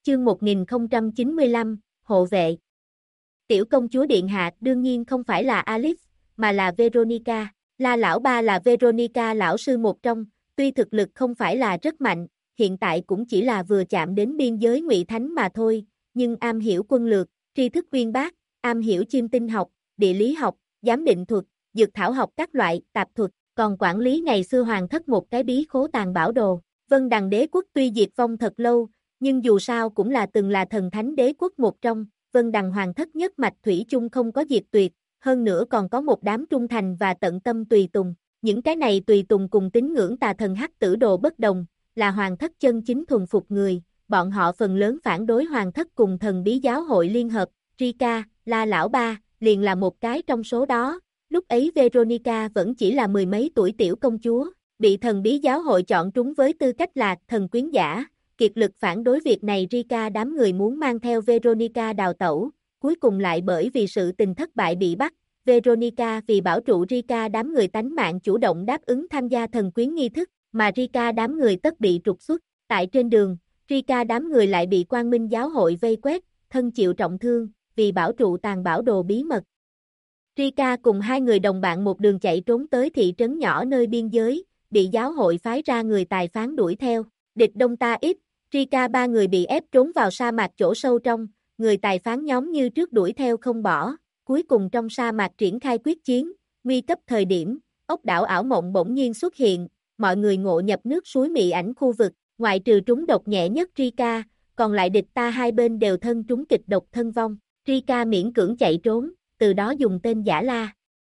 Chương 1095, hộ vệ. Tiểu công chúa điện hạ đương nhiên không phải là Alice, mà là Veronica. La lão ba là Veronica lão sư một trong, tuy thực lực không phải là rất mạnh, hiện tại cũng chỉ là vừa chạm đến biên giới ngụy thánh mà thôi, nhưng am hiểu quân lược, tri thức uyên bác, am hiểu chiêm tinh học, địa lý học, giám định thuật, dược thảo học các loại tạp thuật, còn quản lý ngày xưa hoàng thất một cái bí khố tàng bảo đồ. Vân Đằng đế quốc tuy diệt vong thật lâu, nhưng dù sao cũng là từng là thần thánh đế quốc một trong, Vân Đằng hoàng thất nhất mạch thủy chung không có diệt tuyệt, hơn nữa còn có một đám trung thành và tận tâm tùy tùng. Những cái này tùy tùng cùng tín ngưỡng tà thần hắc tử đồ bất đồng, là hoàng thất chân chính thuần phục người, bọn họ phần lớn phản đối hoàng thất cùng thần bí giáo hội liên hợp, Rika, La lão ba, liền là một cái trong số đó. Lúc ấy Veronica vẫn chỉ là mười mấy tuổi tiểu công chúa, bị thần bí giáo hội chọn trúng với tư cách là thần quyến giả. Kiệt lực phản đối việc này, Rika đám người muốn mang theo Veronica đào tẩu, cuối cùng lại bởi vì sự tình thất bại bị bắt. Veronica vì bảo trụ Rika đám người tánh mạng chủ động đáp ứng tham gia thần quyến nghi thức, mà Rika đám người tất bị trục xuất. Tại trên đường, Rika đám người lại bị Quang Minh giáo hội vây quét, thân chịu trọng thương, vì bảo trụ tàng bảo đồ bí mật. Rika cùng hai người đồng bạn một đường chạy trốn tới thị trấn nhỏ nơi biên giới, bị giáo hội phái ra người tài phán đuổi theo. Địch đông ta ít, Rika ba người bị ép trốn vào sa mạc chỗ sâu trong, người tài phán nhóm như trước đuổi theo không bỏ, cuối cùng trong sa mạc triển khai quyết chiến, nguy cấp thời điểm, ốc đảo ảo mộng bỗng nhiên xuất hiện, mọi người ngộ nhập nước suối mị ảnh khu vực, ngoại trừ trúng độc nhẹ nhất Rika, còn lại địch ta hai bên đều thân trúng kịch độc thân vong, Rika miễn cưỡng chạy trốn, từ đó dùng tên giả La.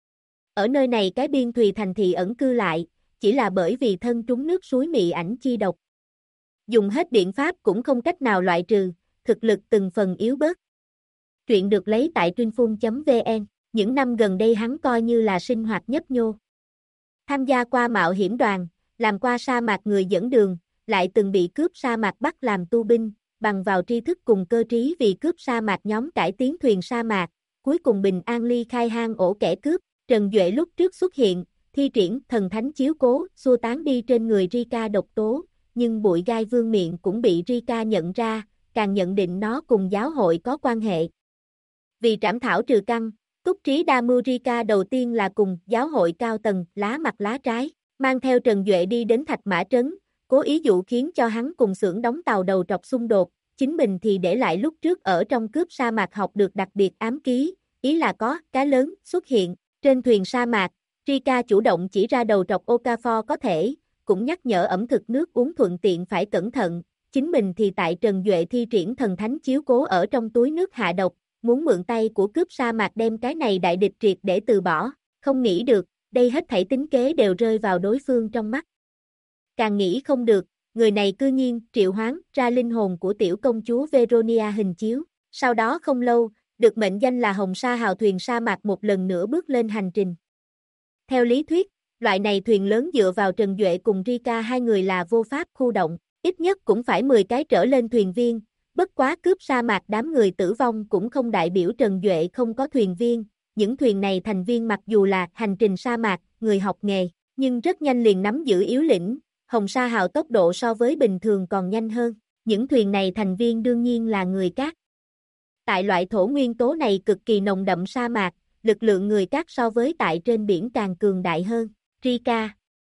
Ở nơi này cái biên thùy thành thị ẩn cư lại, chỉ là bởi vì thân trúng nước suối mị ảnh chi độc. Dùng hết biện pháp cũng không cách nào loại trừ, thực lực từng phần yếu bớt. Truyện được lấy tại truyệnphun.vn, những năm gần đây hắn coi như là sinh hoạt nhấp nhô. Tham gia qua mạo hiểm đoàn, làm qua sa mạc người dẫn đường, lại từng bị cướp sa mạc bắt làm tu binh, bằng vào tri thức cùng cơ trí vì cướp sa mạc nhóm cải tiến thuyền sa mạc, cuối cùng bình an ly khai hang ổ kẻ cướp. Trần Duệ lúc trước xuất hiện, thi triển thần thánh chiếu cố, xua tán đi trên người Rika độc tố, nhưng bụi gai vương miện cũng bị Rika nhận ra, càng nhận định nó cùng giáo hội có quan hệ. Vì trảm thảo trừ căn, túc trí đa mưu, Rika đầu tiên là cùng giáo hội cao tầng lá mặt lá trái, mang theo Trần Duệ đi đến Thạch Mã Trấn, cố ý dụ khiến cho hắn cùng xưởng đóng tàu đầu trọc xung đột, chính mình thì để lại lúc trước ở trong cướp sa mạc học được đặc biệt ám ký, ý là có cá lớn xuất hiện trên thuyền sa mạc. Rika chủ động chỉ ra đầu trọc Okafor có thể, cũng nhắc nhở ẩm thực nước uống thuận tiện phải cẩn thận, chính mình thì tại Trần Duệ thi triển thần thánh chiếu cố ở trong túi nước hạ độc, muốn mượn tay của cướp sa mạc đem cái này đại địch triệt để từ bỏ, không nghĩ được, đây hết thảy tính kế đều rơi vào đối phương trong mắt. Càng nghĩ không được, người này cư nhiên triệu hoán ra linh hồn của tiểu công chúa Veronica hình chiếu, sau đó không lâu, được mệnh danh là Hồng Sa hào thuyền sa mạc một lần nữa bước lên hành trình. Theo lý thuyết, loại này thuyền lớn dựa vào Trần Duệ cùng Rika hai người là vô pháp khu động, ít nhất cũng phải 10 cái trở lên thuyền viên, bất quá cướp sa mạc đám người tử vong cũng không đại biểu Trần Duệ không có thuyền viên, những thuyền này thành viên mặc dù là hành trình sa mạc, người học nghề, nhưng rất nhanh liền nắm giữ yếu lĩnh, Hồng Sa hào tốc độ so với bình thường còn nhanh hơn, những thuyền này thành viên đương nhiên là người cát. Tại loại thổ nguyên tố này cực kỳ nồng đậm sa mạc, lực lượng người cát so với tại trên biển càng cường đại hơn. Rika.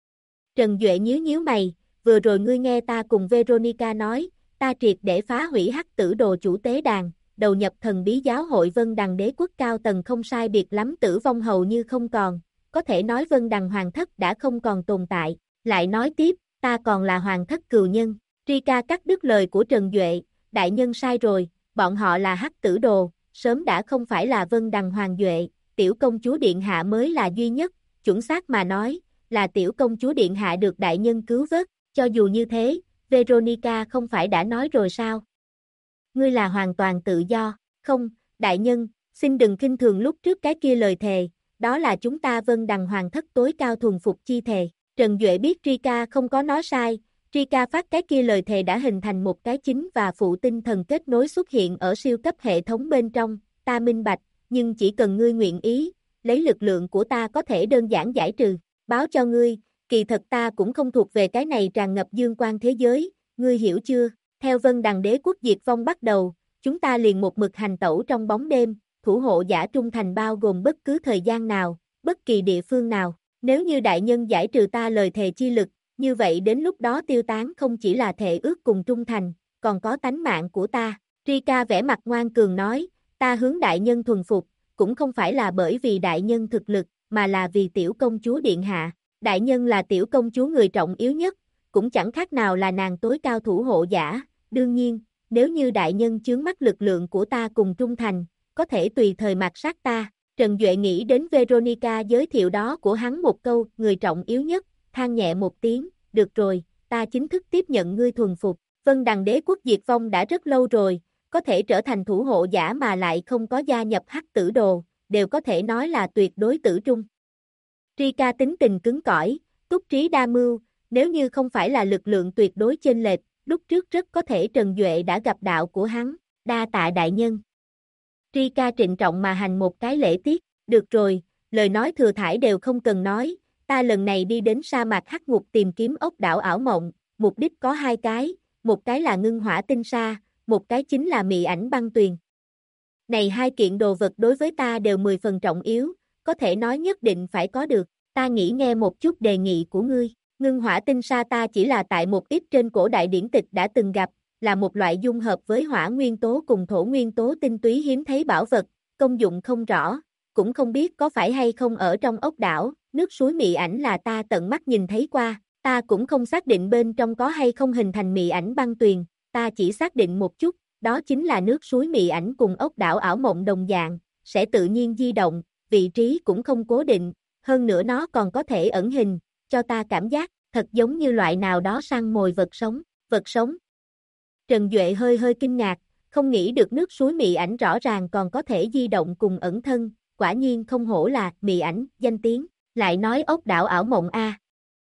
Trần Duệ nhíu mày, vừa rồi ngươi nghe ta cùng Veronica nói, ta triệt để phá hủy hắc tử đồ chủ tế đàn, đầu nhập thần bí giáo hội Vân Đằng đế quốc cao tầng không sai biệt lắm tử vong hầu như không còn, có thể nói Vân Đằng hoàng thất đã không còn tồn tại, lại nói tiếp, ta còn là hoàng thất cừu nhân. Rika cắt đứt lời của Trần Duệ, đại nhân sai rồi, bọn họ là hắc tử đồ, sớm đã không phải là Vân Đằng hoàng duệ, tiểu công chúa điện hạ mới là duy nhất, chuẩn xác mà nói, là tiểu công chúa điện hạ được đại nhân cứu vớt, cho dù như thế, Veronica không phải đã nói rồi sao? Ngươi là hoàn toàn tự do, không, đại nhân, xin đừng khinh thường lúc trước cái kia lời thề, đó là chúng ta Vân Đằng hoàng thất tối cao thuần phục chi thề. Trần Duệ biết Rika không có nói sai, Rika phát cái kia lời thề đã hình thành một cái chính và phụ tinh thần kết nối xuất hiện ở siêu cấp hệ thống bên trong, ta minh bạch, nhưng chỉ cần ngươi nguyện ý, lấy lực lượng của ta có thể đơn giản giải trừ, báo cho ngươi, kỳ thật ta cũng không thuộc về cái này tràn ngập dương quang thế giới, ngươi hiểu chưa? Theo Vân Đằng Đế quốc diệt vong bắt đầu, chúng ta liền một mực hành tẩu trong bóng đêm, thủ hộ giả trung thành bao gồm bất cứ thời gian nào, bất kỳ địa phương nào. Nếu như đại nhân giải trừ ta lời thề chi lực, như vậy đến lúc đó tiêu tán không chỉ là thệ ước cùng trung thành, còn có tánh mạng của ta. Rika vẻ mặt ngoan cường nói, ta hướng đại nhân thuần phục, cũng không phải là bởi vì đại nhân thực lực, mà là vì tiểu công chúa điện hạ. Đại nhân là tiểu công chúa người trọng yếu nhất, cũng chẳng khác nào là nàng tối cao thủ hộ giả. Đương nhiên, nếu như đại nhân chướng mắt lực lượng của ta cùng trung thành, có thể tùy thời mạt sát ta. Trần Duệ nghĩ đến Veronica giới thiệu đó của hắn một câu, người trọng yếu nhất, than nhẹ một tiếng, được rồi, ta chính thức tiếp nhận ngươi thuần phục. Vân Đằng Đế quốc diệt vong đã rất lâu rồi, có thể trở thành thủ hộ giả mà lại không có gia nhập Hắc Tử Đồ, đều có thể nói là tuyệt đối tử trung. Rika tính tình cứng cỏi, túc trí đa mưu, nếu như không phải là lực lượng tuyệt đối chênh lệch, lúc trước rất có thể Trần Duệ đã gặp đạo của hắn, đa tạ đại nhân. Rika trịnh trọng mà hành một cái lễ tiết, được rồi, lời nói thừa thãi đều không cần nói, ta lần này đi đến sa mạc Hắc Ngục tìm kiếm ốc đảo ảo mộng, mục đích có hai cái, một cái là ngưng hỏa tinh sa, một cái chính là mị ảnh băng tuyền. Này hai kiện đồ vật đối với ta đều 10 phần trọng yếu, có thể nói nhất định phải có được, ta nghĩ nghe một chút đề nghị của ngươi. Ngưng hỏa tinh sa ta chỉ là tại một ít trên cổ đại điển tịch đã từng gặp, là một loại dung hợp với hỏa nguyên tố cùng thổ nguyên tố tinh túy hiếm thấy bảo vật, công dụng không rõ, cũng không biết có phải hay không ở trong ốc đảo, nước suối mị ảnh là ta tận mắt nhìn thấy qua, ta cũng không xác định bên trong có hay không hình thành mị ảnh băng tuyền, ta chỉ xác định một chút, đó chính là nước suối mị ảnh cùng ốc đảo ảo mộng đồng dạng, sẽ tự nhiên di động, vị trí cũng không cố định, hơn nữa nó còn có thể ẩn hình, cho ta cảm giác, thật giống như loại nào đó săn mồi vật sống, vật sống. Trần Duệ hơi hơi kinh ngạc, không nghĩ được nước suối mị ảnh rõ ràng còn có thể di động cùng ẩn thân, quả nhiên không hổ là mị ảnh, danh tiếng, lại nói ốc đảo ảo mộng a.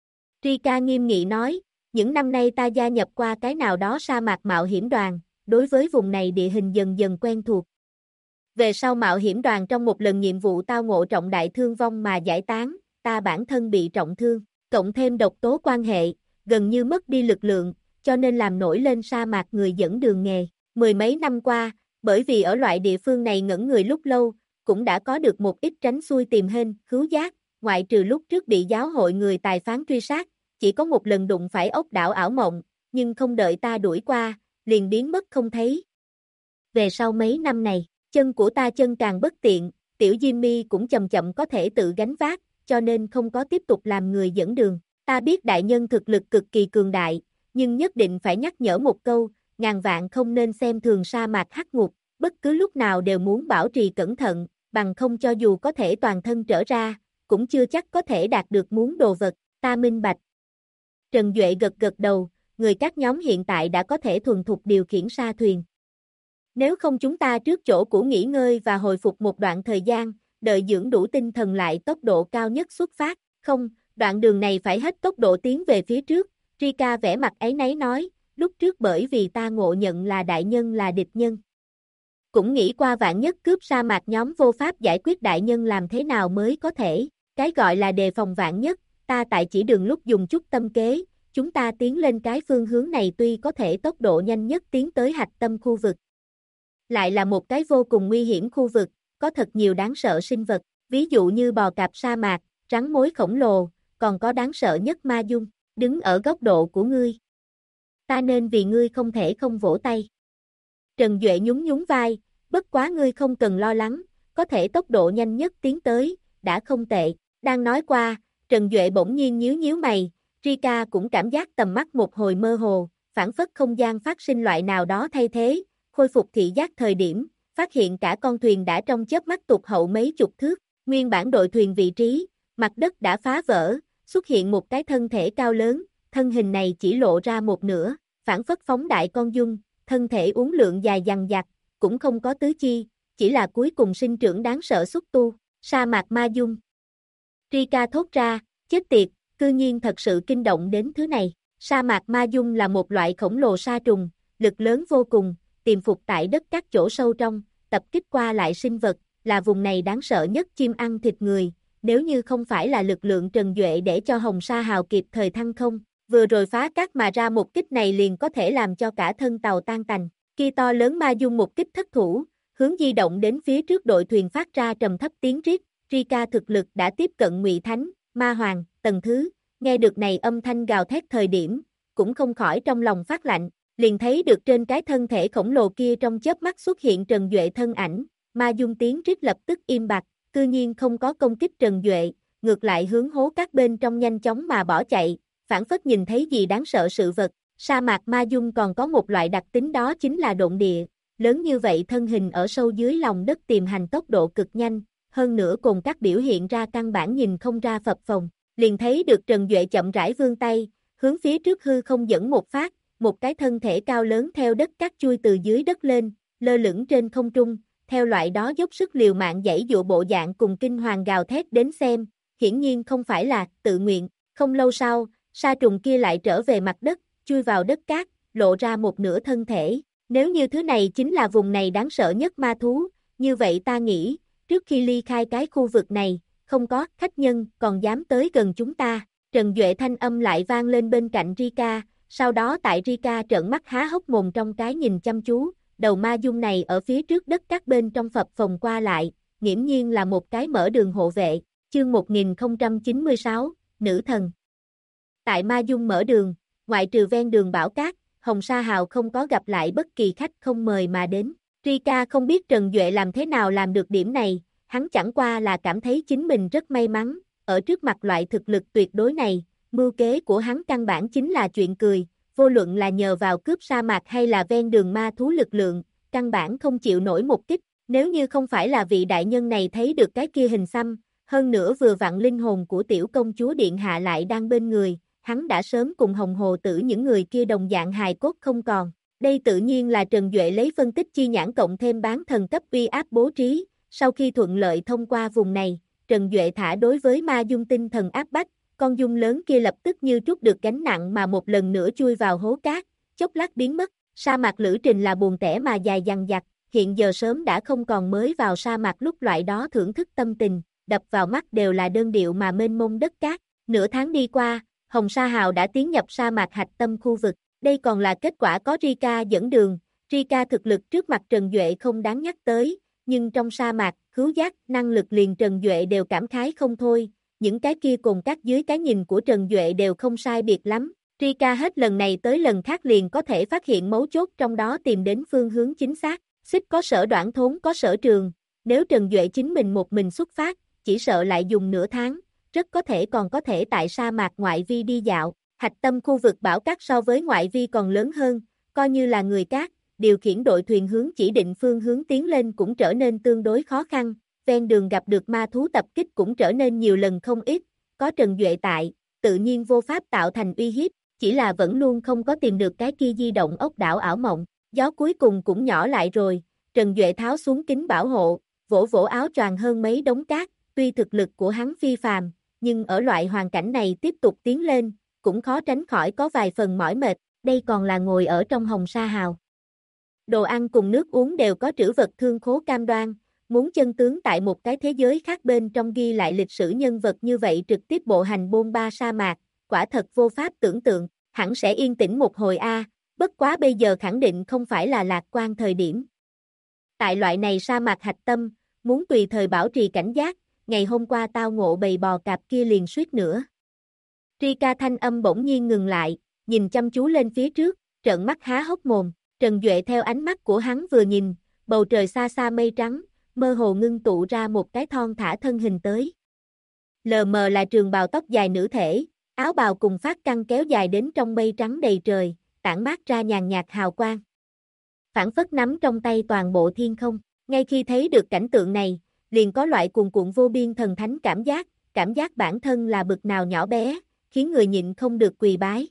Rika nghiêm nghị nói, những năm nay ta gia nhập qua cái nào đó sa mạc mạo hiểm đoàn, đối với vùng này địa hình dần dần quen thuộc. Về sau mạo hiểm đoàn trong một lần nhiệm vụ tao ngộ trọng đại thương vong mà giải tán, ta bản thân bị trọng thương, cộng thêm độc tố quan hệ, gần như mất đi lực lượng, cho nên làm nổi lên sa mạc người dẫn đường nghề. Mười mấy năm qua, bởi vì ở loại địa phương này ngẩn người lúc lâu, cũng đã có được một ít tránh xuôi tìm hên, khứu giác, ngoại trừ lúc trước bị giáo hội người tài phán truy sát, chỉ có một lần đụng phải ốc đảo ảo mộng, nhưng không đợi ta đuổi qua, liền biến mất không thấy. Về sau mấy năm này, chân của ta chân càng bất tiện, tiểu Jimmy cũng chậm chậm có thể tự gánh vác, cho nên không có tiếp tục làm người dẫn đường. Ta biết đại nhân thực lực cực kỳ cường đại, nhưng nhất định phải nhắc nhở một câu, ngàn vạn không nên xem thường sa mạc Hắc Ngục, bất cứ lúc nào đều muốn bảo trì cẩn thận, bằng không cho dù có thể toàn thân trở ra, cũng chưa chắc có thể đạt được muốn đồ vật, ta minh bạch. Trần Duệ gật gật đầu, người các nhóm hiện tại đã có thể thuần thục điều khiển sa thuyền. Nếu không chúng ta trước chỗ cũ nghỉ ngơi và hồi phục một đoạn thời gian, đợi dưỡng đủ tinh thần lại tốc độ cao nhất xuất phát, không, đoạn đường này phải hết tốc độ tiến về phía trước, Rika vẽ mặt áy náy nói, lúc trước bởi vì ta ngộ nhận là đại nhân là địch nhân. Cũng nghĩ qua vạn nhất cướp sa mạc nhóm vô pháp giải quyết đại nhân làm thế nào mới có thể, cái gọi là đề phòng vạn nhất, ta tại chỉ đường lúc dùng chút tâm kế, chúng ta tiến lên cái phương hướng này tuy có thể tốc độ nhanh nhất tiến tới hạch tâm khu vực. Lại là một cái vô cùng nguy hiểm khu vực, có thật nhiều đáng sợ sinh vật, ví dụ như bò cạp sa mạc, rắn mối khổng lồ, còn có đáng sợ nhất ma dung, đứng ở góc độ của ngươi. Ta nên vì ngươi không thể không vỗ tay. Trần Duệ nhún nhún vai, bất quá ngươi không cần lo lắng, có thể tốc độ nhanh nhất tiến tới, đã không tệ. Đang nói qua, Trần Duệ bỗng nhiên nhíu nhíu mày, Rika cũng cảm giác tầm mắt một hồi mơ hồ, phản phất không gian phát sinh loại nào đó thay thế, khôi phục thị giác thời điểm, phát hiện cả con thuyền đã trong chớp mắt tụt hậu mấy chục thước, nguyên bản đội thuyền vị trí, mặt đất đã phá vỡ, xuất hiện một cái thân thể cao lớn, thân hình này chỉ lộ ra một nửa, phản phất phóng đại con dung, thân thể uốn lượn dài dằng dặc, cũng không có tứ chi, chỉ là cuối cùng sinh trưởng đáng sợ xúc tu, sa mạc ma dung. Rika thốt ra, chết tiệt, cư nhiên thật sự kinh động đến thứ này, sa mạc ma dung là một loại khổng lồ sa trùng, lực lớn vô cùng, tiềm phục tại đất các chỗ sâu trong, tập kích qua lại sinh vật, là vùng này đáng sợ nhất chim ăn thịt người, nếu như không phải là lực lượng Trần Duệ để cho Hồng Sa Hào kịp thời thăng không, Vừa rồi phá cát mà ra một kích này liền có thể làm cho cả thân tàu tan tành. Kia to lớn ma dung một kích thất thủ, hướng di động đến phía trước đội thuyền phát ra trầm thấp tiếng rít. Rika thực lực đã tiếp cận Ngụy Thánh, Ma Hoàng, tầng thứ, nghe được này âm thanh gào thét thời điểm, cũng không khỏi trong lòng phát lạnh, liền thấy được trên cái thân thể khổng lồ kia trong chớp mắt xuất hiện Trần Duệ thân ảnh, ma dung tiếng rít lập tức im bặt, cư nhiên không có công kích Trần Duệ, ngược lại hướng hố các bên trong nhanh chóng mà bỏ chạy, phảng phất nhìn thấy gì đáng sợ sự vật. Sa mạc ma dung còn có một loại đặc tính đó chính là độn địa, lớn như vậy thân hình ở sâu dưới lòng đất tìm hành tốc độ cực nhanh, hơn nữa cùng các biểu hiện ra căn bản nhìn không ra phập phồng, liền thấy được Trần Duệ chậm rãi vươn tay, hướng phía trước hư không dẫn một phát, một cái thân thể cao lớn theo đất cát chui từ dưới đất lên, lơ lửng trên không trung, theo loại đó dốc sức liều mạng giãy dụa bộ dạng cùng kinh hoàng gào thét đến xem, hiển nhiên không phải là tự nguyện. Không lâu sau, sa trùng kia lại trở về mặt đất, chui vào đất cát, lộ ra một nửa thân thể. Nếu như thứ này chính là vùng này đáng sợ nhất ma thú, như vậy ta nghĩ, trước khi ly khai cái khu vực này, không có khách nhân còn dám tới gần chúng ta. Trần Duệ thanh âm lại vang lên bên cạnh Rika, sau đó tại Rika trợn mắt há hốc mồm trong cái nhìn chăm chú, đầu ma dung này ở phía trước đất các bên trong phập phồng qua lại, nghiễm nhiên là một cái mở đường hộ vệ. Chương 1096, Nữ thần. Tại ma dung mở đường, ngoại trừ ven đường Bảo Cát, Hồng Sa Hào không có gặp lại bất kỳ khách không mời mà đến. Rika không biết Trần Duệ làm thế nào làm được điểm này, hắn chẳng qua là cảm thấy chính mình rất may mắn, ở trước mặt loại thực lực tuyệt đối này, mưu kế của hắn căn bản chính là chuyện cười, vô luận là nhờ vào cướp sa mạc hay là ven đường ma thú lực lượng, căn bản không chịu nổi một kích, nếu như không phải là vị đại nhân này thấy được cái kia hình xăm, hơn nữa vừa vặn linh hồn của tiểu công chúa điện hạ lại đang bên người, hắn đã sớm cùng Hồng Hồ Tử những người kia đồng dạng hài cốt không còn. Đây tự nhiên là Trần Duệ lấy phân tích chi nhãn cộng thêm bán thần cấp uy áp bố trí, sau khi thuận lợi thông qua vùng này, Trần Duệ thả đối với ma dung tinh thần áp bách, con dung lớn kia lập tức như trút được gánh nặng mà một lần nữa chui vào hố cát, chốc lát biến mất. Sa mạc lữ trình là buồn tẻ mà dài dằng dặc, hiện giờ sớm đã không còn mới vào sa mạc lúc loại đó thưởng thức tâm tình, đập vào mắt đều là đơn điệu mà mênh mông đất cát. Nửa tháng đi qua, Hồng Sa Hào đã tiến nhập sa mạc hạch tâm khu vực, đây còn là kết quả có Rika dẫn đường. Rika thực lực trước mặt Trần Duệ không đáng nhắc tới, nhưng trong sa mạc, khứu giác, năng lực liền Trần Duệ đều cảm khái không thôi, những cái kia cùng các dưới cái nhìn của Trần Duệ đều không sai biệt lắm. Rika hết lần này tới lần khác liền có thể phát hiện mấu chốt trong đó tìm đến phương hướng chính xác, xích có sở đoạn thốn có sở trường, nếu Trần Duệ chính mình một mình xuất phát, chỉ sợ lại dùng nửa tháng, rất có thể còn có thể tại sa mạc ngoại vi đi dạo. Hạch tâm khu vực Bảo Cát so với ngoại vi còn lớn hơn, coi như là người cát, điều khiển đội thuyền hướng chỉ định phương hướng tiến lên cũng trở nên tương đối khó khăn, ven đường gặp được ma thú tập kích cũng trở nên nhiều lần không ít, có Trần Duệ tại, tự nhiên vô pháp tạo thành uy hiếp, chỉ là vẫn luôn không có tìm được cái kia di động ốc đảo ảo mộng, gió cuối cùng cũng nhỏ lại rồi, Trần Duệ tháo xuống kính bảo hộ, vỗ vỗ áo choàng hơn mấy đống cát, tuy thực lực của hắn phi phàm, nhưng ở loại hoàn cảnh này tiếp tục tiến lên, cũng khó tránh khỏi có vài phần mỏi mệt, đây còn là ngồi ở trong Hồng Sa Hào. Đồ ăn cùng nước uống đều có trữ vật thương khố cam đoan, muốn chân tướng tại một cái thế giới khác bên trong ghi lại lịch sử nhân vật như vậy trực tiếp bộ hành bôn ba sa mạc, quả thật vô pháp tưởng tượng, hẳn sẽ yên tĩnh một hồi bất quá bây giờ khẳng định không phải là lạc quan thời điểm. Tại loại này sa mạc hạch tâm, muốn tùy thời bảo trì cảnh giác, ngày hôm qua tao ngộ bầy bò cạp kia liền suýt nữa. Rika thanh âm bỗng nhiên ngừng lại, nhìn chăm chú lên phía trước, trợn mắt há hốc mồm, Trần Duệ theo ánh mắt của hắn vừa nhìn, bầu trời xa xa mây trắng, mơ hồ ngưng tụ ra một cái thon thả thân hình tới. Lờ mờ là trường bào tóc dài nữ thể, áo bào cùng phát căng kéo dài đến trong mây trắng đầy trời, tản mát ra nhàn nhạt hào quang. Phảng phất nắm trong tay toàn bộ thiên không, ngay khi thấy được cảnh tượng này, liền có loại cuồn cuộn vô biên thần thánh cảm giác bản thân là bực nào nhỏ bé, khiến người nhịn không được quỳ bái,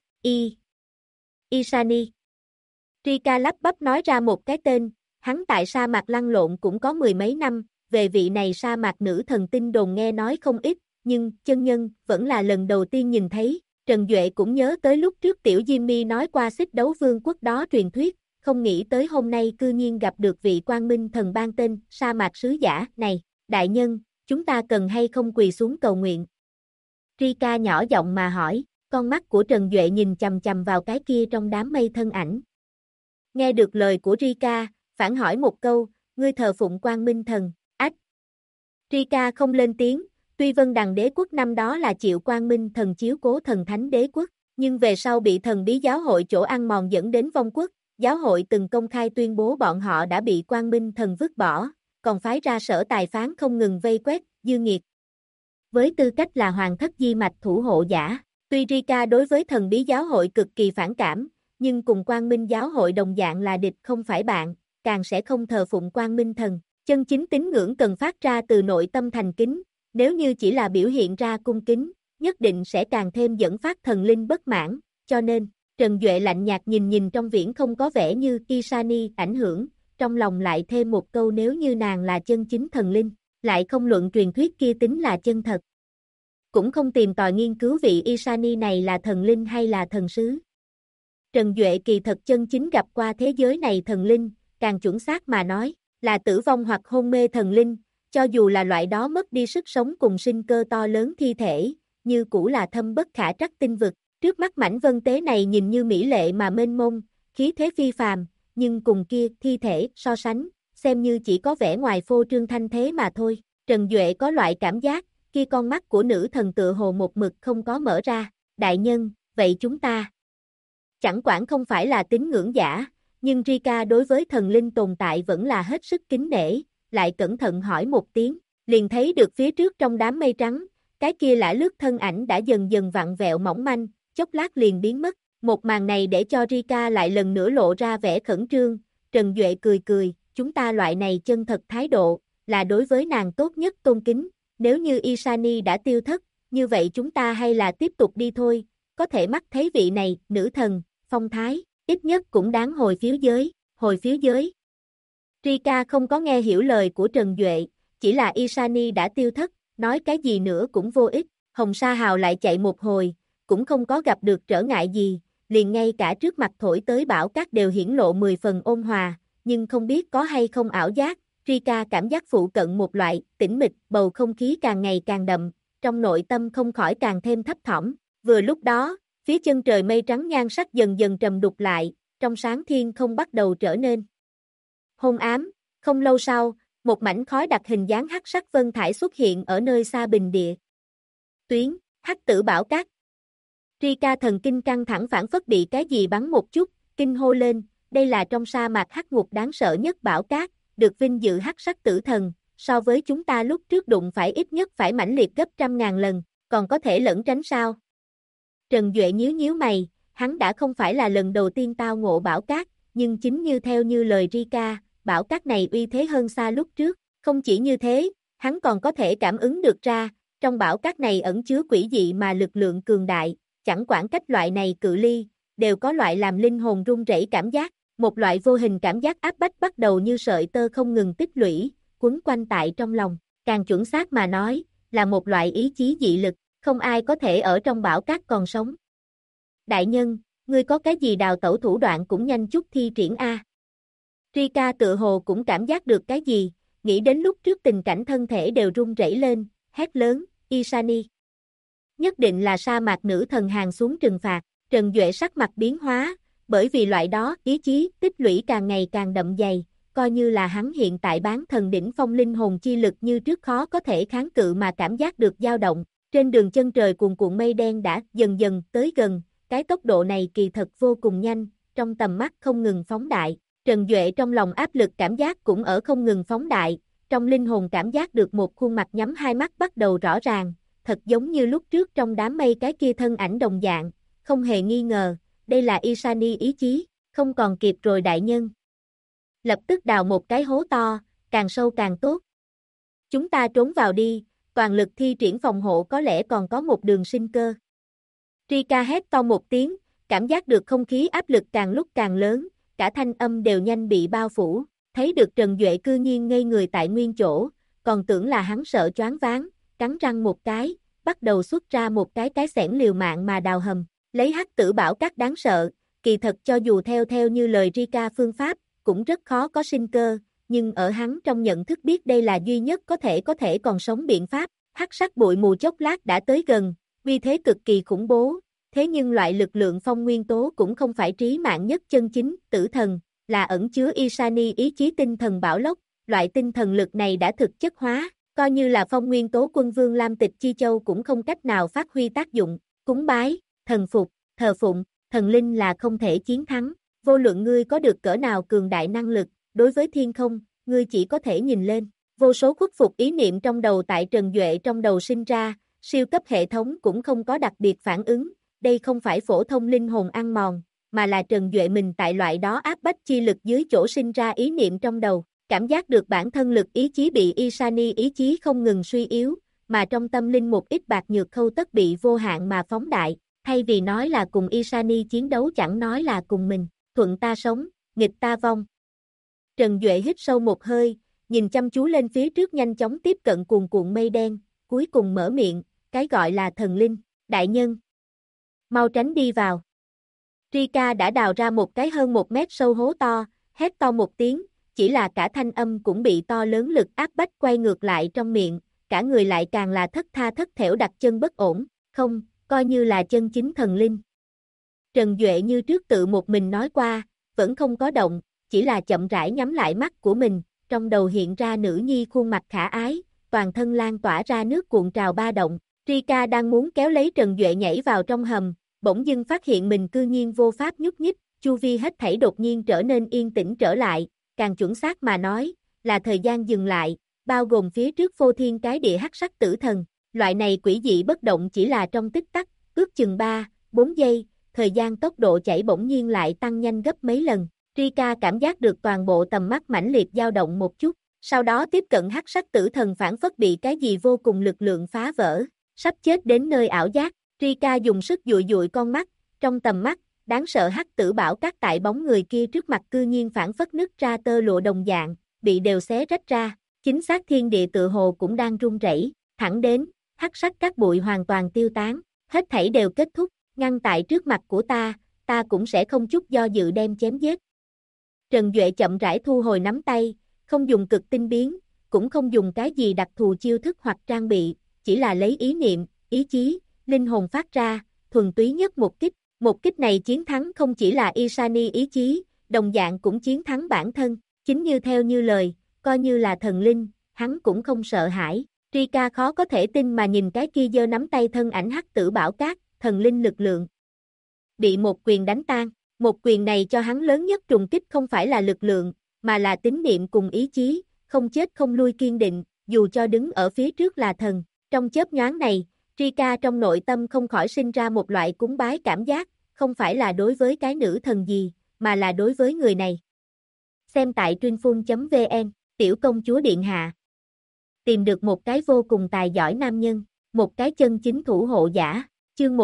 Isani. Rika lắp bắp nói ra một cái tên, hắn tại sa mạc lăn lộn cũng có mười mấy năm, về vị này sa mạc nữ thần tin đồn nghe nói không ít, nhưng chân nhân vẫn là lần đầu tiên nhìn thấy. Trần Duệ cũng nhớ tới lúc trước tiểu Jimmy nói qua xích đấu vương quốc đó truyền thuyết, không nghĩ tới hôm nay cư nhiên gặp được vị quang minh thần ban tên, sa mạc sứ giả, này, đại nhân, chúng ta cần hay không quỳ xuống cầu nguyện? Rika nhỏ giọng mà hỏi, Con mắt của Trần Duệ nhìn chằm chằm vào cái kia trong đám mây thân ảnh. Nghe được lời của Rika, phản hỏi một câu, ngươi thờ phụng Quang Minh Thần, ách. Rika không lên tiếng, tuy Vân Đằng Đế Quốc năm đó là chịu Quang Minh Thần chiếu cố thần thánh đế quốc, nhưng về sau bị thần bí giáo hội chỗ ăn mòn dẫn đến vong quốc, giáo hội từng công khai tuyên bố bọn họ đã bị Quang Minh Thần vứt bỏ, còn phái ra sở tài phán không ngừng vây quét, dư nghiệt. Với tư cách là hoàng thất di mạch thủ hộ giả, tuy Rika đối với thần bí giáo hội cực kỳ phản cảm, nhưng cùng Quang Minh giáo hội đồng dạng là địch không phải bạn, càng sẽ không thờ phụng Quang Minh Thần. Chân chính tín ngưỡng cần phát ra từ nội tâm thành kính, nếu như chỉ là biểu hiện ra cung kính, nhất định sẽ càng thêm dẫn phát thần linh bất mãn, cho nên, Trần Duệ lạnh nhạt nhìn trong viễn không có vẻ như Isani ảnh hưởng, trong lòng lại thêm một câu nếu như nàng là chân chính thần linh, lại không luận truyền thuyết kia tính là chân thật. Cũng không tìm tòi nghiên cứu vị Isani này là thần linh hay là thần sứ. Trần Duệ kỳ thật chân chính gặp qua thế giới này thần linh, càng chuẩn xác mà nói, là tử vong hoặc hôn mê thần linh, cho dù là loại đó mất đi sức sống cùng sinh cơ to lớn thi thể, như cũ là thâm bất khả trắc tinh vực. Trước mắt mảnh vân tế này nhìn như mỹ lệ mà mênh mông, khí thế phi phàm, nhưng cùng kia thi thể so sánh, xem như chỉ có vẻ ngoài phô trương thanh thế mà thôi. Trần Duệ có loại cảm giác, khi con mắt của nữ thần tựa hồ một mực không có mở ra. Đại nhân, vậy chúng ta chẳng quản không phải là tín ngưỡng giả, nhưng Rika đối với thần linh tồn tại vẫn là hết sức kính nể, lại cẩn thận hỏi một tiếng, liền thấy được phía trước trong đám mây trắng, cái kia lả lướt thân ảnh đã dần dần vặn vẹo mỏng manh, chốc lát liền biến mất. Một màn này để cho Rika lại lần nữa lộ ra vẻ khẩn trương. Trần Duệ cười cười, chúng ta loại này chân thật thái độ, là đối với nàng tốt nhất tôn kính, nếu như Isani đã tiêu thất, như vậy chúng ta hay là tiếp tục đi thôi, có thể mắt thấy vị này, nữ thần, phong thái, ít nhất cũng đáng hồi phiếu giới. Rika không có nghe hiểu lời của Trần Duệ, chỉ là Isani đã tiêu thất, nói cái gì nữa cũng vô ích. Hồng Sa Hào lại chạy một hồi, cũng không có gặp được trở ngại gì, liền ngay cả trước mặt thổi tới bão cát đều hiển lộ 10 phần ôn hòa, nhưng không biết có hay không ảo giác, Rika cảm giác phụ cận một loại, tĩnh mịch, bầu không khí càng ngày càng đậm, trong nội tâm không khỏi càng thêm thấp thỏm. Vừa lúc đó, phía chân trời mây trắng nhan sắc dần dần trầm đục lại, trong sáng thiên không bắt đầu trở nên hôn ám. Không lâu sau, một mảnh khói đặc hình dáng hắc sắc vân thải xuất hiện ở nơi xa bình địa. Tuyến, hắc tử bảo cát. Rika thần kinh căng thẳng phảng phất bị cái gì bắn một chút, kinh hô lên, đây là trong sa mạc hắc ngục đáng sợ nhất bảo cát, được vinh dự hắc sắc tử thần, so với chúng ta lúc trước đụng phải ít nhất phải mãnh liệt gấp 100.000 lần, còn có thể lẩn tránh sao? Trần Duệ nhíu mày, hắn đã không phải là lần đầu tiên tao ngộ bảo cát, nhưng chính như theo như lời Rika, bảo cát này uy thế hơn xa lúc trước, không chỉ như thế, hắn còn có thể cảm ứng được ra, trong bảo cát này ẩn chứa quỷ dị mà lực lượng cường đại, chẳng quản cách loại này cự ly, đều có loại làm linh hồn run rẩy cảm giác, một loại vô hình cảm giác áp bách bắt đầu như sợi tơ không ngừng tích lũy, quấn quanh tại trong lòng, càng chuẩn xác mà nói, là một loại ý chí dị lực, không ai có thể ở trong bảo cát còn sống. Đại nhân, ngươi có cái gì đào tẩu thủ đoạn cũng nhanh chút thi triển a. Rika tự hồ cũng cảm giác được cái gì, nghĩ đến lúc trước tình cảnh thân thể đều run rẩy lên, hét lớn, Isani. Nhất định là sa mạc nữ thần hàng xuống trừng phạt. Trần Duệ sắc mặt biến hóa, bởi vì loại đó ý chí tích lũy càng ngày càng đậm dày, coi như là hắn hiện tại bán thần đỉnh phong linh hồn chi lực như trước khó có thể kháng cự mà cảm giác được dao động. Trên đường chân trời cuồn cuộn mây đen đã dần dần tới gần, cái tốc độ này kỳ thật vô cùng nhanh, trong tầm mắt không ngừng phóng đại. Trần Duệ trong lòng áp lực cảm giác cũng ở không ngừng phóng đại, trong linh hồn cảm giác được một khuôn mặt nhắm hai mắt bắt đầu rõ ràng, thật giống như lúc trước trong đám mây cái kia thân ảnh đồng dạng, không hề nghi ngờ, đây là Isani ý chí, không còn kịp rồi đại nhân. Lập tức đào một cái hố to, càng sâu càng tốt. Chúng ta trốn vào đi, toàn lực thi triển phòng hộ có lẽ còn có một đường sinh cơ. Rika hét to một tiếng, cảm giác được không khí áp lực càng lúc càng lớn, cả thanh âm đều nhanh bị bao phủ, thấy được Trần Duệ cư nhiên ngây người tại nguyên chỗ, còn tưởng là hắn sợ choáng váng, cắn răng một cái, bắt đầu xuất ra một cái xẻng liều mạng mà đào hầm, lấy hắc tử bảo cát đáng sợ, kỳ thật cho dù theo như lời Rika phương pháp, cũng rất khó có sinh cơ, nhưng ở hắn trong nhận thức biết đây là duy nhất có thể còn sống biện pháp, hắc sắc bụi mù chốc lát đã tới gần, vì thế cực kỳ khủng bố, thế nhưng loại lực lượng phong nguyên tố cũng không phải trí mạng nhất chân chính, tử thần, là ẩn chứa Isani ý chí tinh thần bảo lộc, loại tinh thần lực này đã thực chất hóa, coi như là phong nguyên tố quân vương Lam Tịch Chi Châu cũng không cách nào phát huy tác dụng, cúng bái, thần phục, thờ phụng, thần linh là không thể chiến thắng, vô luận ngươi có được cỡ nào cường đại năng lực, đối với thiên không, ngươi chỉ có thể nhìn lên. Vô số khuất phục ý niệm trong đầu tại Trần Duệ trong đầu sinh ra, siêu cấp hệ thống cũng không có đặc biệt phản ứng, đây không phải phổ thông linh hồn ăn mòn, mà là Trần Duệ mình tại loại đó áp bách chi lực dưới chỗ sinh ra ý niệm trong đầu, cảm giác được bản thân lực ý chí bị Isani ý chí không ngừng suy yếu, mà trong tâm linh một ít bạc nhược khâu tất bị vô hạn mà phóng đại, thay vì nói là cùng Isani chiến đấu chẳng nói là cùng mình, thuận ta sống, nghịch ta vong. Trần Duệ hít sâu một hơi, nhìn chăm chú lên phía trước nhanh chóng tiếp cận cuồn cuộn mây đen, cuối cùng mở miệng, cái gọi là thần linh, đại nhân. Mau tránh đi vào. Rika đã đào ra một cái hơn 1 mét sâu hố to, hét to một tiếng, chỉ là cả thanh âm cũng bị to lớn lực áp bách quay ngược lại trong miệng, cả người lại càng là thất tha thất thểu đặt chân bất ổn, không, coi như là chân chính thần linh. Trần Duệ như trước tự một mình nói qua, vẫn không có động, chỉ là chậm rãi nhắm lại mắt của mình, trong đầu hiện ra nữ nhi khuôn mặt khả ái, toàn thân lan tỏa ra nước cuộn trào ba động. Rika đang muốn kéo lấy Trần Duệ nhảy vào trong hầm, bỗng dưng phát hiện mình cư nhiên vô pháp nhúc nhích, chu vi hết thảy đột nhiên trở nên yên tĩnh trở lại, càng chuẩn xác mà nói, là thời gian dừng lại, bao gồm phía trước phô thiên cái địa hắc sắc tử thần, loại này quỷ dị bất động chỉ là trong tích tắc, ước chừng 3-4 giây, thời gian tốc độ chảy bỗng nhiên lại tăng nhanh gấp mấy lần. Rika cảm giác được toàn bộ tầm mắt mãnh liệt dao động một chút, sau đó tiếp cận hắc sắc tử thần phản phất bị cái gì vô cùng lực lượng phá vỡ, sắp chết đến nơi ảo giác. Rika dùng sức dụi dụi con mắt, trong tầm mắt, đáng sợ hắc tử bảo các tại bóng người kia trước mặt cư nhiên phản phất nứt ra tơ lụa đồng dạng, bị đều xé rách ra, chính xác thiên địa tự hồ cũng đang rung rẩy, thẳng đến, hắc sắc các bụi hoàn toàn tiêu tán, hết thảy đều kết thúc, ngăn tại trước mặt của ta cũng sẽ không chút do dự đem chém giết. Trần Duệ chậm rãi thu hồi nắm tay, không dùng cực tinh biến, cũng không dùng cái gì đặc thù chiêu thức hoặc trang bị, chỉ là lấy ý niệm, ý chí, linh hồn phát ra, thuần túy nhất một kích này chiến thắng không chỉ là Isani ý chí, đồng dạng cũng chiến thắng bản thân, chính như theo như lời, coi như là thần linh, hắn cũng không sợ hãi. Rika khó có thể tin mà nhìn cái kia giơ nắm tay thân ảnh hắc tử bảo cát, thần linh lực lượng. Bị một quyền đánh tan, một quyền này cho hắn lớn nhất trùng kích không phải là lực lượng, mà là tín niệm cùng ý chí, không chết không lui kiên định, dù cho đứng ở phía trước là thần. Trong chớp nhoáng này, Rika trong nội tâm không khỏi sinh ra một loại cúng bái cảm giác, không phải là đối với cái nữ thần gì, mà là đối với người này. Xem tại truyênphun.vn, tiểu công chúa điện hạ. Tìm được một cái vô cùng tài giỏi nam nhân, một cái chân chính thủ hộ giả, chương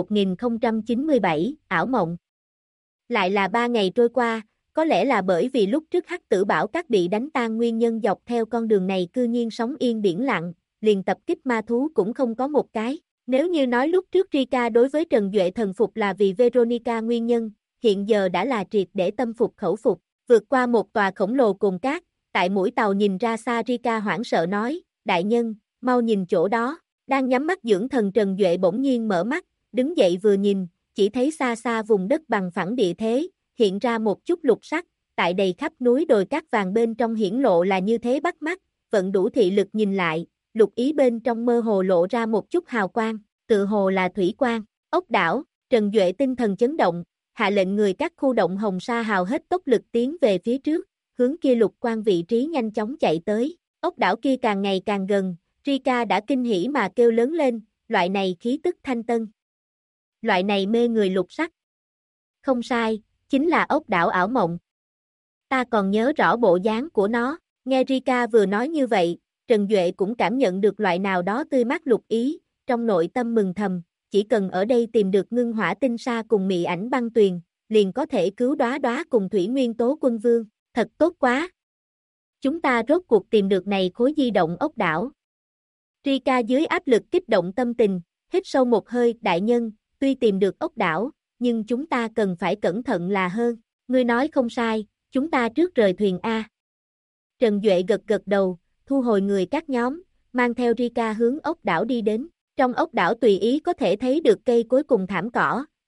1097, ảo mộng. Lại là 3 ngày trôi qua, có lẽ là bởi vì lúc trước hắc tử bảo các bị đánh tan nguyên nhân dọc theo con đường này cư nhiên sóng yên biển lặng, liền tập kích ma thú cũng không có một cái. Nếu như nói lúc trước Rika đối với Trần Duệ thần phục là vì Veronica nguyên nhân, hiện giờ đã là triệt để tâm phục khẩu phục, vượt qua một tòa khổng lồ cồn cát, tại mũi tàu nhìn ra xa Rika hoảng sợ nói, đại nhân, mau nhìn chỗ đó, đang nhắm mắt dưỡng thần Trần Duệ bỗng nhiên mở mắt, đứng dậy vừa nhìn, chỉ thấy xa xa vùng đất bằng phẳng địa thế, hiện ra một chút lục sắc, tại đầy khắp núi đồi cát vàng bên trong hiển lộ là như thế bắt mắt, vận đủ thị lực nhìn lại, lục ý bên trong mơ hồ lộ ra một chút hào quang, tự hồ là thủy quang, ốc đảo, Trần Duệ tinh thần chấn động, hạ lệnh người các khu động hồng sa hào hết tốc lực tiến về phía trước, hướng kia lục quang vị trí nhanh chóng chạy tới, ốc đảo kia càng ngày càng gần, Rika đã kinh hỉ mà kêu lớn lên, loại này khí tức thanh tân. Loại này mê người lục sắc. Không sai, chính là ốc đảo ảo mộng. Ta còn nhớ rõ bộ dáng của nó, nghe Rika vừa nói như vậy, Trần Duệ cũng cảm nhận được loại nào đó tươi mát lục ý, trong nội tâm mừng thầm, chỉ cần ở đây tìm được ngưng hỏa tinh sa cùng mị ảnh băng tuyền, liền có thể cứu Đóa Đóa cùng thủy nguyên tố quân vương, thật tốt quá. Chúng ta rốt cuộc tìm được này khối di động ốc đảo. Rika dưới áp lực kích động tâm tình, hít sâu một hơi, đại nhân, tuy tìm được ốc đảo, nhưng chúng ta cần phải cẩn thận là hơn, ngươi nói không sai, chúng ta trước rời thuyền A. Trần Duệ gật gật đầu, thu hồi người các nhóm, mang theo Rika hướng ốc đảo đi đến, trong ốc đảo tùy ý có thể thấy được cây cối cùng thảm cỏ,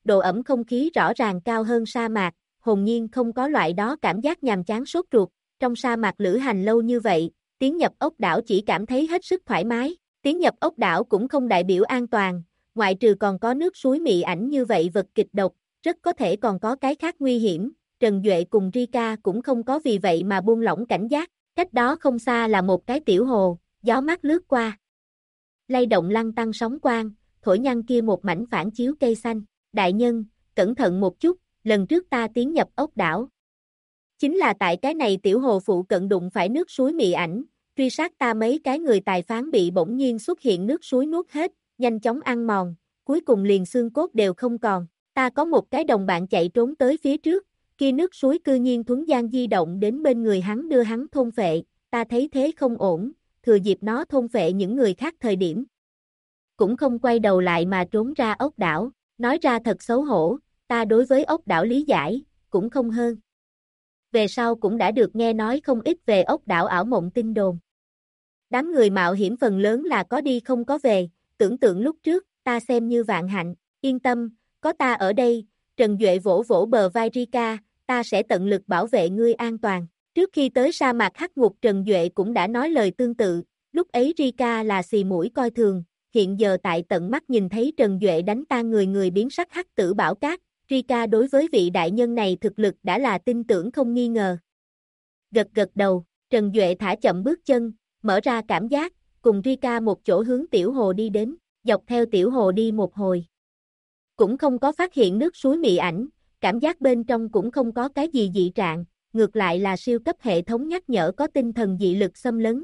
độ ẩm không khí rõ ràng cao hơn sa mạc, hồn nhiên không có loại đó cảm giác nhàm chán sốt ruột. Trong sa mạc lữ hành lâu như vậy, tiến nhập ốc đảo chỉ cảm thấy hết sức thoải mái. Tiến nhập ốc đảo cũng không đại biểu an toàn, ngoại trừ còn có nước suối mị ảnh như vậy vật kịch độc, rất có thể còn có cái khác nguy hiểm. Trần Duệ cùng Rika cũng không có vì vậy mà buông lỏng cảnh giác. Cách đó không xa là một cái tiểu hồ, gió mát lướt qua. Lay động lăn tăn sóng quang, thổi nhăn kia một mảnh phản chiếu cây xanh. Đại nhân, cẩn thận một chút, lần trước ta tiến nhập ốc đảo. Chính là tại cái này tiểu hồ phụ cận đụng phải nước suối mị ảnh, truy sát ta mấy cái người tài phán bị bỗng nhiên xuất hiện nước suối nuốt hết, nhanh chóng ăn mòn, cuối cùng liền xương cốt đều không còn. Ta có một cái đồng bạn chạy trốn tới phía trước, kia nước suối cư nhiên thuấn gian di động đến bên người hắn đưa hắn thôn phệ, ta thấy thế không ổn, thừa dịp nó thôn phệ những người khác thời điểm. Cũng không quay đầu lại mà trốn ra ốc đảo, nói ra thật xấu hổ, ta đối với ốc đảo lý giải, cũng không hơn. Về sau cũng đã được nghe nói không ít về ốc đảo ảo mộng tin đồn. Đám người mạo hiểm phần lớn là có đi không có về, tưởng tượng lúc trước, ta xem như vạn hạnh, yên tâm, có ta ở đây, Trần Duệ vỗ vỗ bờ vai Rika, ta sẽ tận lực bảo vệ ngươi an toàn. Trước khi tới sa mạc hắc ngục Trần Duệ cũng đã nói lời tương tự, lúc ấy Rika là xì mũi coi thường, hiện giờ tại tận mắt nhìn thấy Trần Duệ đánh tan người biến sắc hắc tử bảo cát, Rika đối với vị đại nhân này thực lực đã là tin tưởng không nghi ngờ. Gật gật đầu, Trần Duệ thả chậm bước chân, mở ra cảm giác, cùng Rika một chỗ hướng tiểu hồ đi đến, dọc theo tiểu hồ đi một hồi. Cũng không có phát hiện nước suối mị ảnh, cảm giác bên trong cũng không có cái gì dị trạng, ngược lại là siêu cấp hệ thống nhắc nhở có tinh thần dị lực xâm lấn.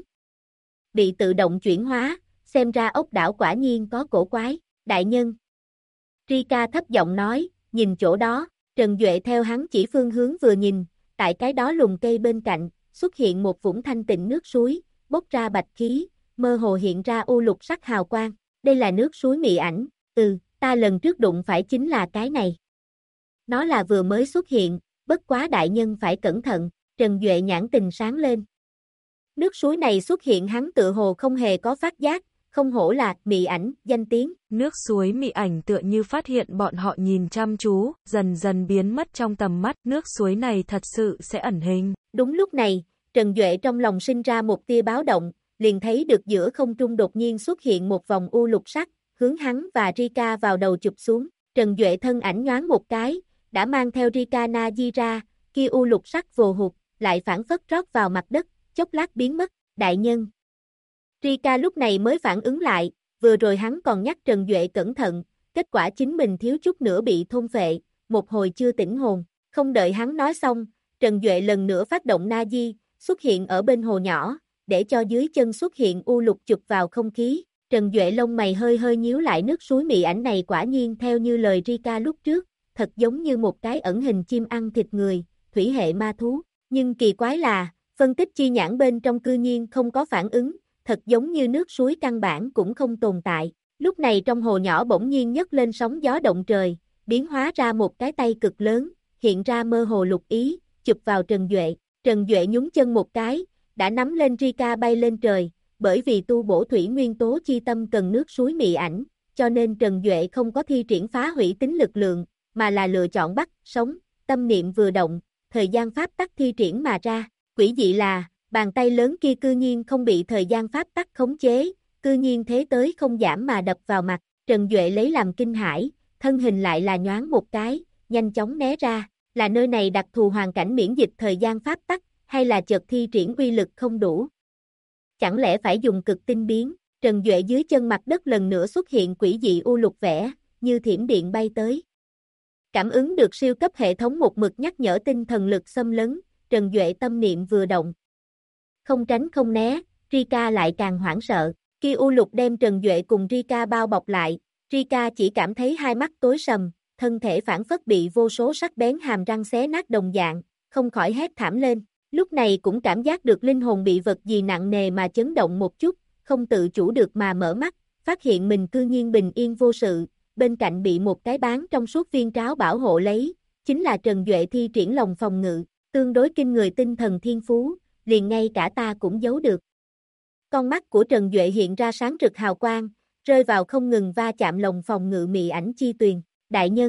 Bị tự động chuyển hóa, xem ra ốc đảo quả nhiên có cổ quái, đại nhân. Rika thấp giọng nói, nhìn chỗ đó, Trần Duệ theo hắn chỉ phương hướng vừa nhìn, tại cái đó lùm cây bên cạnh, xuất hiện một vũng thanh tịnh nước suối, bốc ra bạch khí, mơ hồ hiện ra u lục sắc hào quang, đây là nước suối mị ảnh, ta lần trước đụng phải chính là cái này. Nó là vừa mới xuất hiện, bất quá đại nhân phải cẩn thận, Trần Duệ nhãn tình sáng lên. Nước suối này xuất hiện hắn tự hồ không hề có phát giác, không hổ là mị ảnh, danh tiếng. Nước suối mị ảnh tựa như phát hiện bọn họ nhìn chăm chú, dần dần biến mất trong tầm mắt, nước suối này thật sự sẽ ẩn hình. Đúng lúc này, Trần Duệ trong lòng sinh ra một tia báo động, liền thấy được giữa không trung đột nhiên xuất hiện một vòng u lục sắc, hướng hắn và Rika vào đầu chụp xuống. Trần Duệ thân ảnh nhoáng một cái, đã mang theo Rika Najira, kia u lục sắc vồ hụt, lại phản phất rót vào mặt đất, chốc lát biến mất, đại nhân. Rika lúc này mới phản ứng lại, vừa rồi hắn còn nhắc Trần Duệ cẩn thận, kết quả chính mình thiếu chút nữa bị thôn phệ, một hồi chưa tỉnh hồn, không đợi hắn nói xong, Trần Duệ lần nữa phát động Naji, xuất hiện ở bên hồ nhỏ, để cho dưới chân xuất hiện u lục chụp vào không khí. Trần Duệ lông mày hơi hơi nhíu lại, nước suối mị ảnh này quả nhiên theo như lời Rika lúc trước, thật giống như một cái ẩn hình chim ăn thịt người, thủy hệ ma thú, nhưng kỳ quái là, phân tích chi nhãn bên trong cư nhiên không có phản ứng, thật giống như nước suối căn bản cũng không tồn tại. Lúc này trong hồ nhỏ bỗng nhiên nhấc lên sóng gió động trời, biến hóa ra một cái tay cực lớn, hiện ra mơ hồ lục ý, chụp vào Trần Duệ. Trần Duệ nhún chân một cái, đã nắm lên Rika bay lên trời, bởi vì tu bổ thủy nguyên tố chi tâm cần nước suối mị ảnh, cho nên Trần Duệ không có thi triển phá hủy tính lực lượng, mà là lựa chọn bắt, sống, tâm niệm vừa động, thời gian pháp tắc thi triển mà ra. Quỷ dị là, bàn tay lớn kia cư nhiên không bị thời gian pháp tắc khống chế, cư nhiên thế tới không giảm mà đập vào mặt, Trần Duệ lấy làm kinh hãi, thân hình lại là nhoáng một cái, nhanh chóng né ra, là nơi này đặc thù hoàn cảnh miễn dịch thời gian pháp tắc, hay là chợt thi triển uy lực không đủ. Chẳng lẽ phải dùng cực tinh biến, Trần Duệ dưới chân mặt đất lần nữa xuất hiện quỷ dị u lục vẽ, như thiểm điện bay tới. Cảm ứng được siêu cấp hệ thống một mực nhắc nhở tinh thần lực xâm lấn, Trần Duệ tâm niệm vừa động. Không tránh không né, Rika lại càng hoảng sợ, kia u lục đem Trần Duệ cùng Rika bao bọc lại, Rika chỉ cảm thấy hai mắt tối sầm, thân thể phản phất bị vô số sắc bén hàm răng xé nát đồng dạng, không khỏi hét thảm lên. Lúc này cũng cảm giác được linh hồn bị vật gì nặng nề mà chấn động một chút, không tự chủ được mà mở mắt, phát hiện mình cư nhiên bình yên vô sự, bên cạnh bị một cái bán trong suốt viên tráo bảo hộ lấy, chính là Trần Duệ thi triển lòng phòng ngự, tương đối kinh người tinh thần thiên phú, liền ngay cả ta cũng giấu được. Con mắt của Trần Duệ hiện ra sáng rực hào quang, rơi vào không ngừng va chạm lòng phòng ngự mị ảnh chi tuyền, đại nhân,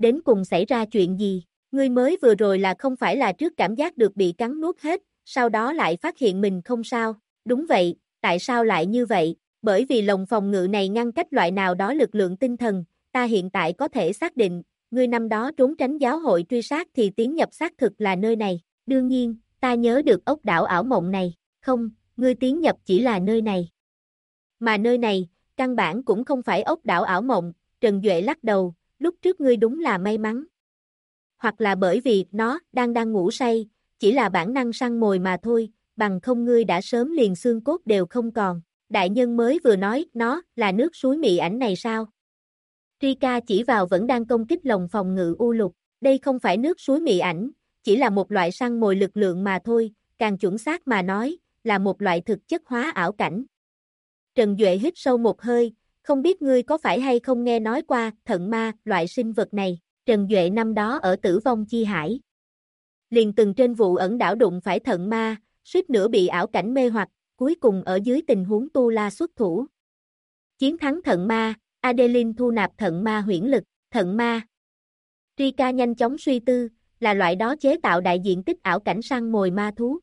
đến cùng xảy ra chuyện gì? Ngươi mới vừa rồi là không phải là trước cảm giác được bị cắn nuốt hết, sau đó lại phát hiện mình không sao. Đúng vậy, tại sao lại như vậy? Bởi vì lồng phòng ngự này ngăn cách loại nào đó lực lượng tinh thần, ta hiện tại có thể xác định, ngươi năm đó trốn tránh giáo hội truy sát thì tiến nhập xác thực là nơi này. Đương nhiên, ta nhớ được ốc đảo ảo mộng này. Không, ngươi tiến nhập chỉ là nơi này. Mà nơi này, căn bản cũng không phải ốc đảo ảo mộng, Trần Duệ lắc đầu, lúc trước ngươi đúng là may mắn. Hoặc là bởi vì nó đang ngủ say, chỉ là bản năng săn mồi mà thôi, bằng không ngươi đã sớm liền xương cốt đều không còn. Đại nhân mới vừa nói nó là nước suối mị ảnh này sao? Rika chỉ vào vẫn đang công kích lồng phòng ngự u lục, đây không phải nước suối mị ảnh, chỉ là một loại săn mồi lực lượng mà thôi, càng chuẩn xác mà nói, là một loại thực chất hóa ảo cảnh. Trần Duệ hít sâu một hơi, không biết ngươi có phải hay không nghe nói qua thận ma, loại sinh vật này. Trần Duệ năm đó ở Tử Vong Chi Hải liền từng trên vụ ẩn đảo đụng phải thận ma, suýt nữa bị ảo cảnh mê hoặc, cuối cùng ở dưới tình huống tu la xuất thủ. Chiến thắng thận ma, Adeline thu nạp thận ma huyễn lực, thận ma. Rika nhanh chóng suy tư, là loại đó chế tạo đại diện tích ảo cảnh săn mồi ma thú.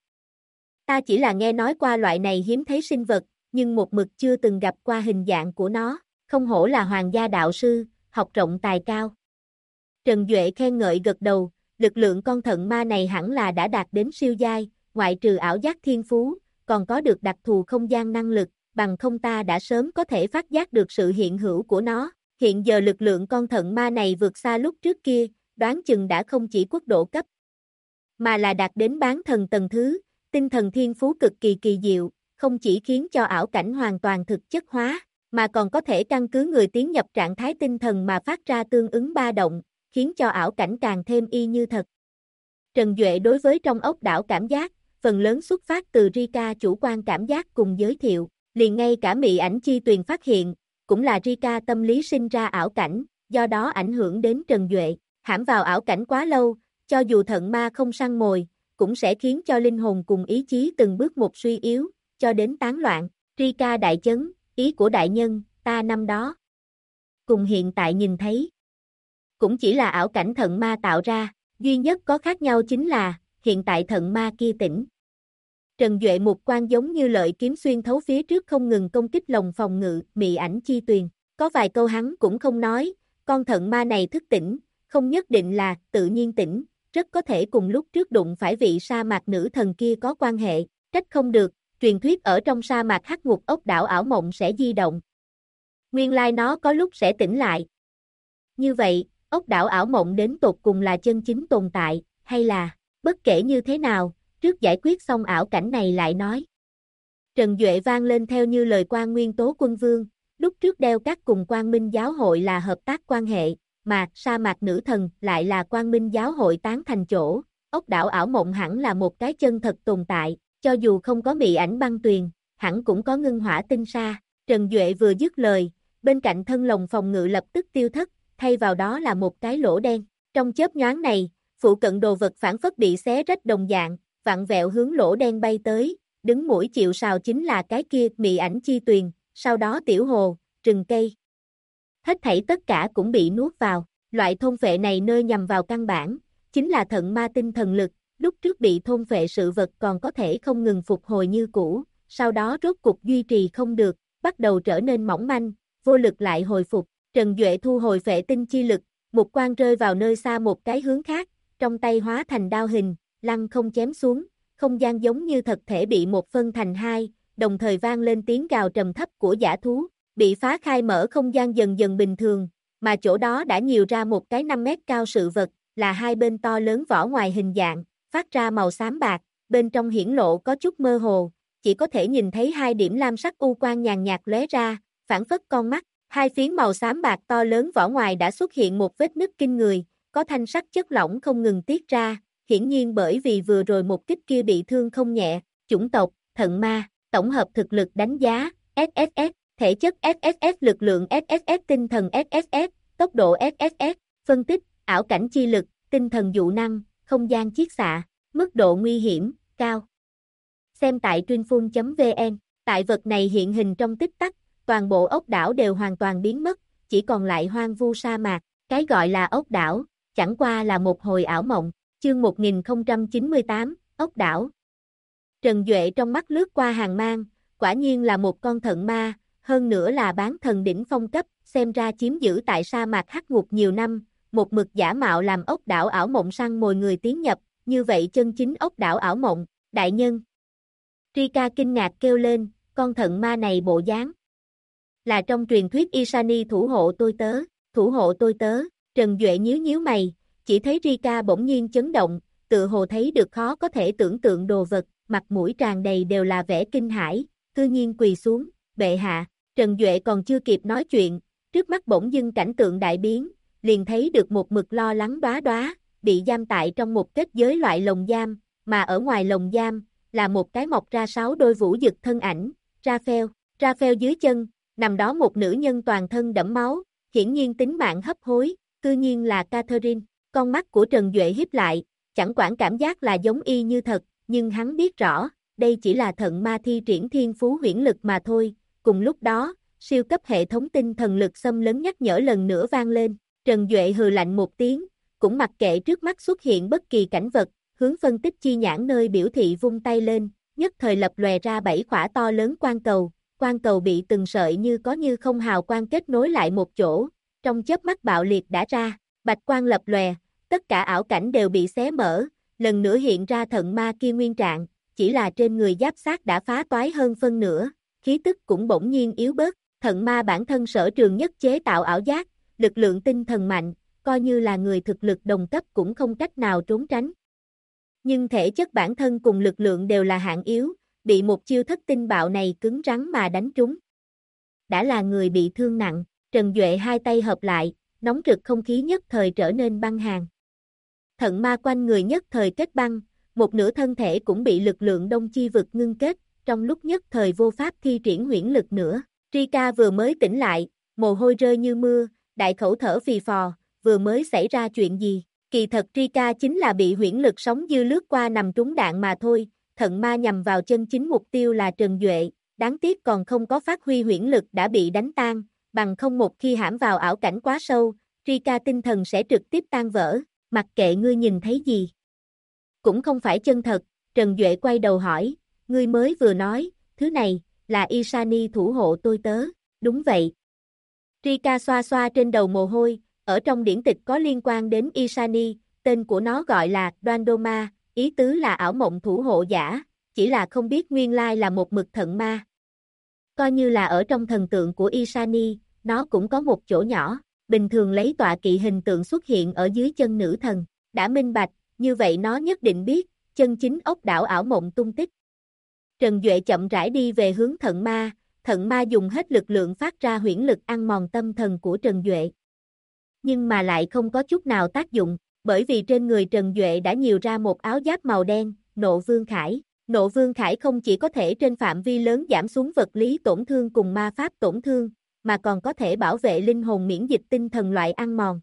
Ta chỉ là nghe nói qua loại này hiếm thấy sinh vật, nhưng một mực chưa từng gặp qua hình dạng của nó, không hổ là hoàng gia đạo sư, học rộng tài cao. Trần Duệ khen ngợi gật đầu, lực lượng con thận ma này hẳn là đã đạt đến siêu giai, ngoại trừ ảo giác thiên phú, còn có được đặc thù không gian năng lực, bằng không ta đã sớm có thể phát giác được sự hiện hữu của nó. Hiện giờ lực lượng con thận ma này vượt xa lúc trước kia, đoán chừng đã không chỉ quốc độ cấp, mà là đạt đến bán thần tầng thứ, tinh thần thiên phú cực kỳ kỳ diệu, không chỉ khiến cho ảo cảnh hoàn toàn thực chất hóa, mà còn có thể căn cứ người tiến nhập trạng thái tinh thần mà phát ra tương ứng ba động, khiến cho ảo cảnh càng thêm y như thật. Trần Duệ đối với trong ốc đảo cảm giác, phần lớn xuất phát từ Rika chủ quan cảm giác cùng giới thiệu, liền ngay cả mị ảnh chi tuyền phát hiện, cũng là Rika tâm lý sinh ra ảo cảnh, do đó ảnh hưởng đến Trần Duệ, hãm vào ảo cảnh quá lâu, cho dù thận ma không săn mồi, cũng sẽ khiến cho linh hồn cùng ý chí từng bước một suy yếu, cho đến tán loạn. Rika đại chấn, ý của đại nhân, ta năm đó cùng hiện tại nhìn thấy cũng chỉ là ảo cảnh thận ma tạo ra, duy nhất có khác nhau chính là, hiện tại thận ma kia tỉnh. Trần Duệ mục quan giống như lợi kiếm xuyên thấu phía trước không ngừng công kích lồng phòng ngự, mị ảnh chi tuyền, có vài câu hắn cũng không nói, con thận ma này thức tỉnh, không nhất định là tự nhiên tỉnh, rất có thể cùng lúc trước đụng phải vị sa mạc nữ thần kia có quan hệ, trách không được, truyền thuyết ở trong sa mạc hắc ngục ốc đảo ảo mộng sẽ di động. Nguyên lai nó có lúc sẽ tỉnh lại. Như vậy, ốc đảo ảo mộng đến tột cùng là chân chính tồn tại, hay là, bất kể như thế nào, trước giải quyết xong ảo cảnh này lại nói. Trần Duệ vang lên theo như lời Quan Nguyên Tố Quân Vương, lúc trước đeo các cùng Quang Minh Giáo hội là hợp tác quan hệ, mà sa mạc nữ thần lại là Quang Minh Giáo hội tán thành chỗ, ốc đảo ảo mộng hẳn là một cái chân thật tồn tại, cho dù không có mị ảnh băng tuyền, hẳn cũng có ngưng hỏa tinh sa. Trần Duệ vừa dứt lời, bên cạnh thân lồng phòng ngự lập tức tiêu thất, thay vào đó là một cái lỗ đen. Trong chớp nhoáng này, phụ cận đồ vật phản phất bị xé rách đồng dạng, vặn vẹo hướng lỗ đen bay tới, đứng mũi chịu sào chính là cái kia mị ảnh chi tuyền, sau đó tiểu hồ, rừng cây. Hết thảy tất cả cũng bị nuốt vào, loại thôn phệ này nơi nhằm vào căn bản, chính là thận ma tinh thần lực, lúc trước bị thôn phệ sự vật còn có thể không ngừng phục hồi như cũ, sau đó rốt cục duy trì không được, bắt đầu trở nên mỏng manh, vô lực lại hồi phục. Trần Duệ thu hồi phệ tinh chi lực, mục quang rơi vào nơi xa một cái hướng khác, trong tay hóa thành đao hình, lăng không chém xuống, không gian giống như thật thể bị một phân thành hai, đồng thời vang lên tiếng gào trầm thấp của dã thú, bị phá khai mở không gian dần dần bình thường, mà chỗ đó đã nhiều ra một cái 5 mét cao sự vật, là hai bên to lớn vỏ ngoài hình dạng, phát ra màu xám bạc, bên trong hiển lộ có chút mơ hồ, chỉ có thể nhìn thấy hai điểm lam sắc u quang nhàn nhạt lóe ra, phản phất con mắt. Hai phiến màu xám bạc to lớn vỏ ngoài đã xuất hiện một vết nứt kinh người, có thanh sắc chất lỏng không ngừng tiết ra, hiển nhiên bởi vì vừa rồi một kích kia bị thương không nhẹ. Chủng tộc, thận ma, tổng hợp thực lực đánh giá, SSS, thể chất SSS, lực lượng SSS, tinh thần SSS, tốc độ SSS, phân tích, ảo cảnh chi lực, tinh thần dụ năng, không gian chiết xạ, mức độ nguy hiểm, cao. Xem tại Trinfun.vn, tại vật này hiện hình trong tích tắc, toàn bộ ốc đảo đều hoàn toàn biến mất, chỉ còn lại hoang vu sa mạc, cái gọi là ốc đảo, chẳng qua là một hồi ảo mộng. Chương 1098, ốc đảo. Trần Duệ trong mắt lướt qua hàng mang, quả nhiên là một con thận ma, hơn nữa là bán thần đỉnh phong cấp, xem ra chiếm giữ tại sa mạc Hắc Ngục nhiều năm, một mực giả mạo làm ốc đảo ảo mộng săn mồi người tiến nhập, như vậy chân chính ốc đảo ảo mộng, đại nhân. Rika kinh ngạc kêu lên, con thận ma này bộ dáng là trong truyền thuyết Isani thủ hộ tôi tớ, Trần Duệ nhíu mày, chỉ thấy Rika bỗng nhiên chấn động, tự hồ thấy được khó có thể tưởng tượng đồ vật, mặt mũi tràn đầy đều là vẻ kinh hãi, cư nhiên quỳ xuống, bệ hạ. Trần Duệ còn chưa kịp nói chuyện, trước mắt bỗng dưng cảnh tượng đại biến, liền thấy được một mực lo lắng đóa, bị giam tại trong một kết giới loại lồng giam, mà ở ngoài lồng giam, là một cái mọc ra 6 đôi vũ dực thân ảnh, Raphael dưới chân, nằm đó một nữ nhân toàn thân đẫm máu, hiển nhiên tính mạng hấp hối, cư nhiên là Catherine, con mắt của Trần Duệ híp lại, chẳng quản cảm giác là giống y như thật, nhưng hắn biết rõ, đây chỉ là thận ma thi triển thiên phú huyễn lực mà thôi, cùng lúc đó, siêu cấp hệ thống tinh thần lực xâm lấn nhắc nhở lần nữa vang lên, Trần Duệ hừ lạnh một tiếng, cũng mặc kệ trước mắt xuất hiện bất kỳ cảnh vật, hướng phân tích chi nhãn nơi biểu thị vung tay lên, nhất thời lập lòe ra 7 khỏa to lớn quang cầu bị từng sợi như có như không hào quang kết nối lại một chỗ, trong chớp mắt bạo liệt đã ra, bạch quang lập lòe, tất cả ảo cảnh đều bị xé mở, lần nữa hiện ra thận ma kia nguyên trạng, chỉ là trên người giáp xác đã phá toái hơn phân nửa, khí tức cũng bỗng nhiên yếu bớt, thận ma bản thân sở trường nhất chế tạo ảo giác, lực lượng tinh thần mạnh, coi như là người thực lực đồng cấp cũng không cách nào trốn tránh. Nhưng thể chất bản thân cùng lực lượng đều là hạng yếu, bị một chiêu thất tinh bạo này cứng rắn mà đánh trúng. Đã là người bị thương nặng, Trần Duệ hai tay hợp lại, nóng rực không khí nhất thời trở nên băng hàn. Thận ma quanh người nhất thời kết băng, một nửa thân thể cũng bị lực lượng đông chi vực ngưng kết, trong lúc nhất thời vô pháp thi triển huyễn lực nữa. Rika vừa mới tỉnh lại, mồ hôi rơi như mưa, đại khẩu thở phì phò, vừa mới xảy ra chuyện gì? Kỳ thật Rika chính là bị huyễn lực sóng dư lướt qua nằm trúng đạn mà thôi, thận ma nhằm vào chân chính mục tiêu là Trần Duệ, đáng tiếc còn không có phát huy huyễn lực đã bị đánh tan, bằng không một khi hãm vào ảo cảnh quá sâu, Rika tinh thần sẽ trực tiếp tan vỡ, mặc kệ ngươi nhìn thấy gì. Cũng không phải chân thật, Trần Duệ quay đầu hỏi, ngươi mới vừa nói, thứ này, là Isani thủ hộ tôi tớ, đúng vậy. Rika xoa xoa trên đầu mồ hôi, ở trong điển tịch có liên quan đến Isani, tên của nó gọi là Randoma, ý tứ là ảo mộng thủ hộ giả, chỉ là không biết nguyên lai là một mực thận ma. Coi như là ở trong thần tượng của Isani, nó cũng có một chỗ nhỏ, bình thường lấy tọa kỵ hình tượng xuất hiện ở dưới chân nữ thần, đã minh bạch, như vậy nó nhất định biết, chân chính ốc đảo ảo mộng tung tích. Trần Duệ chậm rãi đi về hướng thận ma dùng hết lực lượng phát ra huyễn lực ăn mòn tâm thần của Trần Duệ. Nhưng mà lại không có chút nào tác dụng, bởi vì trên người Trần Duệ đã nhiều ra một áo giáp màu đen, Nộ Vương Khải. Nộ Vương Khải không chỉ có thể trên phạm vi lớn giảm xuống vật lý tổn thương cùng ma pháp tổn thương, mà còn có thể bảo vệ linh hồn miễn dịch tinh thần loại ăn mòn.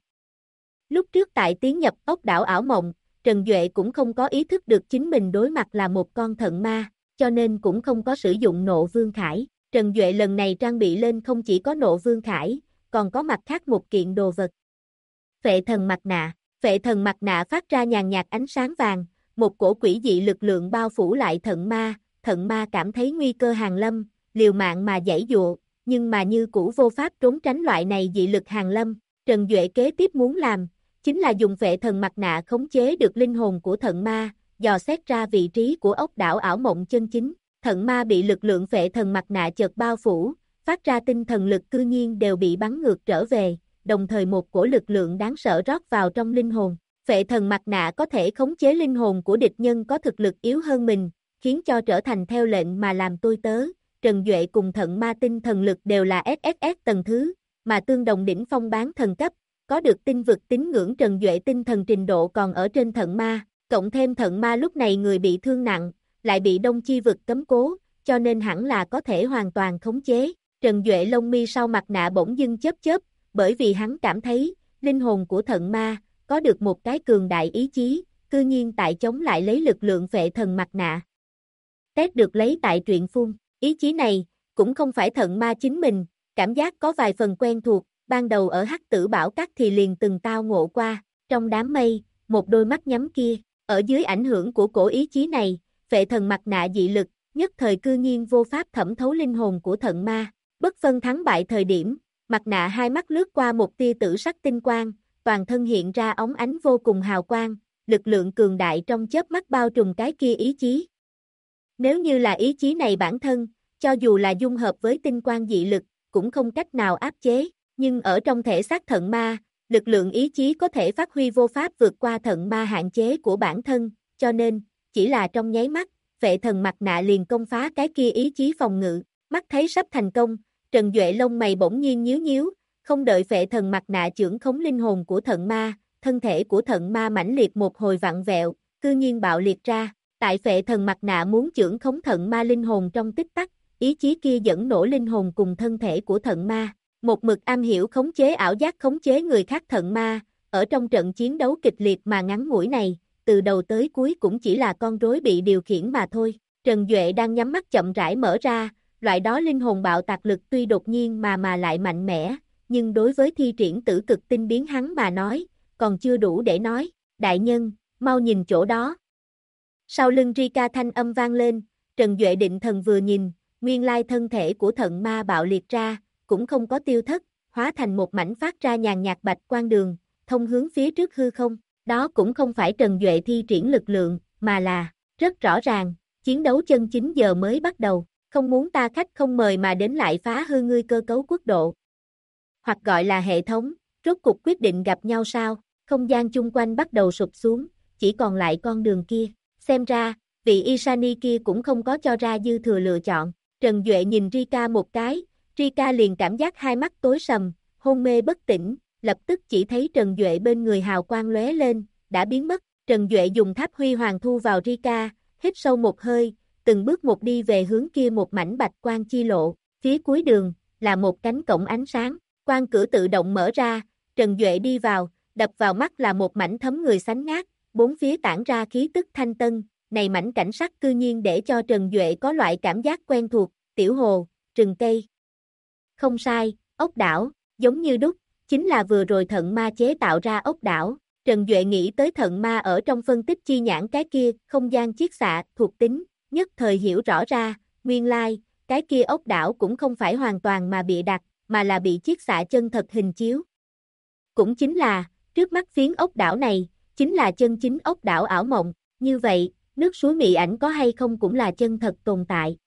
Lúc trước tại tiến nhập ốc đảo ảo mộng, Trần Duệ cũng không có ý thức được chính mình đối mặt là một con thận ma, cho nên cũng không có sử dụng Nộ Vương Khải. Trần Duệ lần này trang bị lên không chỉ có Nộ Vương Khải, còn có mặt khác một kiện đồ vật. Phệ thần mặt nạ. Phệ thần mặt nạ phát ra nhàn nhạt ánh sáng vàng, một cổ quỷ dị lực lượng bao phủ lại thận ma cảm thấy nguy cơ hàng lâm, liều mạng mà giãy giụa, nhưng mà như cũ vô pháp trốn tránh loại này dị lực hàng lâm. Trần Duệ kế tiếp muốn làm, chính là dùng phệ thần mặt nạ khống chế được linh hồn của thận ma, dò xét ra vị trí của ốc đảo ảo mộng chân chính. Thận ma bị lực lượng phệ thần mặt nạ chợt bao phủ, phát ra tinh thần lực cư nhiên đều bị bắn ngược trở về, đồng thời một cổ lực lượng đáng sợ rót vào trong linh hồn. Phệ thần mặt nạ có thể khống chế linh hồn của địch nhân có thực lực yếu hơn mình, khiến cho trở thành theo lệnh mà làm tôi tớ. Trần Duệ cùng thận ma tinh thần lực đều là SSS tầng thứ, mà tương đồng đỉnh phong bán thần cấp, có được tinh vực tín ngưỡng. Trần Duệ tinh thần trình độ còn ở trên thận ma, cộng thêm thận ma lúc này người bị thương nặng, lại bị đông chi vực cấm cố, cho nên hẳn là có thể hoàn toàn khống chế. Trần Duệ lông mi sau mặt nạ bỗng dưng chớp, bởi vì hắn cảm thấy, linh hồn của thận ma, có được một cái cường đại ý chí, cư nhiên tại chống lại lấy lực lượng phệ thần mặt nạ. Test được lấy tại truyện phun, ý chí này, cũng không phải thận ma chính mình, cảm giác có vài phần quen thuộc, ban đầu ở Hắc Tử Bảo Các thì liền từng tao ngộ qua, Trong đám mây, một đôi mắt nhắm kia, ở dưới ảnh hưởng của cổ ý chí này, phệ thần mặt nạ dị lực, nhất thời cư nhiên vô pháp thẩm thấu linh hồn của thận ma. Bất phân thắng bại thời điểm, mặt nạ hai mắt lướt qua một tia tử sắc tinh quang, toàn thân hiện ra óng ánh vô cùng hào quang, lực lượng cường đại trong chớp mắt bao trùm cái kia ý chí. Nếu như là ý chí này bản thân, cho dù là dung hợp với tinh quang dị lực, cũng không cách nào áp chế, nhưng ở trong thể xác thận ma, lực lượng ý chí có thể phát huy vô pháp vượt qua thận ma hạn chế của bản thân, cho nên, chỉ là trong nháy mắt, phệ thần mặt nạ liền công phá cái kia ý chí phòng ngự, mắt thấy sắp thành công, Trần Duệ lông mày bỗng nhiên nhíu nhíu, không đợi phệ thần mặt nạ chưởng khống linh hồn của thận ma, thân thể của thận ma mãnh liệt một hồi vặn vẹo, cư nhiên bạo liệt ra, tại phệ thần mặt nạ muốn chưởng khống thận ma linh hồn trong tích tắc, ý chí kia dẫn nổ linh hồn cùng thân thể của thận ma, một mực am hiểu khống chế ảo giác khống chế người khác thận ma, ở trong trận chiến đấu kịch liệt mà ngắn ngủi này, từ đầu tới cuối cũng chỉ là con rối bị điều khiển mà thôi. Trần Duệ đang nhắm mắt chậm rãi mở ra, loại đó linh hồn bạo tạc lực tuy đột nhiên mà lại mạnh mẽ, nhưng đối với thi triển tử cực tinh biến hắn mà nói, còn chưa đủ để nói, đại nhân, mau nhìn chỗ đó. Sau lưng Rika thanh âm vang lên, Trần Duệ định thần vừa nhìn, nguyên lai thân thể của thận ma bạo liệt ra, cũng không có tiêu thất, hóa thành một mảnh phát ra nhàn nhạt bạch quang đường, thông hướng phía trước hư không, đó cũng không phải Trần Duệ thi triển lực lượng, mà là, rất rõ ràng, chiến đấu chân chính giờ mới bắt đầu, không muốn ta khách không mời mà đến lại phá hư ngươi cơ cấu quốc độ. Hoặc gọi là hệ thống, rốt cục quyết định gặp nhau sao, không gian chung quanh bắt đầu sụp xuống, chỉ còn lại con đường kia, xem ra, vị Isani kia cũng không có cho ra dư thừa lựa chọn, Trần Duệ nhìn Rika một cái, Rika liền cảm giác hai mắt tối sầm, hôn mê bất tỉnh, lập tức chỉ thấy Trần Duệ bên người hào quang lóe lên, đã biến mất, Trần Duệ dùng tháp huy hoàng thu vào Rika, hít sâu một hơi, từng bước một đi về hướng kia một mảnh bạch quang chi lộ, phía cuối đường, là một cánh cổng ánh sáng, quan cửa tự động mở ra, Trần Duệ đi vào, đập vào mắt là một mảnh thấm người sánh ngát, bốn phía tản ra khí tức thanh tân, này mảnh cảnh sắc cư nhiên để cho Trần Duệ có loại cảm giác quen thuộc, tiểu hồ, rừng cây. Không sai, ốc đảo, giống như đúc, chính là vừa rồi thận ma chế tạo ra ốc đảo. Trần Duệ nghĩ tới thận ma ở trong phân tích chi nhãn cái kia, không gian chiết xạ, thuộc tính, nhất thời hiểu rõ ra, nguyên lai, cái kia ốc đảo cũng không phải hoàn toàn mà bịa đặt, mà là bị chiết xạ chân thật hình chiếu. Cũng chính là, trước mắt phiến ốc đảo này, chính là chân chính ốc đảo ảo mộng, như vậy, nước suối Mị Ảnh có hay không cũng là chân thật tồn tại.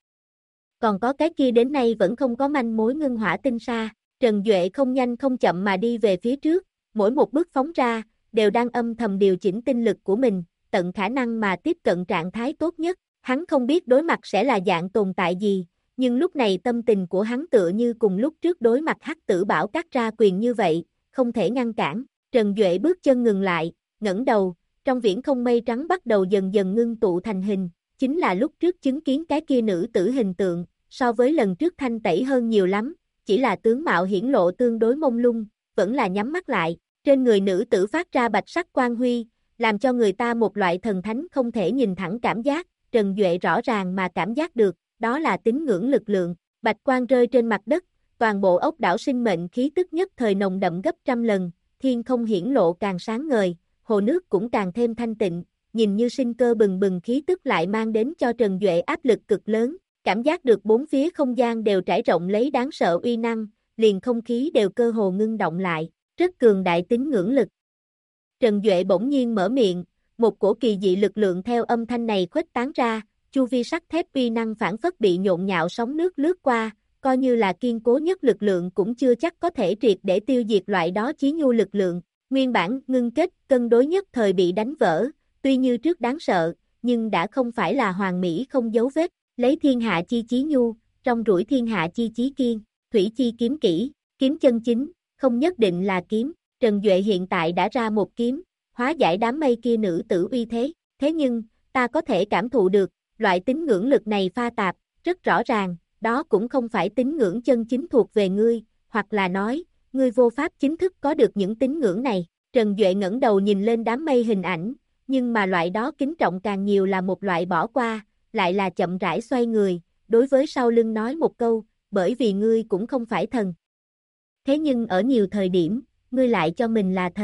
Còn có cái kia đến nay vẫn không có manh mối ngưng hỏa tinh sa, Trần Duệ không nhanh không chậm mà đi về phía trước, mỗi một bước phóng ra, đều đang âm thầm điều chỉnh tinh lực của mình, tận khả năng mà tiếp cận trạng thái tốt nhất, hắn không biết đối mặt sẽ là dạng tồn tại gì, nhưng lúc này tâm tình của hắn tựa như cùng lúc trước đối mặt Hắc Tử Bảo cắt ra quyền như vậy, không thể ngăn cản, Trần Duệ bước chân ngừng lại, ngẩng đầu, trong viễn không mây trắng bắt đầu dần dần ngưng tụ thành hình, chính là lúc trước chứng kiến cái kia nữ tử hình tượng, so với lần trước thanh tẩy hơn nhiều lắm, chỉ là tướng mạo hiển lộ tương đối mông lung, vẫn là nhắm mắt lại, trên người nữ tử phát ra bạch sắc quang huy, làm cho người ta một loại thần thánh không thể nhìn thẳng cảm giác, Trần Duệ rõ ràng mà cảm giác được, đó là tín ngưỡng lực lượng, bạch quang rơi trên mặt đất, toàn bộ ốc đảo sinh mệnh khí tức nhất thời nồng đậm gấp trăm lần, thiên không hiển lộ càng sáng ngời, hồ nước cũng càng thêm thanh tịnh, nhìn như sinh cơ bừng bừng khí tức lại mang đến cho Trần Duệ áp lực cực lớn, cảm giác được bốn phía không gian đều trải rộng lấy đáng sợ uy năng, liền không khí đều cơ hồ ngưng động lại, rất cường đại tín ngưỡng lực. Trần Duệ bỗng nhiên mở miệng, một cổ kỳ dị lực lượng theo âm thanh này khuếch tán ra, chu vi sắt thép uy năng phản phất bị nhộn nhạo sóng nước lướt qua, coi như là kiên cố nhất lực lượng cũng chưa chắc có thể triệt để tiêu diệt loại đó chí nhu lực lượng, nguyên bản ngưng kết cân đối nhất thời bị đánh vỡ, tuy như trước đáng sợ, nhưng đã không phải là hoàn mỹ không dấu vết, lấy thiên hạ chi chí nhu, trong rủi thiên hạ chi chí kiên, thủy chi kiếm kỹ, kiếm chân chính, không nhất định là kiếm, Trần Duệ hiện tại đã ra một kiếm, hóa giải đám mây kia nữ tử uy thế, thế nhưng, ta có thể cảm thụ được, loại tín ngưỡng lực này pha tạp, rất rõ ràng, đó cũng không phải tín ngưỡng chân chính thuộc về ngươi, hoặc là nói, ngươi vô pháp chính thức có được những tín ngưỡng này, Trần Duệ ngẩng đầu nhìn lên đám mây hình ảnh, nhưng mà loại đó kính trọng càng nhiều là một loại bỏ qua, lại là chậm rãi xoay người, đối với sau lưng nói một câu, bởi vì ngươi cũng không phải thần. Thế nhưng ở nhiều thời điểm, ngươi lại cho mình là thần,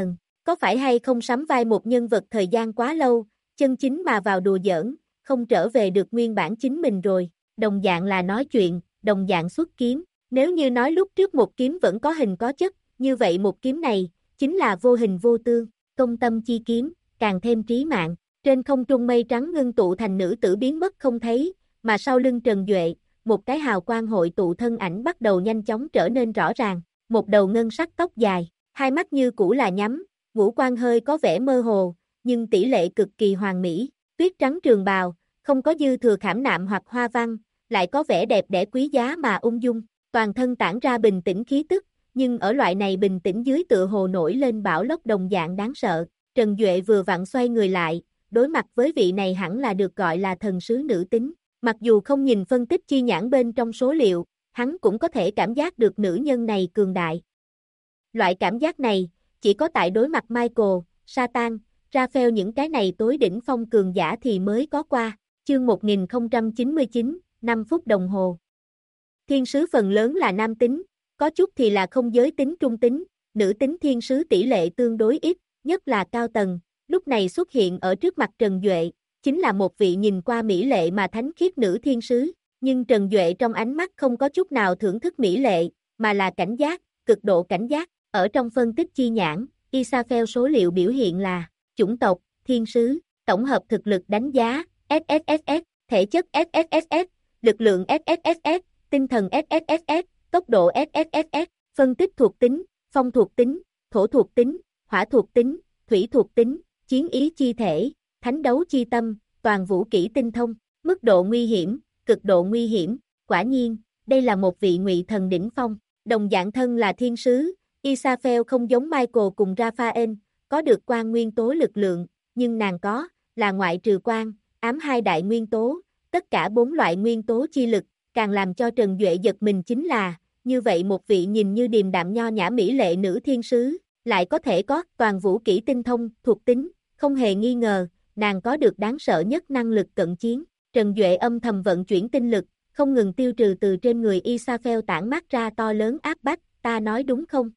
Có phải hay không sắm vai một nhân vật thời gian quá lâu, chân chính mà vào đùa giỡn, không trở về được nguyên bản chính mình rồi, đồng dạng là nói chuyện, đồng dạng xuất kiếm, nếu như nói lúc trước một kiếm vẫn có hình có chất, như vậy một kiếm này, chính là vô hình vô tương, công tâm chi kiếm, càng thêm trí mạng, trên không trung mây trắng ngưng tụ thành nữ tử biến mất không thấy, mà sau lưng Trần Duệ, một cái hào quang hội tụ thân ảnh bắt đầu nhanh chóng trở nên rõ ràng, một đầu ngân sắc tóc dài, hai mắt như cũ là nhắm, ngũ quan hơi có vẻ mơ hồ, nhưng tỷ lệ cực kỳ hoàn mỹ, tuyết trắng trường bào, không có dư thừa khảm nạm hoặc hoa văn, lại có vẻ đẹp đẽ quý giá mà ung dung, toàn thân tản ra bình tĩnh khí tức, nhưng ở loại này bình tĩnh dưới tựa hồ nổi lên bão lốc đồng dạng đáng sợ. Trần Duệ vừa vặn xoay người lại, đối mặt với vị này hẳn là được gọi là thần sứ nữ tính, mặc dù không nhìn phân tích chi nhãn bên trong số liệu, hắn cũng có thể cảm giác được nữ nhân này cường đại. Loại cảm giác này, chỉ có tại đối mặt Michael, Satan, Raphael những cái này tối đỉnh phong cường giả thì mới có qua. Chương 1099, 5 phút đồng hồ. Thiên sứ phần lớn là nam tính, có chút thì là không giới tính trung tính, nữ tính thiên sứ tỷ lệ tương đối ít, nhất là cao tầng, lúc này xuất hiện ở trước mặt Trần Duệ, chính là một vị nhìn qua mỹ lệ mà thánh khiết nữ thiên sứ, nhưng Trần Duệ trong ánh mắt không có chút nào thưởng thức mỹ lệ, mà là cảnh giác, cực độ cảnh giác, ở trong phân tích chi nhãn, Israfel số liệu biểu hiện là, chủng tộc, thiên sứ, tổng hợp thực lực đánh giá, SSSS, thể chất SSSS, lực lượng SSSS, tinh thần SSSS, tốc độ SSSS, phân tích thuộc tính, phong thuộc tính, thổ thuộc tính, hỏa thuộc tính, thủy thuộc tính, chiến ý chi thể, thánh đấu chi tâm, toàn vũ kỹ tinh thông, mức độ nguy hiểm, cực độ nguy hiểm, quả nhiên, đây là một vị ngụy thần đỉnh phong, đồng dạng thân là thiên sứ, Israfel không giống Michael cùng Raphael, có được quan nguyên tố lực lượng, nhưng nàng có, là ngoại trừ quan, ám hai đại nguyên tố, tất cả 4 loại nguyên tố chi lực, càng làm cho Trần Duệ giật mình chính là, như vậy một vị nhìn như điềm đạm nho nhã mỹ lệ nữ thiên sứ, lại có thể có toàn vũ kỹ tinh thông, thuộc tính, không hề nghi ngờ, nàng có được đáng sợ nhất năng lực cận chiến. Trần Duệ âm thầm vận chuyển tinh lực, không ngừng tiêu trừ từ trên người Israfel tản mát ra to lớn áp bách, ta nói đúng không?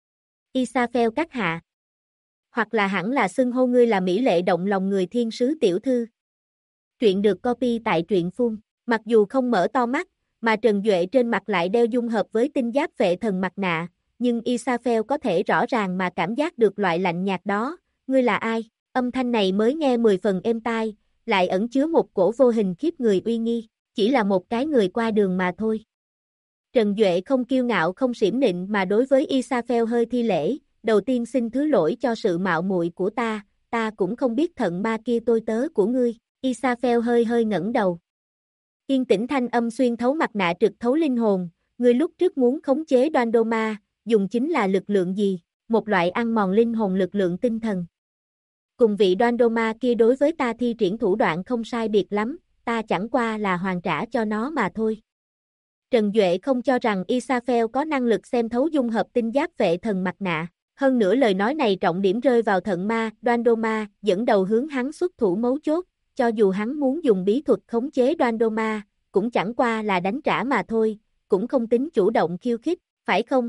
Israfel các hạ. Hoặc là hẳn là xưng hô ngươi là mỹ lệ động lòng người thiên sứ tiểu thư. Truyện được copy tại truyện phun, mặc dù không mở to mắt, mà Trần Duệ trên mặt lại đeo dung hợp với tinh giáp vệ thần mặt nạ, nhưng Israfel có thể rõ ràng mà cảm giác được loại lạnh nhạt đó, ngươi là ai? Âm thanh này mới nghe 10 phần êm tai, lại ẩn chứa một cổ vô hình khiếp người uy nghi, chỉ là một cái người qua đường mà thôi. Trần Duệ không kiêu ngạo không xiểm nịnh mà đối với Israfel hơi thi lễ, đầu tiên xin thứ lỗi cho sự mạo muội của ta cũng không biết thận ma kia tôi tớ của ngươi, Israfel hơi hơi ngẩng đầu. Yên tĩnh thanh âm xuyên thấu mặt nạ trực thấu linh hồn, ngươi lúc trước muốn khống chế Đoan dùng chính là lực lượng gì, một loại ăn mòn linh hồn lực lượng tinh thần. Cùng vị Đoan kia đối với ta thi triển thủ đoạn không sai biệt lắm, ta chẳng qua là hoàn trả cho nó mà thôi. Trần Duệ không cho rằng Israfel có năng lực xem thấu dung hợp tinh giáp vệ thần mặt nạ, hơn nữa lời nói này trọng điểm rơi vào thận ma, Đoan dẫn đầu hướng hắn xuất thủ mấu chốt, cho dù hắn muốn dùng bí thuật khống chế Đoan cũng chẳng qua là đánh trả mà thôi, cũng không tính chủ động khiêu khích, phải không?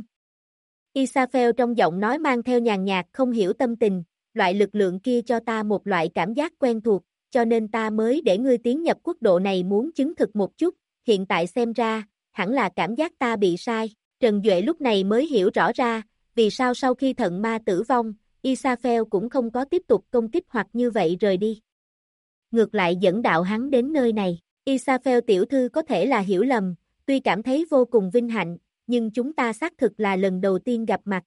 Israfel trong giọng nói mang theo nhàn nhạt không hiểu tâm tình, loại lực lượng kia cho ta một loại cảm giác quen thuộc, cho nên ta mới để ngươi tiến nhập quốc độ này muốn chứng thực một chút, hiện tại xem ra, hẳn là cảm giác ta bị sai. Trần Duệ lúc này mới hiểu rõ ra, vì sao sau khi thận ma tử vong, Israfel cũng không có tiếp tục công kích hoặc như vậy rời đi. Ngược lại dẫn đạo hắn đến nơi này, Israfel tiểu thư có thể là hiểu lầm, tuy cảm thấy vô cùng vinh hạnh, nhưng chúng ta xác thực là lần đầu tiên gặp mặt.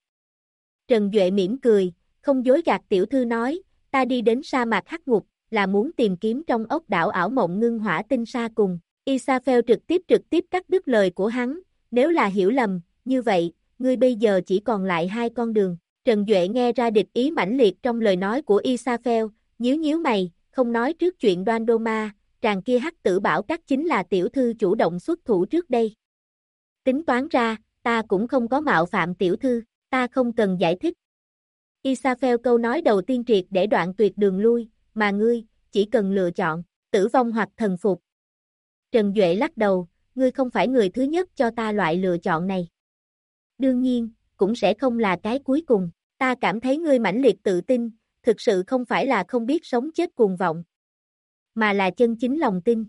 Trần Duệ mỉm cười, không dối gạt tiểu thư nói, ta đi đến sa mạc Hắc Ngục, là muốn tìm kiếm trong ốc đảo ảo mộng ngưng hỏa tinh sa cùng. Israfel trực tiếp cắt đứt lời của hắn, nếu là hiểu lầm, như vậy, ngươi bây giờ chỉ còn lại 2 con đường. Trần Duệ nghe ra địch ý mãnh liệt trong lời nói của Israfel, nhíu mày, không nói trước chuyện Đoan tràng kia Hắc Tử Bảo Các chính là tiểu thư chủ động xuất thủ trước đây. Tính toán ra, ta cũng không có mạo phạm tiểu thư, ta không cần giải thích. Israfel câu nói đầu tiên triệt để đoạn tuyệt đường lui, mà ngươi, chỉ cần lựa chọn, tử vong hoặc thần phục. Trần Duệ lắc đầu, ngươi không phải người thứ nhất cho ta loại lựa chọn này. Đương nhiên, cũng sẽ không là cái cuối cùng. Ta cảm thấy ngươi mãnh liệt tự tin, thực sự không phải là không biết sống chết cuồng vọng, mà là chân chính lòng tin.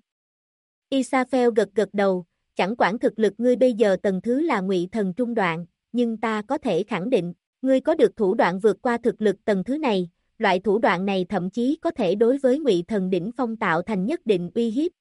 Israfel gật gật đầu, chẳng quản thực lực ngươi bây giờ tầng thứ là ngụy thần trung đoạn, nhưng ta có thể khẳng định, ngươi có được thủ đoạn vượt qua thực lực tầng thứ này, loại thủ đoạn này thậm chí có thể đối với ngụy thần đỉnh phong tạo thành nhất định uy hiếp.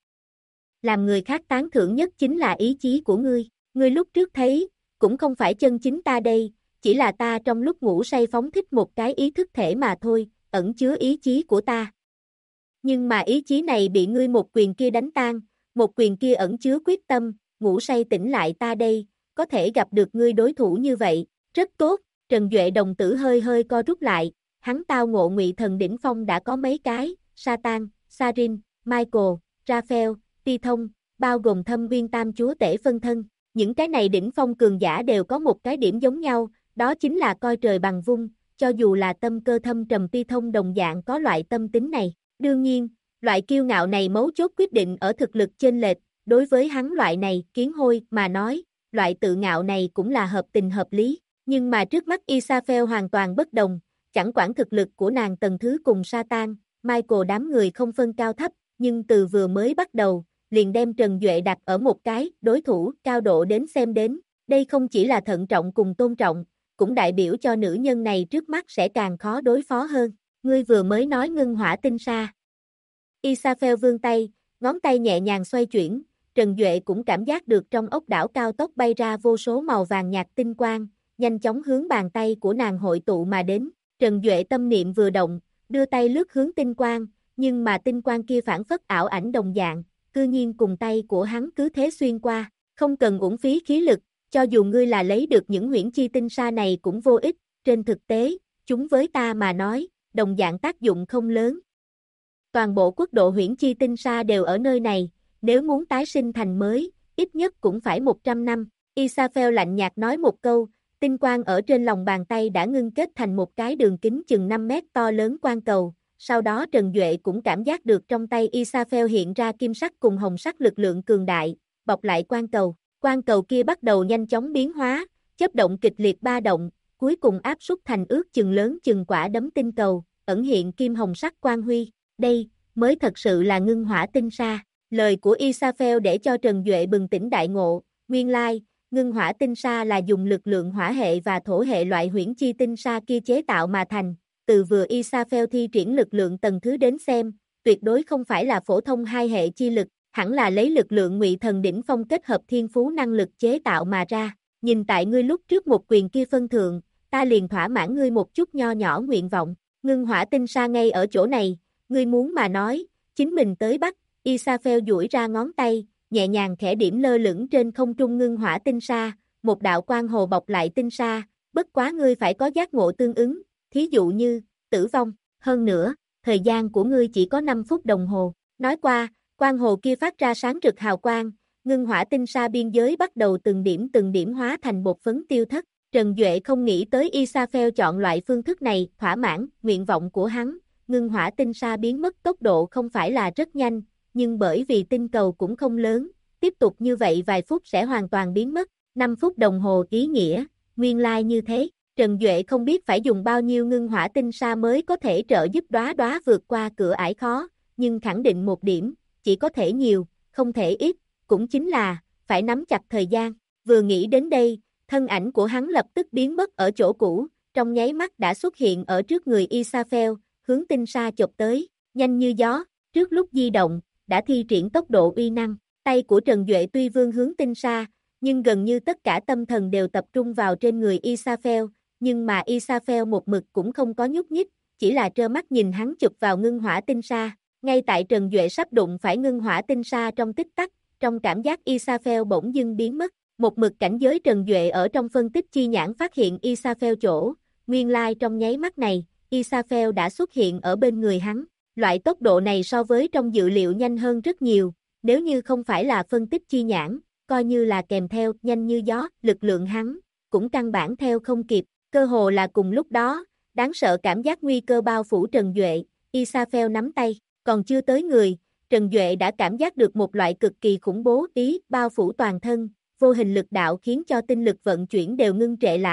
Làm người khác tán thưởng nhất chính là ý chí của ngươi lúc trước thấy, cũng không phải chân chính ta đây, chỉ là ta trong lúc ngủ say phóng thích một cái ý thức thể mà thôi, ẩn chứa ý chí của ta. Nhưng mà ý chí này bị ngươi một quyền kia đánh tan, một quyền kia ẩn chứa quyết tâm, ngủ say tỉnh lại ta đây, có thể gặp được ngươi đối thủ như vậy, rất tốt. Trần Duệ đồng tử hơi hơi co rút lại, hắn tao ngộ ngụy thần đỉnh phong đã có mấy cái, Satan, Sarin, Michael, Raphael, Ti Thông, bao gồm Thâm Viên Tam Chúa Tể phân thân. Những cái này đỉnh phong cường giả đều có một cái điểm giống nhau, đó chính là coi trời bằng vung, cho dù là tâm cơ thâm trầm Ti Thông đồng dạng có loại tâm tính này. Đương nhiên, loại kiêu ngạo này mấu chốt quyết định ở thực lực chênh lệch, đối với hắn loại này kiến hôi mà nói, loại tự ngạo này cũng là hợp tình hợp lý. Nhưng mà trước mắt Israfel hoàn toàn bất đồng, chẳng quản thực lực của nàng tầng thứ cùng Satan, Michael đám người không phân cao thấp, nhưng từ vừa mới bắt đầu, liền đem Trần Duệ đặt ở một cái đối thủ cao độ đến xem đến, đây không chỉ là thận trọng cùng tôn trọng, cũng đại biểu cho nữ nhân này trước mắt sẽ càng khó đối phó hơn. Ngươi vừa mới nói ngưng hỏa tinh sa. Israfel vươn tay, ngón tay nhẹ nhàng xoay chuyển, Trần Duệ cũng cảm giác được trong ốc đảo cao tốc bay ra vô số màu vàng nhạt tinh quang, nhanh chóng hướng bàn tay của nàng hội tụ mà đến. Trần Duệ tâm niệm vừa động, đưa tay lướt hướng tinh quang, nhưng mà tinh quang kia phản phất ảo ảnh đồng dạng, cư nhiên cùng tay của hắn cứ thế xuyên qua, không cần uổng phí khí lực, cho dù ngươi là lấy được những huyễn chi tinh sa này cũng vô ích, trên thực tế, chúng với ta mà nói, đồng dạng tác dụng không lớn. Toàn bộ quốc độ huyễn chi tinh sa đều ở nơi này, nếu muốn tái sinh thành mới, ít nhất cũng phải 100 năm. Israfel lạnh nhạt nói một câu, tinh quang ở trên lòng bàn tay đã ngưng kết thành một cái đường kính chừng 5 mét to lớn quang cầu, sau đó Trần Duệ cũng cảm giác được trong tay Israfel hiện ra kim sắc cùng hồng sắc lực lượng cường đại, bọc lại quang cầu kia bắt đầu nhanh chóng biến hóa, chớp động kịch liệt ba động, cuối cùng áp suất thành ước chừng lớn chừng quả đấm tinh cầu, ẩn hiện kim hồng sắc quang huy, đây mới thật sự là ngưng hỏa tinh sa. Lời của Israfel để cho Trần Duệ bừng tỉnh đại ngộ, nguyên lai, ngưng hỏa tinh sa là dùng lực lượng hỏa hệ và thổ hệ loại huyễn chi tinh sa kia chế tạo mà thành, từ vừa Israfel thi triển lực lượng tầng thứ đến xem, tuyệt đối không phải là phổ thông hai hệ chi lực, hẳn là lấy lực lượng ngụy thần đỉnh phong kết hợp thiên phú năng lực chế tạo mà ra. Nhìn tại ngươi lúc trước một quyền kia phân thượng, ta liền thỏa mãn ngươi một chút nho nhỏ nguyện vọng, ngưng hỏa tinh sa ngay ở chỗ này, ngươi muốn mà nói, chính mình tới bắt. Israfel duỗi ra ngón tay, nhẹ nhàng khẽ điểm lơ lửng trên không trung ngưng hỏa tinh sa, một đạo quang hồ bọc lại tinh sa, bất quá ngươi phải có giác ngộ tương ứng, thí dụ như, tử vong, hơn nữa, thời gian của ngươi chỉ có 5 phút đồng hồ. Nói qua, quang hồ kia phát ra sáng rực hào quang, ngưng hỏa tinh sa biên giới bắt đầu từng điểm hóa thành bột phấn tiêu thất. Trần Duệ không nghĩ tới Israfel chọn loại phương thức này, thỏa mãn nguyện vọng của hắn, ngưng hỏa tinh sa biến mất tốc độ không phải là rất nhanh, nhưng bởi vì tinh cầu cũng không lớn, tiếp tục như vậy vài phút sẽ hoàn toàn biến mất, 5 phút đồng hồ ý nghĩa, nguyên lai như thế. Trần Duệ không biết phải dùng bao nhiêu ngưng hỏa tinh sa mới có thể trợ giúp đóa đóa vượt qua cửa ải khó, nhưng khẳng định một điểm, chỉ có thể nhiều, không thể ít, cũng chính là, phải nắm chặt thời gian. Vừa nghĩ đến đây, thân ảnh của hắn lập tức biến mất ở chỗ cũ, trong nháy mắt đã xuất hiện ở trước người Israfel, hướng tinh sa chộp tới, nhanh như gió, trước lúc di động, đã thi triển tốc độ uy năng. Tay của Trần Duệ tuy vươn hướng tinh sa, nhưng gần như tất cả tâm thần đều tập trung vào trên người Israfel, nhưng mà Israfel một mực cũng không có nhúc nhích, chỉ là trơ mắt nhìn hắn chụp vào ngưng hỏa tinh sa. Ngay tại Trần Duệ sắp đụng phải ngưng hỏa tinh sa trong tích tắc, trong cảm giác Israfel bỗng dưng biến mất. Một mực cảnh giới Trần Duệ ở trong phân tích chi nhãn phát hiện Israfel chỗ, nguyên lai trong nháy mắt này, Israfel đã xuất hiện ở bên người hắn. Loại tốc độ này so với trong dự liệu nhanh hơn rất nhiều, nếu như không phải là phân tích chi nhãn, coi như là kèm theo nhanh như gió, lực lượng hắn, cũng căn bản theo không kịp, cơ hồ là cùng lúc đó, đáng sợ cảm giác nguy cơ bao phủ Trần Duệ, Israfel nắm tay, còn chưa tới người, Trần Duệ đã cảm giác được một loại cực kỳ khủng bố ý bao phủ toàn thân, vô hình lực đạo khiến cho tinh lực vận chuyển đều ngưng trệ lại,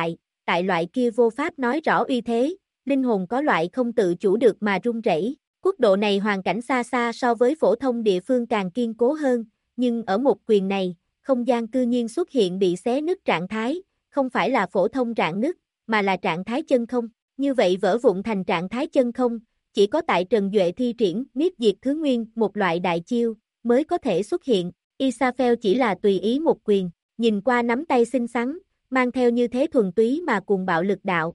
tại loại kia vô pháp nói rõ uy thế, linh hồn có loại không tự chủ được mà run rẩy. Quốc độ này hoàn cảnh xa xa so với phổ thông địa phương càng kiên cố hơn, nhưng ở một quyền này, không gian cư nhiên xuất hiện bị xé nứt trạng thái, không phải là phổ thông rạn nứt, mà là trạng thái chân không. Như vậy vỡ vụn thành trạng thái chân không, chỉ có tại Trần Duệ thi triển Niết Diệt Thứ Nguyên, một loại đại chiêu, mới có thể xuất hiện. Israfel chỉ là tùy ý một quyền, nhìn qua nắm tay xinh xắn, mang theo như thế thuần túy mà cuồng bạo lực đạo.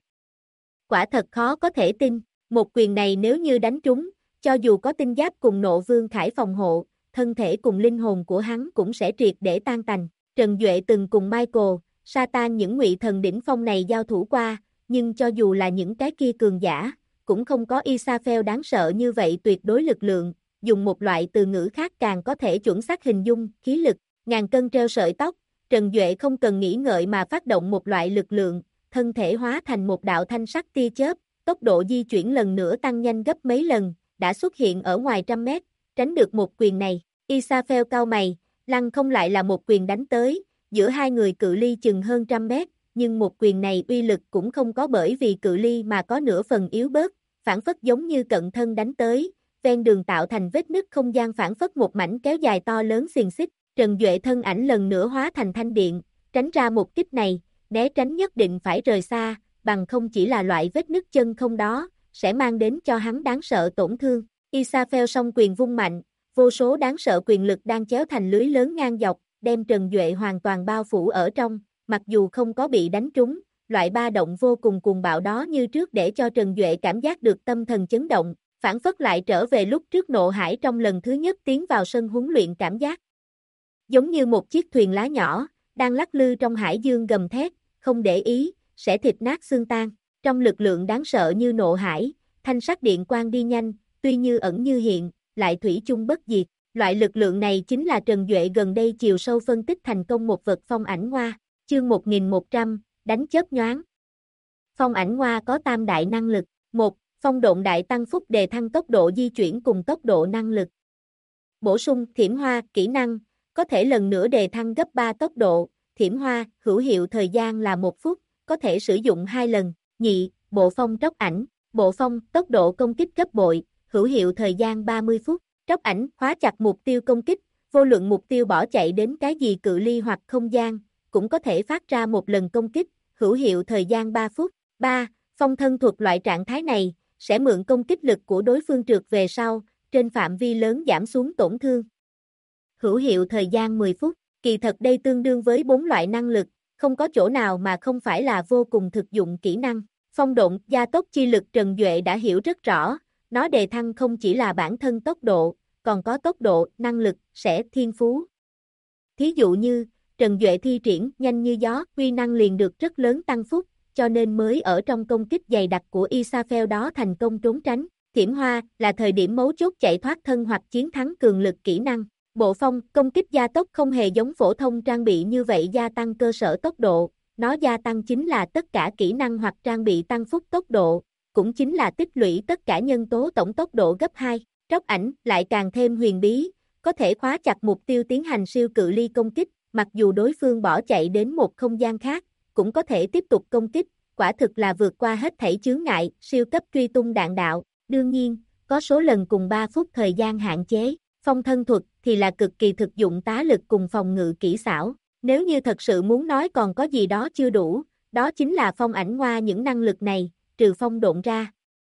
Quả thật khó có thể tin, một quyền này nếu như đánh trúng, cho dù có tinh giáp cùng Nộ Vương Khải phòng hộ, thân thể cùng linh hồn của hắn cũng sẽ triệt để tan tành. Trần Duệ từng cùng Michael, Satan những ngụy thần đỉnh phong này giao thủ qua, nhưng cho dù là những cái kia cường giả, cũng không có Israfel đáng sợ như vậy tuyệt đối lực lượng, dùng một loại từ ngữ khác càng có thể chuẩn xác hình dung, khí lực, ngàn cân treo sợi tóc, Trần Duệ không cần nghĩ ngợi mà phát động một loại lực lượng, thân thể hóa thành một đạo thanh sắc tia chớp, tốc độ di chuyển lần nữa tăng nhanh gấp mấy lần, đã xuất hiện ở ngoài trăm mét, tránh được một quyền này. Israfel cau mày, lăng không lại là một quyền đánh tới, giữa hai người cự ly chừng hơn trăm mét, nhưng một quyền này uy lực cũng không có bởi vì cự ly mà có nửa phần yếu bớt, phản phất giống như cận thân đánh tới, ven đường tạo thành vết nứt không gian phản phất một mảnh kéo dài to lớn xiềng xích. Trần Duệ thân ảnh lần nữa hóa thành thanh điện, tránh ra một kích này, né tránh nhất định phải rời xa, bằng không chỉ là loại vết nứt chân không đó, sẽ mang đến cho hắn đáng sợ tổn thương. Israfel song quyền vung mạnh, vô số đáng sợ quyền lực đang chéo thành lưới lớn ngang dọc, đem Trần Duệ hoàn toàn bao phủ ở trong, mặc dù không có bị đánh trúng, loại ba động vô cùng cuồng bạo đó như trước để cho Trần Duệ cảm giác được tâm thần chấn động, phản phất lại trở về lúc trước nộ hải trong lần thứ nhất tiến vào sân huấn luyện cảm giác. Giống như một chiếc thuyền lá nhỏ, đang lắc lư trong hải dương gầm thét, không để ý, sẽ thịt nát xương tan. Trong lực lượng đáng sợ như nộ hải, thanh sắc điện quang đi nhanh, tuy như ẩn như hiện, lại thủy chung bất diệt. Loại lực lượng này chính là Trần Duệ gần đây chiều sâu phân tích thành công một vật phong ảnh hoa. Chương 1100, đánh chớp nhoáng. Phong ảnh hoa có tam đại năng lực. 1. Phong độn đại tăng phúc đề thăng tốc độ di chuyển cùng tốc độ năng lực. Bổ sung thiểm hoa, kỹ năng, có thể lần nữa đề thăng gấp 3 tốc độ, thiểm hoa, hữu hiệu thời gian là 1 phút, có thể sử dụng 2 lần. Nhị, bộ phong tróc ảnh, bộ phong, tốc độ công kích gấp bội, hữu hiệu thời gian 30 phút. Tróc ảnh, khóa chặt mục tiêu công kích, vô luận mục tiêu bỏ chạy đến cái gì cự ly hoặc không gian, cũng có thể phát ra một lần công kích, hữu hiệu thời gian 3 phút. 3. Phong thân thuật loại trạng thái này, sẽ mượn công kích lực của đối phương trượt về sau, trên phạm vi lớn giảm xuống tổn thương. Hữu hiệu thời gian 10 phút, kỳ thật đây tương đương với 4 loại năng lực, không có chỗ nào mà không phải là vô cùng thực dụng kỹ năng. Phong độn, gia tốc chi lực Trần Duệ đã hiểu rất rõ, nó đề thăng không chỉ là bản thân tốc độ, còn có tốc độ, năng lực, sẽ thiên phú. Thí dụ như, Trần Duệ thi triển nhanh như gió, uy năng liền được rất lớn tăng phúc, cho nên mới ở trong công kích dày đặc của Israfel đó thành công trốn tránh. Thiểm hoa là thời điểm mấu chốt chạy thoát thân hoặc chiến thắng cường lực kỹ năng. Bộ phong, công kích gia tốc không hề giống phổ thông trang bị như vậy gia tăng cơ sở tốc độ, nó gia tăng chính là tất cả kỹ năng hoặc trang bị tăng phúc tốc độ, cũng chính là tích lũy tất cả nhân tố tổng tốc độ gấp 2. Tróc ảnh lại càng thêm huyền bí, có thể khóa chặt mục tiêu tiến hành siêu cự ly công kích, mặc dù đối phương bỏ chạy đến một không gian khác, cũng có thể tiếp tục công kích, quả thực là vượt qua hết thảy chướng ngại, siêu cấp truy tung đạn đạo, đương nhiên, có số lần cùng 3 phút thời gian hạn chế. Phong thân thuật thì là cực kỳ thực dụng tá lực cùng phòng ngự kỹ xảo, nếu như thật sự muốn nói còn có gì đó chưa đủ, đó chính là phong ảnh hoa những năng lực này, trừ phong độn ra.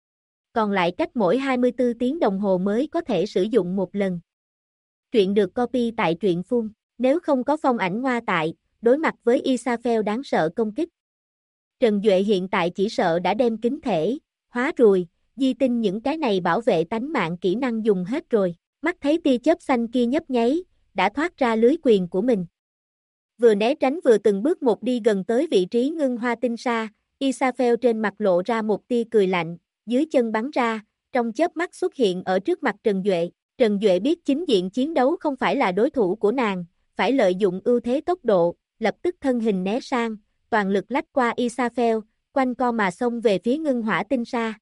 Còn lại cách mỗi 24 tiếng đồng hồ mới có thể sử dụng một lần. Truyện được copy tại truyện phun, nếu không có phong ảnh hoa tại, đối mặt với Israfel đáng sợ công kích. Trần Duệ hiện tại chỉ sợ đã đem kính thể, hóa rùi, di tinh những cái này bảo vệ tánh mạng kỹ năng dùng hết rồi, mắt thấy tia chớp xanh kia nhấp nháy, đã thoát ra lưới quyền của mình. Vừa né tránh vừa từng bước một đi gần tới vị trí ngưng hoa tinh sa, Israfel trên mặt lộ ra một tia cười lạnh, dưới chân bắn ra, trong chớp mắt xuất hiện ở trước mặt Trần Duệ. Trần Duệ biết chính diện chiến đấu không phải là đối thủ của nàng, phải lợi dụng ưu thế tốc độ, lập tức thân hình né sang, toàn lực lách qua Israfel, quanh co mà xông về phía ngưng hỏa tinh sa.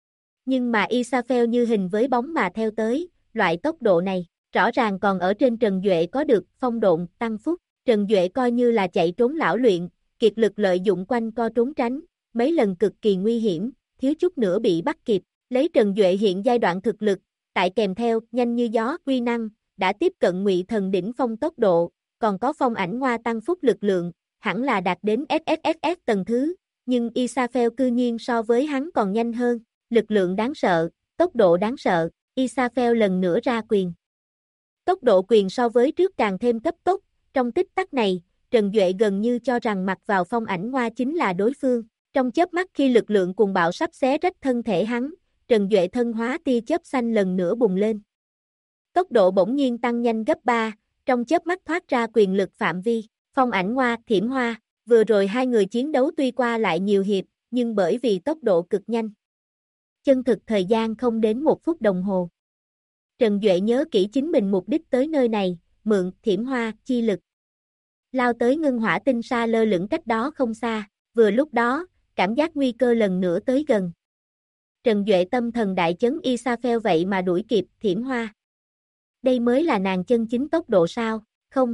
Nhưng mà Israfel như hình với bóng mà theo tới, loại tốc độ này, rõ ràng còn ở trên Trần Duệ có được phong độn, tăng phúc. Trần Duệ coi như là chạy trốn lão luyện, kiệt lực lợi dụng quanh co trốn tránh, mấy lần cực kỳ nguy hiểm, thiếu chút nữa bị bắt kịp. Lấy Trần Duệ hiện giai đoạn thực lực, tại kèm theo nhanh như gió uy năng, đã tiếp cận Ngụy Thần đỉnh phong tốc độ, còn có phong ảnh hoa tăng phúc lực lượng, hẳn là đạt đến SSSS tầng thứ, nhưng Isafel cư nhiên so với hắn còn nhanh hơn, lực lượng đáng sợ, tốc độ đáng sợ, Isafel lần nữa ra quyền. Tốc độ quyền so với trước càng thêm cấp tốc, trong tích tắc này, Trần Duệ gần như cho rằng mặc vào phong ảnh hoa chính là đối phương. Trong chớp mắt khi lực lượng cuồng bạo sắp xé rách thân thể hắn, Trần Duệ thân hóa tia chớp xanh lần nữa bùng lên. Tốc độ bỗng nhiên tăng nhanh gấp 3, trong chớp mắt thoát ra quyền lực phạm vi. Phong ảnh hoa, thiểm hoa, vừa rồi hai người chiến đấu tuy qua lại nhiều hiệp, nhưng bởi vì tốc độ cực nhanh. Chân thực thời gian không đến 1 phút đồng hồ. Trần Duệ nhớ kỹ chính mình mục đích tới nơi này, mượn thiểm hoa, chi lực. Lao tới ngân hỏa tinh sa lơ lửng cách đó không xa, vừa lúc đó, cảm giác nguy cơ lần nữa tới gần. Trần Duệ tâm thần đại chấn Isafel vậy mà đuổi kịp thiểm hoa. Đây mới là nàng chân chính tốc độ sao, không?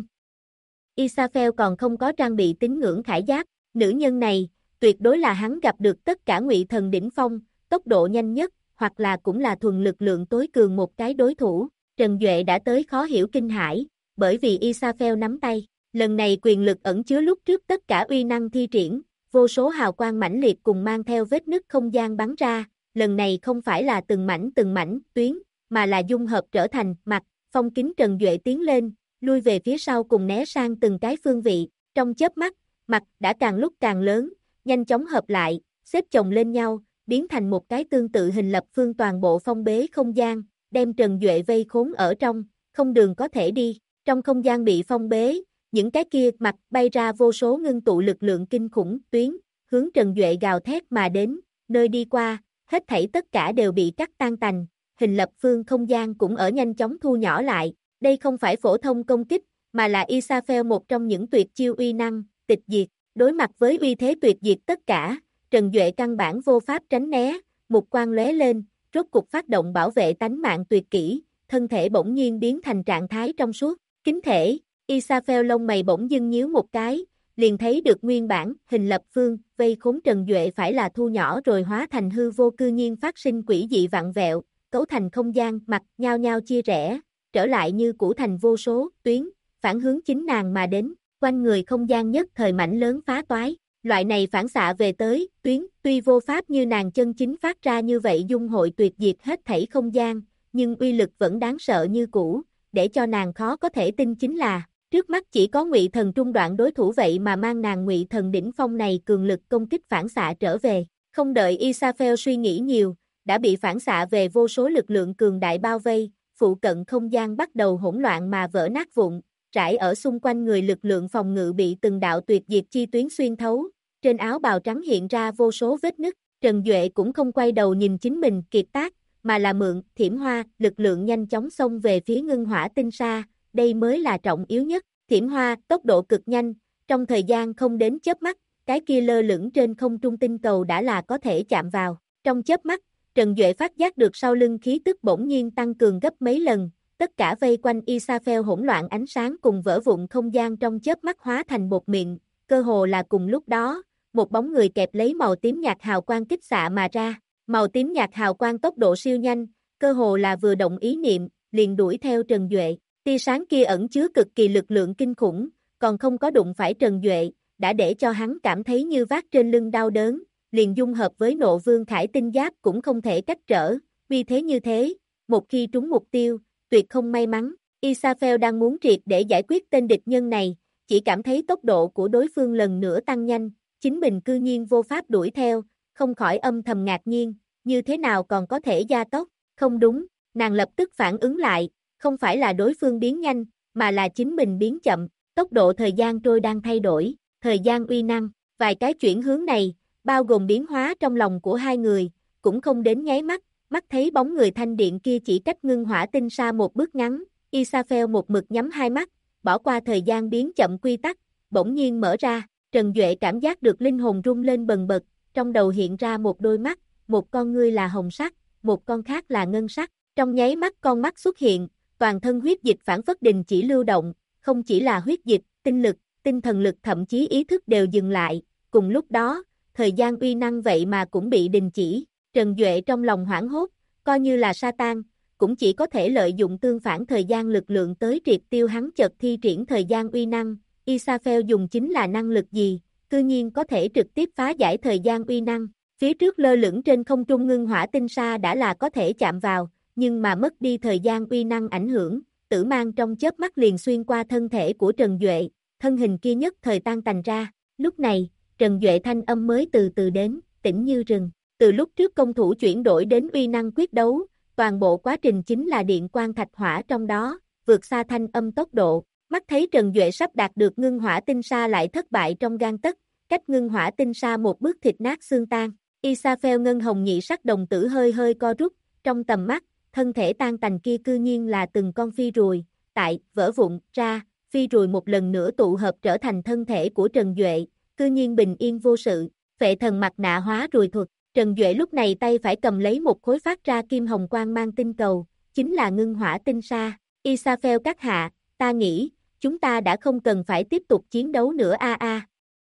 Isafel còn không có trang bị tín ngưỡng khải giáp, nữ nhân này, tuyệt đối là hắn gặp được tất cả Ngụy Thần đỉnh phong, tốc độ nhanh nhất, hoặc là cũng là thuần lực lượng tối cường một cái đối thủ. Trần Duệ đã tới khó hiểu kinh hãi, bởi vì Isafel nắm tay, lần này quyền lực ẩn chứa lúc trước tất cả uy năng thi triển, vô số hào quang mãnh liệt cùng mang theo vết nứt không gian bắn ra, lần này không phải là từng mảnh tuyến, mà là dung hợp trở thành mặt, phong kính. Trần Duệ tiến lên, lui về phía sau cùng né sang từng cái phương vị, trong chớp mắt, mặt đã càng lúc càng lớn, nhanh chóng hợp lại, xếp chồng lên nhau, biến thành một cái tương tự hình lập phương toàn bộ phong bế không gian, đem Trần Duệ vây khốn ở trong, không đường có thể đi. Trong không gian bị phong bế, những cái kia mặt bay ra vô số ngưng tụ lực lượng kinh khủng tuyến, hướng Trần Duệ gào thét mà đến, nơi đi qua, hết thảy tất cả đều bị cắt tan tành, hình lập phương không gian cũng ở nhanh chóng thu nhỏ lại. Đây không phải phổ thông công kích, mà là Isafel một trong những tuyệt chiêu uy năng, tịch diệt. Đối mặt với uy thế tuyệt diệt tất cả, Trần Duệ căn bản vô pháp tránh né, mục quang lóe lên, rốt cục phát động bảo vệ tánh mạng tuyệt kỹ, thân thể bỗng nhiên biến thành trạng thái trong suốt, kính thể. Isafel lông mày bỗng dưng nhíu một cái, liền thấy được nguyên bản hình lập phương vây khốn Trần Duệ phải là thu nhỏ rồi hóa thành hư vô, cư nhiên phát sinh quỷ dị vặn vẹo, cấu thành không gian mặt nhao nhao chia rẽ, trở lại như cũ thành vô số tuyến, phản hướng chính nàng mà đến, quanh người không gian nhất thời mảnh lớn phá toái. Loại này phản xạ về tới tuyến, tuy vô pháp như nàng chân chính phát ra như vậy dung hội tuyệt diệt hết thảy không gian, nhưng uy lực vẫn đáng sợ như cũ, để cho nàng khó có thể tin chính là, trước mắt chỉ có Ngụy Thần trung đoạn đối thủ vậy mà mang nàng Ngụy Thần đỉnh phong này cường lực công kích phản xạ trở về. Không đợi Isafel suy nghĩ nhiều, đã bị phản xạ về vô số lực lượng cường đại bao vây, phụ cận không gian bắt đầu hỗn loạn mà vỡ nát vụn, rải ở xung quanh người lực lượng phòng ngự bị từng đạo tuyệt diệt chi tuyến xuyên thấu, trên áo bào trắng hiện ra vô số vết nứt. Trần Duệ cũng không quay đầu nhìn chính mình kiệt tác, mà là mượn thiểm hoa, lực lượng nhanh chóng xông về phía ngân hỏa tinh sa, đây mới là trọng yếu nhất. Thiểm hoa, tốc độ cực nhanh, trong thời gian không đến chớp mắt, cái kia lơ lửng trên không trung tinh cầu đã là có thể chạm vào. Trong chớp mắt, Trần Duệ phát giác được sau lưng khí tức bỗng nhiên tăng cường gấp mấy lần, tất cả vây quanh Isafel hỗn loạn ánh sáng cùng vỡ vụn không gian trong chớp mắt hóa thành bột mịn, cơ hồ là cùng lúc đó, một bóng người kẹp lấy màu tím nhạt hào quang kích xạ mà ra, màu tím nhạt hào quang tốc độ siêu nhanh, cơ hồ là vừa động ý niệm, liền đuổi theo Trần Duệ, tia sáng kia ẩn chứa cực kỳ lực lượng kinh khủng, còn không có đụng phải Trần Duệ, đã để cho hắn cảm thấy như vác trên lưng đau đớn, liền dung hợp với Nộ Vương Khải tinh giáp cũng không thể cách trở, vì thế như thế, một khi trúng mục tiêu, tuyệt không may mắn. Isafel đang muốn triệt để giải quyết tên địch nhân này, chỉ cảm thấy tốc độ của đối phương lần nữa tăng nhanh, chính mình cư nhiên vô pháp đuổi theo, không khỏi âm thầm ngạc nhiên, như thế nào còn có thể gia tốc, không đúng, nàng lập tức phản ứng lại, không phải là đối phương biến nhanh, mà là chính mình biến chậm, tốc độ thời gian trôi đang thay đổi, thời gian uy năng, vài cái chuyển hướng này, bao gồm biến hóa trong lòng của hai người, cũng không đến nháy mắt, mắt thấy bóng người thanh điện kia chỉ cách ngưng hỏa tinh sa một bước ngắn, Isafel một mực nhắm hai mắt, bỏ qua thời gian biến chậm quy tắc, bỗng nhiên mở ra, Trần Duệ cảm giác được linh hồn rung lên bần bật, trong đầu hiện ra một đôi mắt, một con ngươi là hồng sắc, một con khác là ngân sắc, trong nháy mắt con mắt xuất hiện, toàn thân huyết dịch phản phất đình chỉ lưu động, không chỉ là huyết dịch, tinh lực, tinh thần lực thậm chí ý thức đều dừng lại, cùng lúc đó, thời gian uy năng vậy mà cũng bị đình chỉ, Trần Duệ trong lòng hoảng hốt, coi như là Satan, cũng chỉ có thể lợi dụng tương phản thời gian lực lượng tới triệt tiêu hắn chợt thi triển thời gian uy năng, Israfel dùng chính là năng lực gì, cư nhiên có thể trực tiếp phá giải thời gian uy năng, phía trước lơ lửng trên không trung ngưng hỏa tinh sa đã là có thể chạm vào, nhưng mà mất đi thời gian uy năng ảnh hưởng, tử mang trong chớp mắt liền xuyên qua thân thể của Trần Duệ, thân hình kia nhất thời tan tành ra, lúc này, Trần Duệ thanh âm mới từ từ đến, tĩnh như rừng, từ lúc trước công thủ chuyển đổi đến uy năng quyết đấu, toàn bộ quá trình chính là điện quang thạch hỏa trong đó, vượt xa thanh âm tốc độ, mắt thấy Trần Duệ sắp đạt được ngưng hỏa tinh sa lại thất bại trong gang tấc, cách ngưng hỏa tinh sa một bước thịt nát xương tan, Israfel ngân hồng nhị sắc đồng tử hơi hơi co rút, trong tầm mắt, thân thể tan tành kia cư nhiên là từng con phi ruồi, tại, vỡ vụn, ra, phi ruồi một lần nữa tụ hợp trở thành thân thể của Trần Duệ, cư nhiên bình yên vô sự, phệ thần mặt nạ hóa ruồi thuật, Trần Duệ lúc này tay phải cầm lấy một khối phát ra kim hồng quang mang tinh cầu, chính là ngưng hỏa tinh sa, Israfel các hạ, ta nghĩ, chúng ta đã không cần phải tiếp tục chiến đấu nữa a.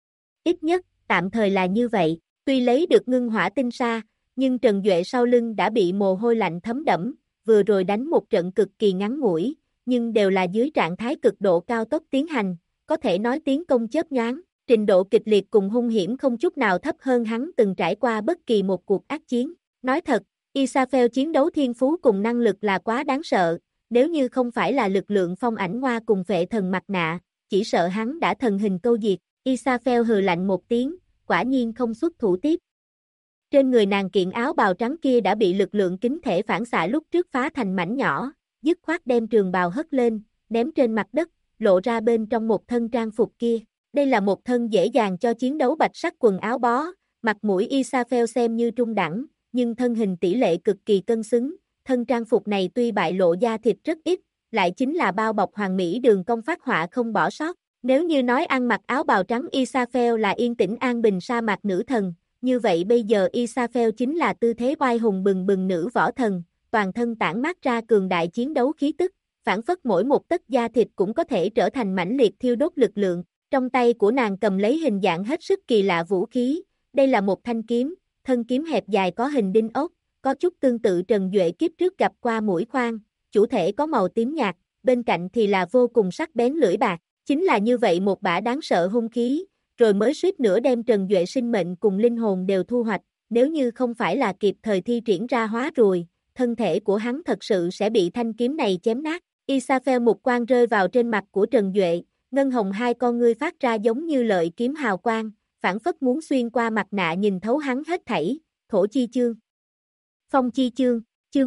Ít nhất, tạm thời là như vậy, tuy lấy được ngưng hỏa tinh sa, nhưng Trần Duệ sau lưng đã bị mồ hôi lạnh thấm đẫm, vừa rồi đánh một trận cực kỳ ngắn ngủi, nhưng đều là dưới trạng thái cực độ cao tốc tiến hành, có thể nói tiến công chớp nhoáng, trình độ kịch liệt cùng hung hiểm không chút nào thấp hơn hắn từng trải qua bất kỳ một cuộc ác chiến. Nói thật, Israfel chiến đấu thiên phú cùng năng lực là quá đáng sợ, nếu như không phải là lực lượng phong ảnh hoa cùng phệ thần mặt nạ, chỉ sợ hắn đã thần hình câu diệt, Israfel hừ lạnh một tiếng, quả nhiên không xuất thủ tiếp. Trên người nàng kiện áo bào trắng kia đã bị lực lượng kính thể phản xạ lúc trước phá thành mảnh nhỏ, dứt khoát đem trường bào hất lên, ném trên mặt đất, lộ ra bên trong một thân trang phục kia. Đây là một thân dễ dàng cho chiến đấu bạch sắc quần áo bó, mặt mũi Israfel xem như trung đẳng, nhưng thân hình tỷ lệ cực kỳ cân xứng, thân trang phục này tuy bại lộ da thịt rất ít, lại chính là bao bọc hoàn mỹ đường cong phác họa không bỏ sót. Nếu như nói ăn mặc áo bào trắng Israfel là yên tĩnh an bình sa mạc nữ thần, như vậy bây giờ Israfel chính là tư thế oai hùng bừng bừng nữ võ thần, toàn thân tản mát ra cường đại chiến đấu khí tức, phản phất mỗi một tấc da thịt cũng có thể trở thành mãnh liệt thiêu đốt lực lượng. Trong tay của nàng cầm lấy hình dạng hết sức kỳ lạ vũ khí, đây là một thanh kiếm, thân kiếm hẹp dài có hình đinh ốc, có chút tương tự Trần Duệ kiếp trước gặp qua mũi khoan, chủ thể có màu tím nhạt, bên cạnh thì là vô cùng sắc bén lưỡi bạc, chính là như vậy một bả đáng sợ hung khí, rồi mới suýt nữa đem Trần Duệ sinh mệnh cùng linh hồn đều thu hoạch, nếu như không phải là kịp thời thi triển ra hóa ruồi, thân thể của hắn thật sự sẽ bị thanh kiếm này chém nát. Israfel một quang rơi vào trên mặt của Trần Duệ, ngân hồng hai con ngươi phát ra giống như lợi kiếm hào quang, phản phất muốn xuyên qua mặt nạ nhìn thấu hắn hết thảy, thổ chi chương. Phong chi chương, chương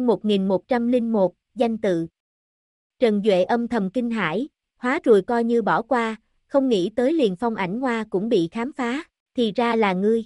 1101, danh tự. Trần Duệ âm thầm kinh hãi, hóa ruồi coi như bỏ qua, không nghĩ tới liền phong ảnh hoa cũng bị khám phá, thì ra là ngươi.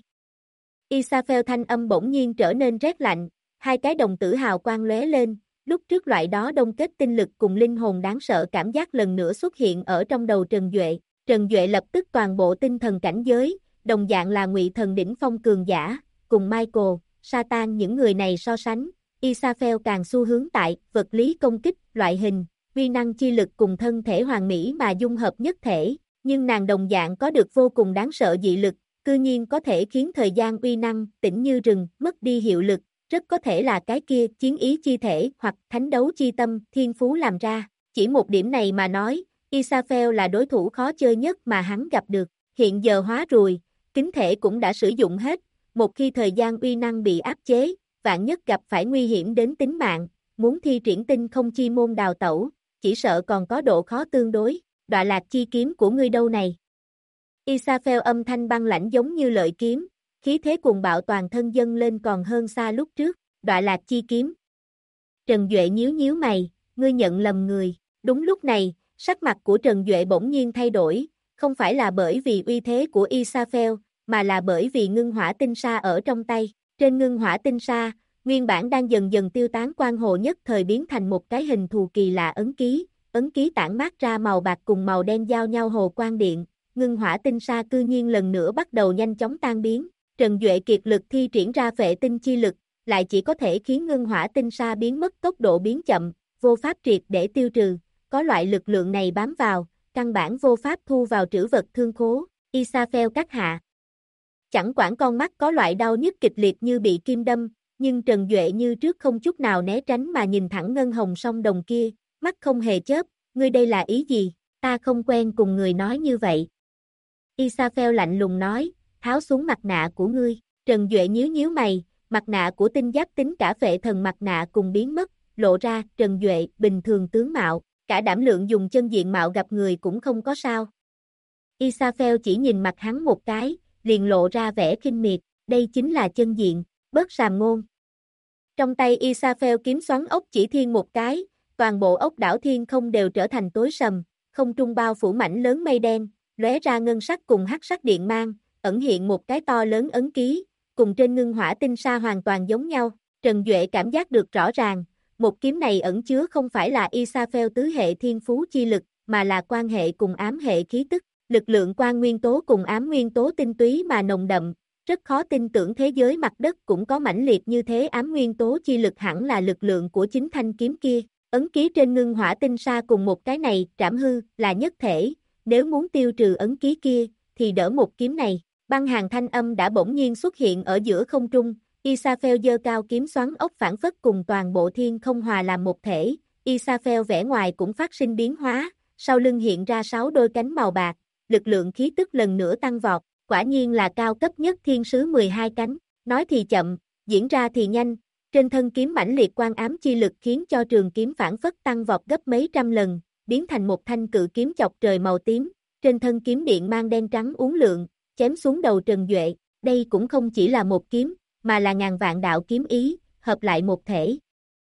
Israfel thanh âm bỗng nhiên trở nên rét lạnh, hai cái đồng tử hào quang lóe lên, lúc trước loại đó đông kết tinh lực cùng linh hồn đáng sợ cảm giác lần nữa xuất hiện ở trong đầu Trần Duệ. Trần Duệ lập tức toàn bộ tinh thần cảnh giới, đồng dạng là ngụy thần đỉnh phong cường giả, cùng Michael, Satan những người này so sánh, Israfel càng xu hướng tại vật lý công kích, loại hình, uy năng chi lực cùng thân thể hoàn mỹ mà dung hợp nhất thể, nhưng nàng đồng dạng có được vô cùng đáng sợ dị lực, cư nhiên có thể khiến thời gian uy năng tĩnh như rừng, mất đi hiệu lực, rất có thể là cái kia chiến ý chi thể hoặc thánh đấu chi tâm thiên phú làm ra. Chỉ một điểm này mà nói, Israfel là đối thủ khó chơi nhất mà hắn gặp được. Hiện giờ hóa ruồi, kính thể cũng đã sử dụng hết, một khi thời gian uy năng bị áp chế, vạn nhất gặp phải nguy hiểm đến tính mạng, muốn thi triển tinh không chi môn đào tẩu, chỉ sợ còn có độ khó tương đối. Đọa lạc chi kiếm của ngươi đâu này? Israfel âm thanh băng lãnh giống như lợi kiếm, khí thế cuồng bạo toàn thân dâng lên còn hơn xa lúc trước. Đọa lạc chi kiếm. Trần Duệ nhíu nhíu mày, ngươi nhận lầm người. Đúng lúc này, sắc mặt của Trần Duệ bỗng nhiên thay đổi, không phải là bởi vì uy thế của Israfel, mà là bởi vì ngưng hỏa tinh sa ở trong tay. Trên ngưng hỏa tinh sa, nguyên bản đang dần dần tiêu tán quang hồ nhất thời biến thành một cái hình thù kỳ lạ ấn ký tản mát ra màu bạc cùng màu đen giao nhau hồ quang điện, ngưng hỏa tinh sa cư nhiên lần nữa bắt đầu nhanh chóng tan biến. Trần Duệ kiệt lực thi triển ra phệ tinh chi lực, lại chỉ có thể khiến ngưng hỏa tinh sa biến mất tốc độ biến chậm, vô pháp triệt để tiêu trừ, có loại lực lượng này bám vào, căn bản vô pháp thu vào trữ vật thương khố. Israfel các hạ. Chẳng quản con mắt có loại đau nhức kịch liệt như bị kim đâm, nhưng Trần Duệ như trước không chút nào né tránh mà nhìn thẳng ngân hồng song đồng kia, mắt không hề chớp, ngươi đây là ý gì, ta không quen cùng người nói như vậy. Israfel lạnh lùng nói, tháo xuống mặt nạ của ngươi, Trần Duệ nhíu nhíu mày, mặt nạ của tinh giáp tính cả phệ thần mặt nạ cùng biến mất, lộ ra Trần Duệ bình thường tướng mạo, cả đảm lượng dùng chân diện mạo gặp người cũng không có sao. Israfel chỉ nhìn mặt hắn một cái, liền lộ ra vẻ khinh miệt, đây chính là chân diện, bớt sàm ngôn. Trong tay Israfel kiếm xoắn ốc chỉ thiên một cái, toàn bộ ốc đảo thiên không đều trở thành tối sầm, không trung bao phủ mảnh lớn mây đen, lóe ra ngân sắc cùng hắc sắc điện mang, ẩn hiện một cái to lớn ấn ký, cùng trên ngưng hỏa tinh sa hoàn toàn giống nhau. Trần Duệ cảm giác được rõ ràng, một kiếm này ẩn chứa không phải là Israfel tứ hệ thiên phú chi lực, mà là quan hệ cùng ám hệ khí tức, lực lượng quan nguyên tố cùng ám nguyên tố tinh túy mà nồng đậm, rất khó tin tưởng thế giới mặt đất cũng có mãnh liệt như thế ám nguyên tố chi lực hẳn là lực lượng của chính thanh kiếm kia. Ấn ký trên ngưng hỏa tinh sa cùng một cái này, trảm hư, là nhất thể, nếu muốn tiêu trừ ấn ký kia, thì đỡ một kiếm này. Băng hàng thanh âm đã bỗng nhiên xuất hiện ở giữa không trung, Israfel giơ cao kiếm xoắn ốc phản phất cùng toàn bộ thiên không hòa làm một thể, Israfel vẻ ngoài cũng phát sinh biến hóa, sau lưng hiện ra 6 đôi cánh màu bạc, lực lượng khí tức lần nữa tăng vọt, quả nhiên là cao cấp nhất thiên sứ 12 cánh, nói thì chậm, diễn ra thì nhanh, trên thân kiếm mãnh liệt quan ám chi lực khiến cho trường kiếm phản phất tăng vọt gấp mấy trăm lần, biến thành một thanh cự kiếm chọc trời màu tím, trên thân kiếm điện mang đen trắng uốn lượn, chém xuống đầu Trần Duệ, đây cũng không chỉ là một kiếm, mà là ngàn vạn đạo kiếm ý, hợp lại một thể.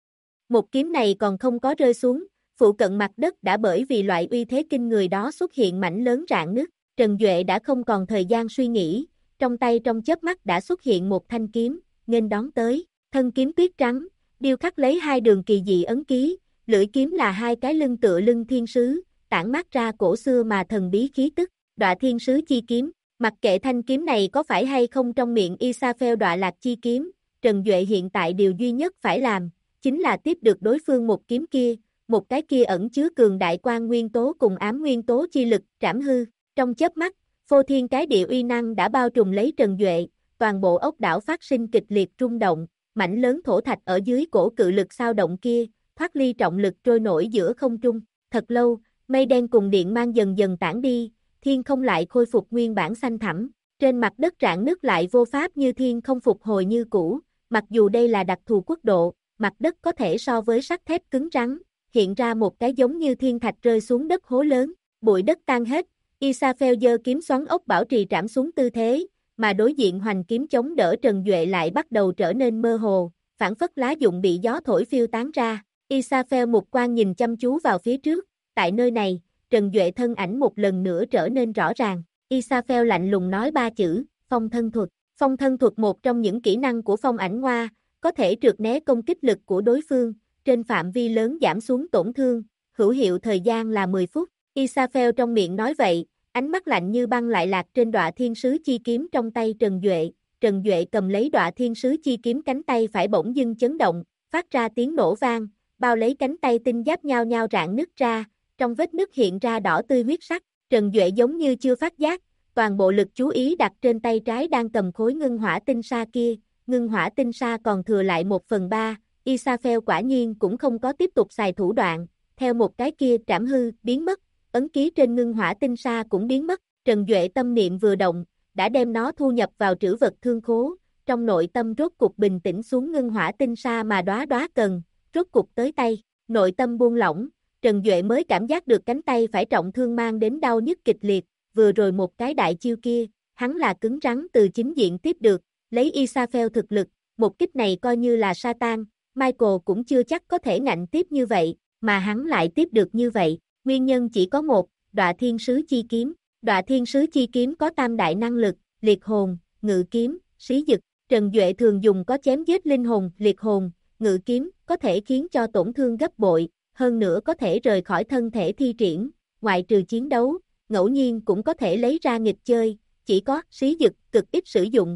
Một kiếm này còn không có rơi xuống, phụ cận mặt đất đã bởi vì loại uy thế kinh người đó xuất hiện mảnh lớn rạn nứt, Trần Duệ đã không còn thời gian suy nghĩ, trong tay trong chớp mắt đã xuất hiện một thanh kiếm, nghênh đón tới, thân kiếm tuyết trắng, điêu khắc lấy 2 đường kỳ dị ấn ký, lưỡi kiếm là 2 cái lưng tựa lưng thiên sứ, tản mát ra cổ xưa mà thần bí khí tức, Đọa Thiên Sứ Chi Kiếm. Mặc kệ thanh kiếm này có phải hay không trong miệng Israfel Đọa Lạc Chi Kiếm, Trần Duệ hiện tại điều duy nhất phải làm, chính là tiếp được đối phương một kiếm kia, một cái kia ẩn chứa cường đại quan nguyên tố cùng ám nguyên tố chi lực, trảm hư. Trong chớp mắt, phô thiên cái địa uy năng đã bao trùm lấy Trần Duệ, toàn bộ ốc đảo phát sinh kịch liệt rung động, mảnh lớn thổ thạch ở dưới cổ cự lực sao động kia, thoát ly trọng lực trôi nổi giữa không trung. Thật lâu, mây đen cùng điện mang dần dần tản đi, thiên không lại khôi phục nguyên bản xanh thẳm, trên mặt đất rạn nứt lại vô pháp như thiên không phục hồi như cũ, mặc dù đây là đặc thù quốc độ, mặt đất có thể so với sắt thép cứng rắn, hiện ra một cái giống như thiên thạch rơi xuống đất hố lớn, bụi đất tan hết, Israfel giơ kiếm xoắn ốc bảo trì trảm xuống tư thế, mà đối diện hoành kiếm chống đỡ Trần Duệ lại bắt đầu trở nên mơ hồ, phản phất lá dụng bị gió thổi phiêu tán ra, Israfel mục quang nhìn chăm chú vào phía trước, tại nơi này, Trần Duệ thân ảnh một lần nữa trở nên rõ ràng, Israfel lạnh lùng nói 3 chữ, phong thân thuật. Phong thân thuật một trong những kỹ năng của phong ảnh hoa, có thể trượt né công kích lực của đối phương, trên phạm vi lớn giảm xuống tổn thương, hữu hiệu thời gian là 10 phút. Israfel trong miệng nói vậy, ánh mắt lạnh như băng lại lạc trên Đọa Thiên Sứ Chi Kiếm trong tay Trần Duệ cầm lấy Đọa Thiên Sứ Chi Kiếm cánh tay phải bỗng dưng chấn động, phát ra tiếng nổ vang, bao lấy cánh tay tinh giáp nhao nhao rạn nứt ra, trong vết nứt hiện ra đỏ tươi huyết sắc, Trần Duệ giống như chưa phát giác, toàn bộ lực chú ý đặt trên tay trái đang cầm khối ngưng hỏa tinh sa kia, ngưng hỏa tinh sa còn thừa lại 1/3, Israfel quả nhiên cũng không có tiếp tục xài thủ đoạn, theo một cái kia trảm hư, biến mất, ấn ký trên ngưng hỏa tinh sa cũng biến mất, Trần Duệ tâm niệm vừa động, đã đem nó thu nhập vào trữ vật thương khố, trong nội tâm rốt cục bình tĩnh xuống ngưng hỏa tinh sa mà đóa đóa cần, rốt cục tới tay, nội tâm buông lỏng, Trần Duệ mới cảm giác được cánh tay phải trọng thương mang đến đau nhức kịch liệt, vừa rồi một cái đại chiêu kia, hắn là cứng rắn từ chính diện tiếp được, lấy Israfel thực lực, một kích này coi như là Satan, Michael cũng chưa chắc có thể ngạnh tiếp như vậy, mà hắn lại tiếp được như vậy, nguyên nhân chỉ có một, Đọa Thiên Sứ Chi Kiếm. Đọa Thiên Sứ Chi Kiếm có tam đại năng lực, liệt hồn, ngự kiếm, xí dực, Trần Duệ thường dùng có chém giết linh hồn, liệt hồn, ngự kiếm, có thể khiến cho tổn thương gấp bội, hơn nữa có thể rời khỏi thân thể thi triển, ngoại trừ chiến đấu, ngẫu nhiên cũng có thể lấy ra nghịch chơi, chỉ có xí dực cực ít sử dụng.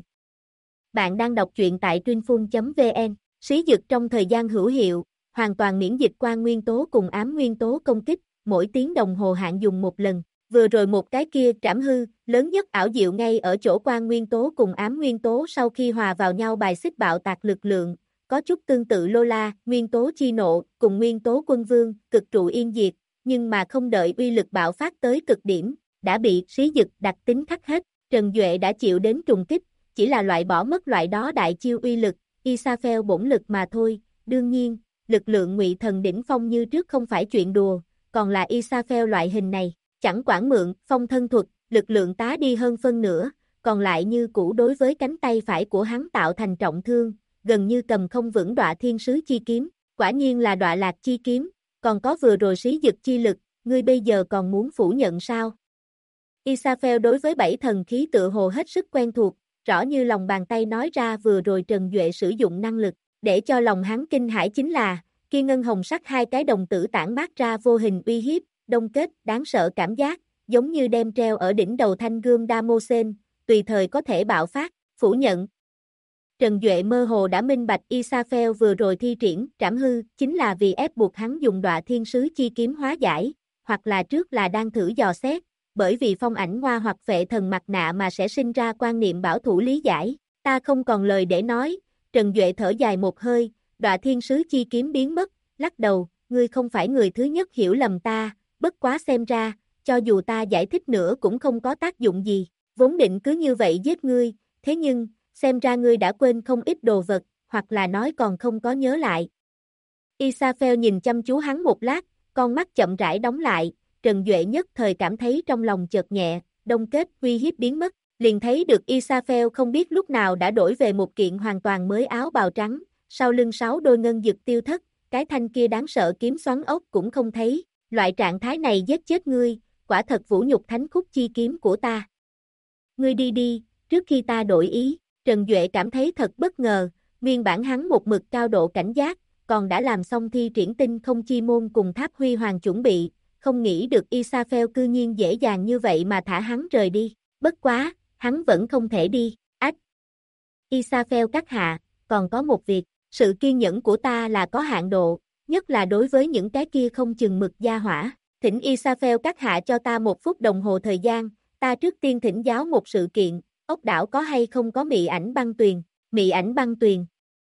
Bạn đang đọc truyện tại Truyinphun.vn, xí dực trong thời gian hữu hiệu, hoàn toàn miễn dịch quan nguyên tố cùng ám nguyên tố công kích, mỗi tiếng đồng hồ hạn dùng một lần. Vừa rồi một cái kia trảm hư, lớn nhất ảo diệu ngay ở chỗ quan nguyên tố cùng ám nguyên tố sau khi hòa vào nhau bài xích bạo tạc lực lượng, có chút tương tự Lola, nguyên tố chi nộ, cùng nguyên tố quân vương, cực trụ yên diệt, nhưng mà không đợi uy lực bạo phát tới cực điểm, đã bị xí dực đặc tính khắc hết, Trần Duệ đã chịu đến trùng kích, chỉ là loại bỏ mất loại đó đại chiêu uy lực, Israfel bổn lực mà thôi, đương nhiên, lực lượng ngụy thần đỉnh phong như trước không phải chuyện đùa, còn là Israfel loại hình này, chẳng quản mượn, phong thân thuật, lực lượng tá đi hơn phân nửa, còn lại như cũ đối với cánh tay phải của hắn tạo thành trọng thương, gần như cầm không vững Đọa Thiên Sứ chi kiếm, quả nhiên là Đọa Lạc chi kiếm, còn có vừa rồi xí dực chi lực, ngươi bây giờ còn muốn phủ nhận sao? Israfel đối với bảy thần khí tựa hồ hết sức quen thuộc, rõ như lòng bàn tay nói ra vừa rồi Trần Duệ sử dụng năng lực, để cho lòng hắn kinh hãi chính là, kia ngân hồng sắc hai cái đồng tử tản mát ra vô hình uy hiếp, đông kết, đáng sợ cảm giác, giống như đem treo ở đỉnh đầu thanh gươm Damosen, tùy thời có thể bạo phát, phủ nhận. Trần Duệ mơ hồ đã minh bạch Israfel vừa rồi thi triển trảm hư, chính là vì ép buộc hắn dùng Đọa Thiên Sứ chi kiếm hóa giải, hoặc là trước là đang thử dò xét, bởi vì phong ảnh hoa hoặc vệ thần mặt nạ mà sẽ sinh ra quan niệm bảo thủ lý giải, ta không còn lời để nói, Trần Duệ thở dài một hơi, Đọa Thiên Sứ chi kiếm biến mất, lắc đầu, ngươi không phải người thứ nhất hiểu lầm ta, bất quá xem ra, cho dù ta giải thích nữa cũng không có tác dụng gì, vốn định cứ như vậy giết ngươi, thế nhưng, xem ra ngươi đã quên không ít đồ vật, hoặc là nói còn không có nhớ lại. Israfel nhìn chăm chú hắn một lát, con mắt chậm rãi đóng lại, Trần Duệ nhất thời cảm thấy trong lòng chợt nhẹ, đông kết uy hiếp biến mất, liền thấy được Israfel không biết lúc nào đã đổi về một kiện hoàn toàn mới áo bào trắng, sau lưng 6 đôi ngân dực tiêu thất, cái thanh kia đáng sợ kiếm xoắn ốc cũng không thấy, loại trạng thái này giết chết ngươi, quả thật vũ nhục thánh khúc chi kiếm của ta. Ngươi đi đi, trước khi ta đổi ý, Trần Duệ cảm thấy thật bất ngờ, nguyên bản hắn một mực cao độ cảnh giác, còn đã làm xong thi triển tinh không chi môn cùng tháp huy hoàng chuẩn bị, không nghĩ được Israfel cư nhiên dễ dàng như vậy mà thả hắn rời đi, bất quá, hắn vẫn không thể đi, ách. Israfel các hạ, còn có một việc, sự kiên nhẫn của ta là có hạn độ, nhất là đối với những cái kia không chừng mực gia hỏa, thỉnh Israfel các hạ cho ta 1 phút đồng hồ thời gian, ta trước tiên thỉnh giáo một sự kiện, ốc đảo có hay không có mị ảnh băng tuyền, mị ảnh băng tuyền.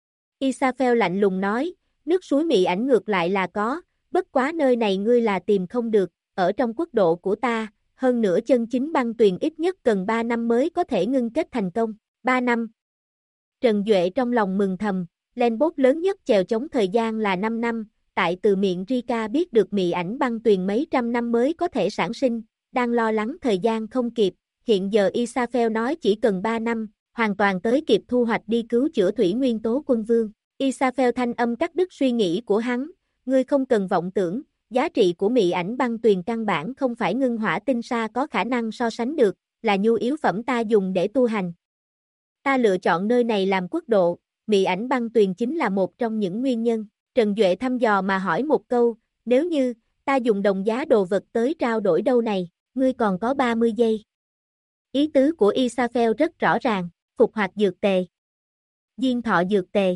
Israfel lạnh lùng nói, nước suối mị ảnh ngược lại là có, bất quá nơi này ngươi là tìm không được, ở trong quốc độ của ta, hơn nữa chân chính băng tuyền ít nhất cần 3 năm mới có thể ngưng kết thành công, 3 năm. Trần Duệ trong lòng mừng thầm, Lenbot lớn nhất chèo chống thời gian là 5 năm, tại từ miệng Rika biết được mị ảnh băng tuyền mấy trăm năm mới có thể sản sinh, đang lo lắng thời gian không kịp, hiện giờ Israfel nói chỉ cần 3 năm, hoàn toàn tới kịp thu hoạch đi cứu chữa thủy nguyên tố quân vương. Israfel thanh âm cắt đứt suy nghĩ của hắn, ngươi không cần vọng tưởng, giá trị của mị ảnh băng tuyền căn bản không phải ngưng hỏa tinh sa có khả năng so sánh được, là nhu yếu phẩm ta dùng để tu hành. Ta lựa chọn nơi này làm quốc độ, mị ảnh băng tuyền chính là một trong những nguyên nhân. Trần Duệ thăm dò mà hỏi một câu, nếu như, ta dùng đồng giá đồ vật tới trao đổi đâu này, ngươi còn có 30 giây. Ý tứ của Israfel rất rõ ràng, phục hoạt dược tề, diên thọ dược tề,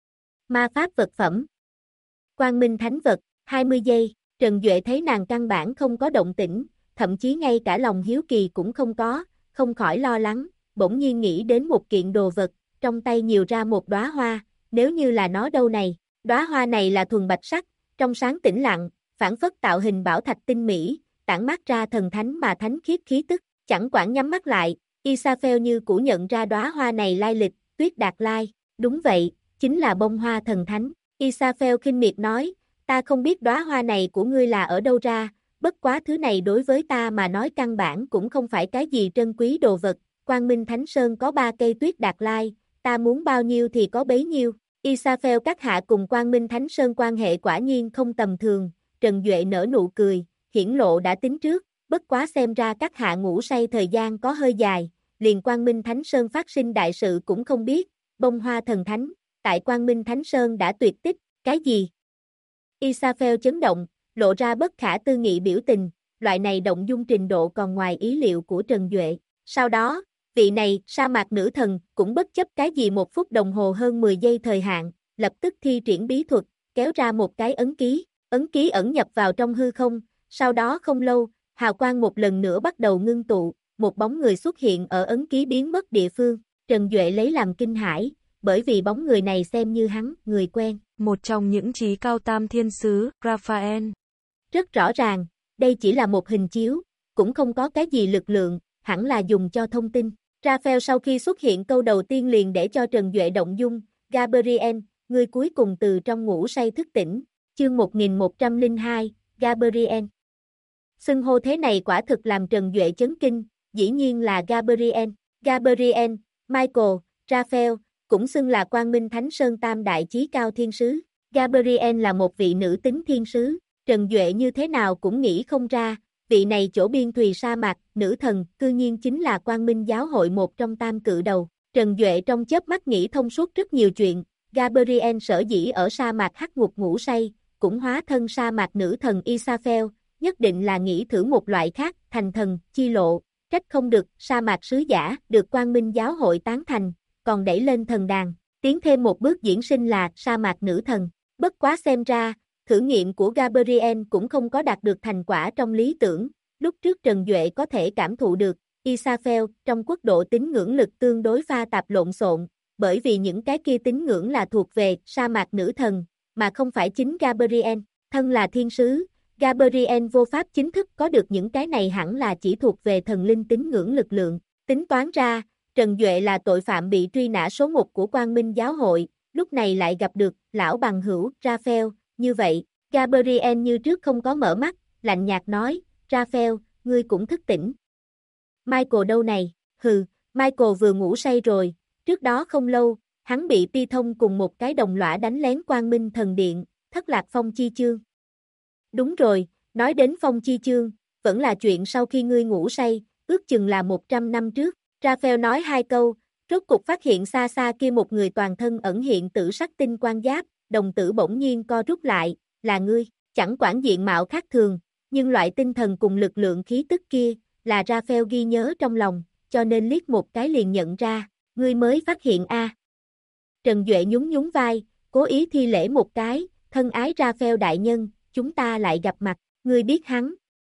ma pháp vật phẩm, quang minh thánh vật, 20 giây, Trần Duệ thấy nàng căn bản không có động tĩnh, thậm chí ngay cả lòng hiếu kỳ cũng không có, không khỏi lo lắng, bỗng nhiên nghĩ đến một kiện đồ vật, trong tay nhiều ra một đóa hoa, nếu như là nó đâu này, đóa hoa này là thuần bạch sắc, trong sáng tĩnh lặng, phản phất tạo hình bảo thạch tinh mỹ, tản mát ra thần thánh mà thánh khiết khí tức, chẳng quản nhắm mắt lại, Israfel như cũ nhận ra đóa hoa này lai lịch, Tuyết Đạt Lai, đúng vậy, chính là bông hoa thần thánh, Israfel khinh miệt nói, ta không biết đóa hoa này của ngươi là ở đâu ra, bất quá thứ này đối với ta mà nói căn bản cũng không phải cái gì trân quý đồ vật, Quang Minh Thánh Sơn có 3 cây Tuyết Đạt Lai, ta muốn bao nhiêu thì có bấy nhiêu. Israfel các hạ cùng Quang Minh Thánh Sơn quan hệ quả nhiên không tầm thường, Trần Duệ nở nụ cười, hiển lộ đã tính trước, bất quá xem ra các hạ ngủ say thời gian có hơi dài, liền Quang Minh Thánh Sơn phát sinh đại sự cũng không biết, bông hoa thần thánh, tại Quang Minh Thánh Sơn đã tuyệt tích, cái gì? Israfel chấn động, lộ ra bất khả tư nghị biểu tình, loại này động dung trình độ còn ngoài ý liệu của Trần Duệ. Sau đó, vị này, sa mạc nữ thần, cũng bất chấp cái gì 1 phút đồng hồ hơn 10 giây thời hạn, lập tức thi triển bí thuật, kéo ra một cái ấn ký ẩn nhập vào trong hư không, sau đó không lâu, hào quang một lần nữa bắt đầu ngưng tụ, một bóng người xuất hiện ở ấn ký biến mất địa phương, Trần Duệ lấy làm kinh hãi, bởi vì bóng người này xem như hắn, người quen. Một trong những chí cao tam thiên sứ, Raphael. Rất rõ ràng, đây chỉ là một hình chiếu, cũng không có cái gì lực lượng, hẳn là dùng cho thông tin. Raphael sau khi xuất hiện câu đầu tiên liền để cho Trần Duệ động dung, Gabriel, ngươi cuối cùng từ trong ngủ say thức tỉnh, chương 1102, Gabriel. Xưng hô thế này quả thực làm Trần Duệ chấn kinh, dĩ nhiên là Gabriel. Gabriel, Michael, Raphael, cũng xưng là Quang Minh Thánh Sơn Tam Đại Chí Cao Thiên Sứ. Gabriel là một vị nữ tính thiên sứ, Trần Duệ như thế nào cũng nghĩ không ra, vị này chỗ biên thùy sa mạc, nữ thần, cư nhiên chính là Quang Minh giáo hội một trong tam cự đầu. Trần Duệ trong chớp mắt nghĩ thông suốt rất nhiều chuyện, Gabriel sở dĩ ở sa mạc hắc ngục ngủ say, cũng hóa thân sa mạc nữ thần Isaphel, nhất định là nghĩ thử một loại khác, thành thần, chi lộ, trách không được, sa mạc sứ giả, được Quang Minh giáo hội tán thành, còn đẩy lên thần đàn, tiến thêm một bước diễn sinh là sa mạc nữ thần. Bất quá xem ra, thử nghiệm của Gabriel cũng không có đạt được thành quả trong lý tưởng, lúc trước Trần Duệ có thể cảm thụ được, Isaphel trong quốc độ tín ngưỡng lực tương đối pha tạp lộn xộn, bởi vì những cái kia tín ngưỡng là thuộc về sa mạc nữ thần, mà không phải chính Gabriel, thân là thiên sứ, Gabriel vô pháp chính thức có được những cái này hẳn là chỉ thuộc về thần linh tín ngưỡng lực lượng, tính toán ra, Trần Duệ là tội phạm bị truy nã số 1 của Quang Minh giáo hội, lúc này lại gặp được lão bằng hữu Raphael, như vậy, Gabriel như trước không có mở mắt, lạnh nhạt nói, Raphael, ngươi cũng thức tỉnh. Michael đâu này, hừ, Michael vừa ngủ say rồi, trước đó không lâu, hắn bị Pi Thông cùng một cái đồng lõa đánh lén Quang Minh thần điện, thất lạc phong chi chương. Đúng rồi, nói đến phong chi chương, vẫn là chuyện sau khi ngươi ngủ say, ước chừng là 100 năm trước. Raphael nói hai câu, rốt cục phát hiện xa xa kia một người toàn thân ẩn hiện tử sắc tinh quang giáp, đồng tử bỗng nhiên co rút lại, là ngươi, chẳng quản diện mạo khác thường, nhưng loại tinh thần cùng lực lượng khí tức kia, là Raphael ghi nhớ trong lòng, cho nên liếc một cái liền nhận ra, ngươi mới phát hiện a. Trần Duệ nhún nhún vai, cố ý thi lễ một cái, thân ái Raphael đại nhân, chúng ta lại gặp mặt, ngươi biết hắn.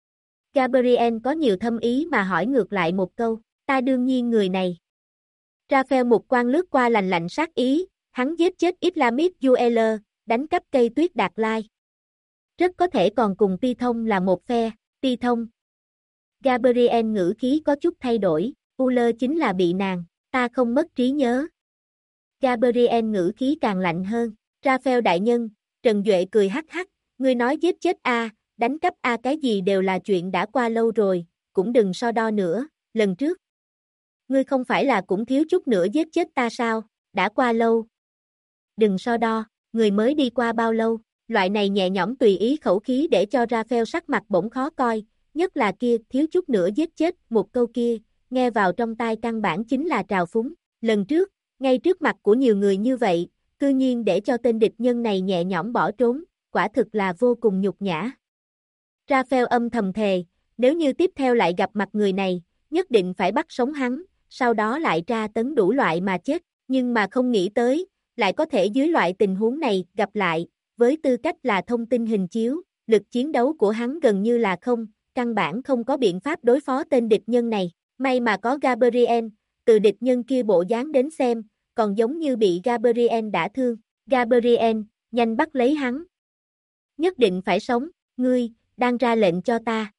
Gabriel có nhiều thâm ý mà hỏi ngược lại một câu, ta đương nhiên người này. Raphael một quan lướt qua lành lạnh sát ý, hắn giết chết Islamic Jueler, đánh cắp cây tuyết Đạt Lai. Rất có thể còn cùng Pi Thông là một phe, Pi Thông. Gabriel ngữ khí có chút thay đổi, Uller chính là bị nàng, ta không mất trí nhớ. Gabriel ngữ khí càng lạnh hơn, Raphael đại nhân, Trần Duệ cười hắc hắc, ngươi nói giết chết A, đánh cắp A cái gì đều là chuyện đã qua lâu rồi, cũng đừng so đo nữa, lần trước. Ngươi không phải là cũng thiếu chút nữa giết chết ta sao, đã qua lâu. Đừng so đo, người mới đi qua bao lâu, loại này nhẹ nhõm tùy ý khẩu khí để cho Raphael sắc mặt bỗng khó coi, nhất là kia thiếu chút nữa giết chết, một câu kia, nghe vào trong tai căn bản chính là trào phúng. Lần trước, ngay trước mặt của nhiều người như vậy, cư nhiên để cho tên địch nhân này nhẹ nhõm bỏ trốn, quả thực là vô cùng nhục nhã. Raphael âm thầm thề, nếu như tiếp theo lại gặp mặt người này, nhất định phải bắt sống hắn, sau đó lại tra tấn đủ loại mà chết, nhưng mà không nghĩ tới, lại có thể dưới loại tình huống này gặp lại, với tư cách là thông tin hình chiếu, lực chiến đấu của hắn gần như là không, căn bản không có biện pháp đối phó tên địch nhân này, may mà có Gabriel, từ địch nhân kia bộ dáng đến xem, còn giống như bị Gabriel đả thương, Gabriel, nhanh bắt lấy hắn. Nhất định phải sống, ngươi, đang ra lệnh cho ta.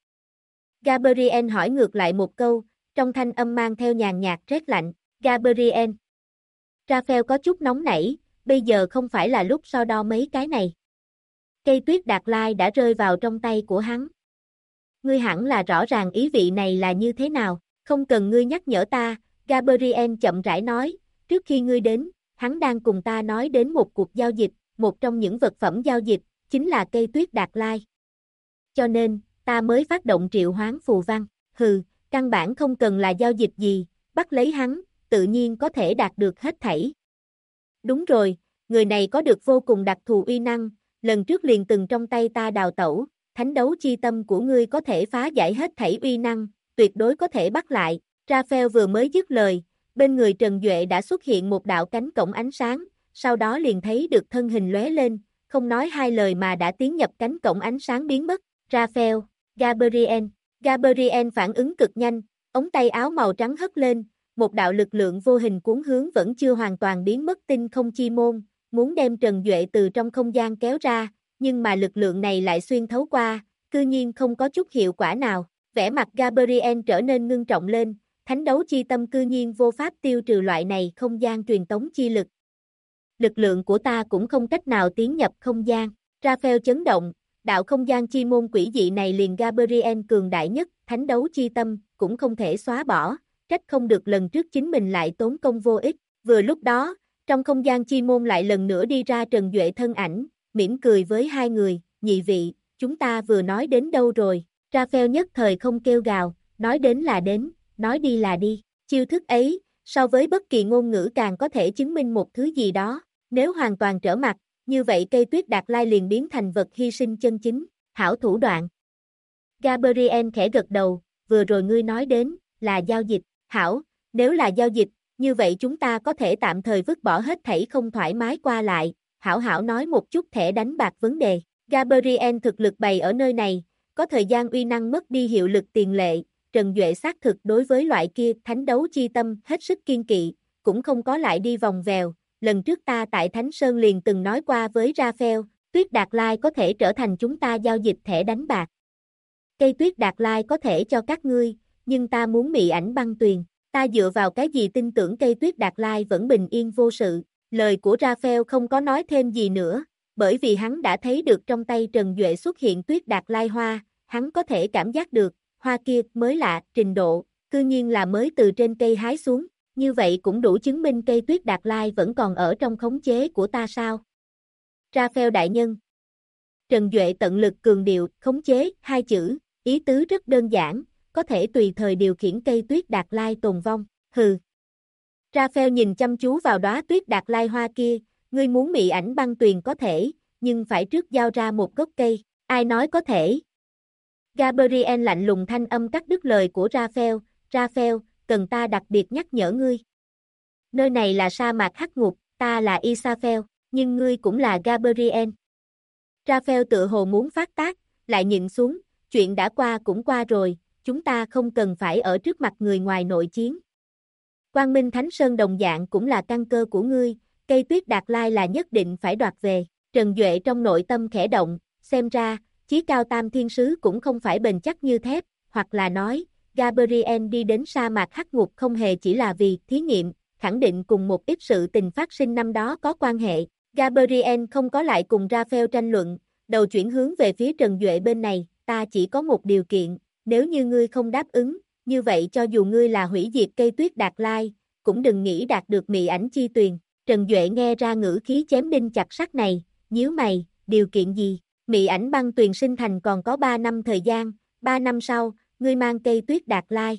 Gabriel hỏi ngược lại một câu, trong thanh âm mang theo nhàn nhạt rét lạnh, Gabriel. Raphael có chút nóng nảy, bây giờ không phải là lúc so đo mấy cái này. Cây tuyết Đạt Lai đã rơi vào trong tay của hắn. Ngươi hẳn là rõ ràng ý vị này là như thế nào, không cần ngươi nhắc nhở ta, Gabriel chậm rãi nói, trước khi ngươi đến, hắn đang cùng ta nói đến một cuộc giao dịch, một trong những vật phẩm giao dịch, chính là cây tuyết Đạt Lai. Cho nên, ta mới phát động triệu hoán phù văn, hừ, căn bản không cần là giao dịch gì, bắt lấy hắn, tự nhiên có thể đạt được hết thảy. Đúng rồi, người này có được vô cùng đặc thù uy năng, lần trước liền từng trong tay ta đào tẩu, thánh đấu chi tâm của ngươi có thể phá giải hết thảy uy năng, tuyệt đối có thể bắt lại. Raphael vừa mới dứt lời, bên người Trần Duệ đã xuất hiện một đạo cánh cổng ánh sáng, sau đó liền thấy được thân hình lóe lên, không nói hai lời mà đã tiến nhập cánh cổng ánh sáng biến mất. Raphael, Gabriel, Gabriel phản ứng cực nhanh, ống tay áo màu trắng hất lên, một đạo lực lượng vô hình cuốn hướng vẫn chưa hoàn toàn biến mất tinh không chi môn, muốn đem Trần Duệ từ trong không gian kéo ra, nhưng mà lực lượng này lại xuyên thấu qua, cư nhiên không có chút hiệu quả nào. Vẻ mặt Gabriel trở nên ngưng trọng lên, thánh đấu chi tâm cư nhiên vô pháp tiêu trừ loại này không gian truyền tống chi lực. Lực lượng của ta cũng không cách nào tiến nhập không gian. Raphael chấn động, đạo không gian chi môn quỷ dị này liền Gabriel cường đại nhất, thánh đấu chi tâm, cũng không thể xóa bỏ, trách không được lần trước chính mình lại tốn công vô ích. Vừa lúc đó, trong không gian chi môn lại lần nữa đi ra Trần Duệ thân ảnh, mỉm cười với hai người, nhị vị, chúng ta vừa nói đến đâu rồi? Raphael nhất thời không kêu gào, nói đến là đến, nói đi là đi. Chiêu thức ấy, so với bất kỳ ngôn ngữ càng có thể chứng minh một thứ gì đó. Nếu hoàn toàn trở mặt, như vậy cây tuyết Đạt Lai liền biến thành vật hy sinh chân chính. Hảo thủ đoạn. Gabriel khẽ gật đầu, vừa rồi ngươi nói đến, là giao dịch. Hảo, nếu là giao dịch, như vậy chúng ta có thể tạm thời vứt bỏ hết thảy không thoải mái qua lại. Hảo nói một chút thẻ đánh bạc vấn đề. Gabriel thực lực bày ở nơi này, có thời gian uy năng mất đi hiệu lực tiền lệ. Trần Duệ xác thực đối với loại kia thánh đấu chi tâm hết sức kiên kỵ, cũng không có lại đi vòng vèo. Lần trước ta tại Thánh Sơn liền từng nói qua với Raphael, tuyết Đạt Lai có thể trở thành chúng ta giao dịch thẻ đánh bạc. Cây tuyết Đạt Lai có thể cho các ngươi, nhưng ta muốn mị ảnh băng tuyền. Ta dựa vào cái gì tin tưởng cây tuyết Đạt Lai vẫn bình yên vô sự. Lời của Raphael không có nói thêm gì nữa, bởi vì hắn đã thấy được trong tay Trần Duệ xuất hiện tuyết Đạt Lai hoa, hắn có thể cảm giác được, hoa kia mới lạ, trình độ, cư nhiên là mới từ trên cây hái xuống. Như vậy cũng đủ chứng minh cây tuyết Đạt Lai vẫn còn ở trong khống chế của ta sao? Raphael đại nhân. Trần Duệ tận lực cường điệu, khống chế, hai chữ, ý tứ rất đơn giản, có thể tùy thời điều khiển cây tuyết Đạt Lai tồn vong. Hừ. Raphael nhìn chăm chú vào đóa tuyết Đạt Lai hoa kia, ngươi muốn mị ảnh băng tuyền có thể, nhưng phải trước giao ra một gốc cây, ai nói có thể? Gabriel lạnh lùng thanh âm cắt đứt lời của Raphael, Raphael, cần ta đặc biệt nhắc nhở ngươi. Nơi này là sa mạc hắc ngục, ta là Israfel, nhưng ngươi cũng là Gabriel. Raphael tự hồ muốn phát tác, lại nhịn xuống, chuyện đã qua cũng qua rồi, chúng ta không cần phải ở trước mặt người ngoài nội chiến. Quang Minh Thánh Sơn đồng dạng cũng là căn cơ của ngươi, cây tuyết Đạt Lai là nhất định phải đoạt về. Trần Duệ trong nội tâm khẽ động, xem ra, chí cao tam thiên sứ cũng không phải bền chắc như thép, hoặc là nói, Gabriel đi đến sa mạc hắc ngục không hề chỉ là vì thí nghiệm, khẳng định cùng một ít sự tình phát sinh năm đó có quan hệ. Gabriel không có lại cùng Raphael tranh luận, đầu chuyển hướng về phía Trần Duệ bên này, ta chỉ có một điều kiện, nếu như ngươi không đáp ứng, như vậy cho dù ngươi là hủy diệt cây tuyết Đạt Lai, cũng đừng nghĩ đạt được mị ảnh chi tuyền. Trần Duệ nghe ra ngữ khí chém đinh chặt sắt này, nhíu mày, điều kiện gì? Mị ảnh băng tuyền sinh thành còn có 3 năm thời gian, 3 năm sau, ngươi mang cây tuyết Đạt Lai.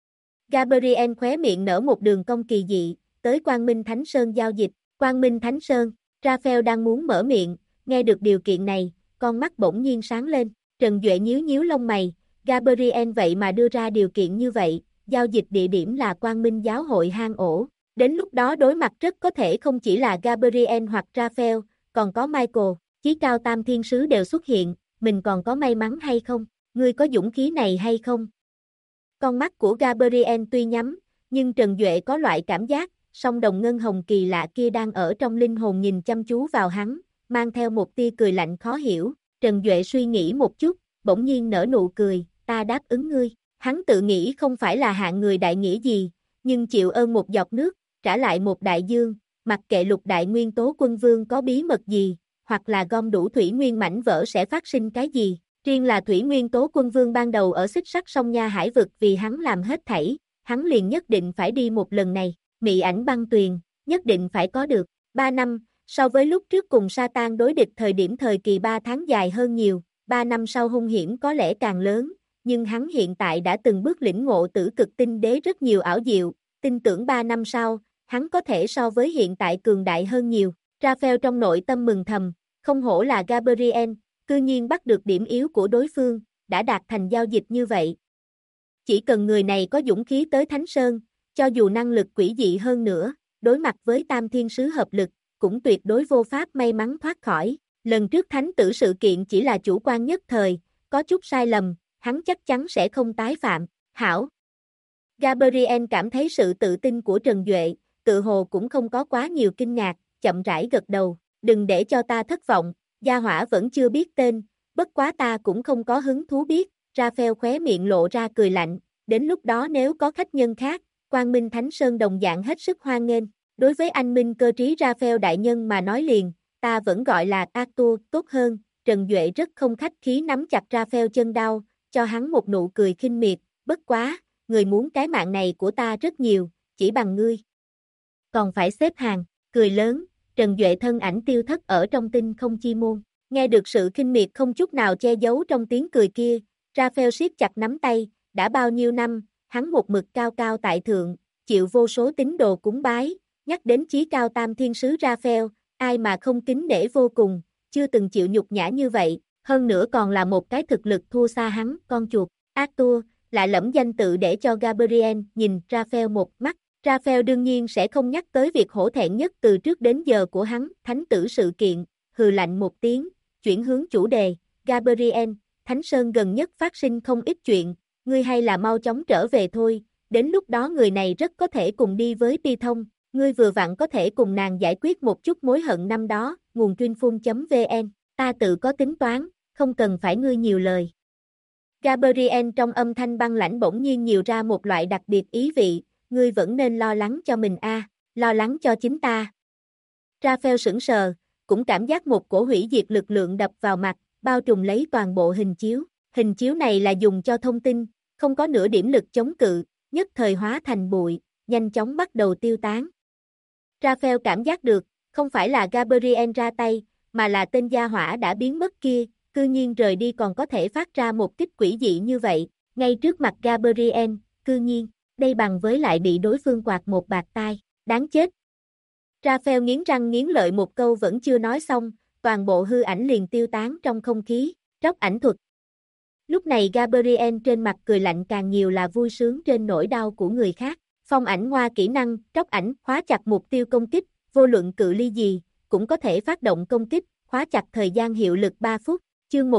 Gabriel khóe miệng nở một đường cong kỳ dị, tới Quang Minh Thánh Sơn giao dịch. Quang Minh Thánh Sơn, Raphael đang muốn mở miệng, nghe được điều kiện này, con mắt bỗng nhiên sáng lên. Trần Duệ nhíu lông mày, Gabriel vậy mà đưa ra điều kiện như vậy, giao dịch địa điểm là Quang Minh giáo hội hang ổ. Đến lúc đó đối mặt rất có thể không chỉ là Gabriel hoặc Raphael, còn có Michael, chí cao tam thiên sứ đều xuất hiện, mình còn có may mắn hay không? Ngươi có dũng khí này hay không? Con mắt của Gabriel tuy nhắm, nhưng Trần Duệ có loại cảm giác, song đồng ngân hồng kỳ lạ kia đang ở trong linh hồn nhìn chăm chú vào hắn, mang theo một tia cười lạnh khó hiểu. Trần Duệ suy nghĩ một chút, bỗng nhiên nở nụ cười, ta đáp ứng ngươi. Hắn tự nghĩ không phải là hạng người đại nghĩa gì, nhưng chịu ơn một giọt nước, trả lại một đại dương, mặc kệ lục đại nguyên tố quân vương có bí mật gì, hoặc là gom đủ thủy nguyên mảnh vỡ sẽ phát sinh cái gì. Riêng là thủy nguyên tố quân vương ban đầu ở xích sắt sông Nha Hải vực vì hắn làm hết thảy, hắn liền nhất định phải đi một lần này, mị ảnh băng tuyền, nhất định phải có được. 3 năm, so với lúc trước cùng Satan đối địch thời điểm thời kỳ 3 tháng dài hơn nhiều, 3 năm sau hung hiểm có lẽ càng lớn, nhưng hắn hiện tại đã từng bước lĩnh ngộ tử cực tinh đế rất nhiều ảo diệu, tin tưởng 3 năm sau, hắn có thể so với hiện tại cường đại hơn nhiều. Raphael trong nội tâm mừng thầm, không hổ là Gabriel, cư nhiên bắt được điểm yếu của đối phương, đã đạt thành giao dịch như vậy. Chỉ cần người này có dũng khí tới Thánh Sơn, cho dù năng lực quỷ dị hơn nữa, đối mặt với tam thiên sứ hợp lực, cũng tuyệt đối vô pháp may mắn thoát khỏi. Lần trước thánh tử sự kiện chỉ là chủ quan nhất thời, có chút sai lầm, hắn chắc chắn sẽ không tái phạm. Hảo. Gabriel cảm thấy sự tự tin của Trần Duệ, tự hồ cũng không có quá nhiều kinh ngạc, chậm rãi gật đầu. Đừng để cho ta thất vọng, gia hỏa vẫn chưa biết tên, bất quá ta cũng không có hứng thú biết. Raphael khóe miệng lộ ra cười lạnh, đến lúc đó nếu có khách nhân khác, Quang Minh Thánh Sơn đồng dạng hết sức hoan nghênh. Đối với anh minh cơ trí Raphael đại nhân mà nói liền, ta vẫn gọi là Arthur tốt hơn. Trần Duệ rất không khách khí nắm chặt Raphael chân đau, cho hắn một nụ cười khinh miệt, bất quá, người muốn cái mạng này của ta rất nhiều, chỉ bằng ngươi. Còn phải xếp hàng, cười lớn, Trần Duệ thân ảnh tiêu thất ở trong tinh không chi môn. Nghe được sự khinh miệt không chút nào che giấu trong tiếng cười kia, Raphael siết chặt nắm tay, đã bao nhiêu năm, hắn một mực cao cao tại thượng, chịu vô số tín đồ cúng bái, nhắc đến chí cao tam thiên sứ Raphael, ai mà không kính nể vô cùng, chưa từng chịu nhục nhã như vậy, hơn nữa còn là một cái thực lực thua xa hắn, con chuột. Arthur, lại lẫm danh tự để cho Gabriel nhìn Raphael một mắt. Raphael đương nhiên sẽ không nhắc tới việc hổ thẹn nhất từ trước đến giờ của hắn, thánh tử sự kiện, hừ lạnh một tiếng, chuyển hướng chủ đề, Gabriel, Thánh Sơn gần nhất phát sinh không ít chuyện, ngươi hay là mau chóng trở về thôi, đến lúc đó người này rất có thể cùng đi với Pi Thông, ngươi vừa vặn có thể cùng nàng giải quyết một chút mối hận năm đó, nguồn truyinphun.vn, ta tự có tính toán, không cần phải ngươi nhiều lời. Gabriel trong âm thanh băng lãnh bỗng nhiên nhiều ra một loại đặc biệt ý vị, ngươi vẫn nên lo lắng cho mình lo lắng cho chính ta. Raphael sững sờ, cũng cảm giác một cổ hủy diệt lực lượng đập vào mặt, bao trùm lấy toàn bộ hình chiếu. Hình chiếu này là dùng cho thông tin, không có nửa điểm lực chống cự, nhất thời hóa thành bụi, nhanh chóng bắt đầu tiêu tán. Raphael cảm giác được, không phải là Gabriel ra tay, mà là tên gia hỏa đã biến mất kia, cư nhiên rời đi còn có thể phát ra một kích quỷ dị như vậy, ngay trước mặt Gabriel, cư nhiên, đây bằng với lại bị đối phương quạt một bạt tai, đáng chết. Raphael nghiến răng nghiến lợi một câu vẫn chưa nói xong, toàn bộ hư ảnh liền tiêu tán trong không khí, tróc ảnh thuật. Lúc này Gabriel trên mặt cười lạnh càng nhiều là vui sướng trên nỗi đau của người khác. Phong ảnh hoa kỹ năng, tróc ảnh, khóa chặt mục tiêu công kích, vô luận cự ly gì, cũng có thể phát động công kích, khóa chặt thời gian hiệu lực 3 phút. Chương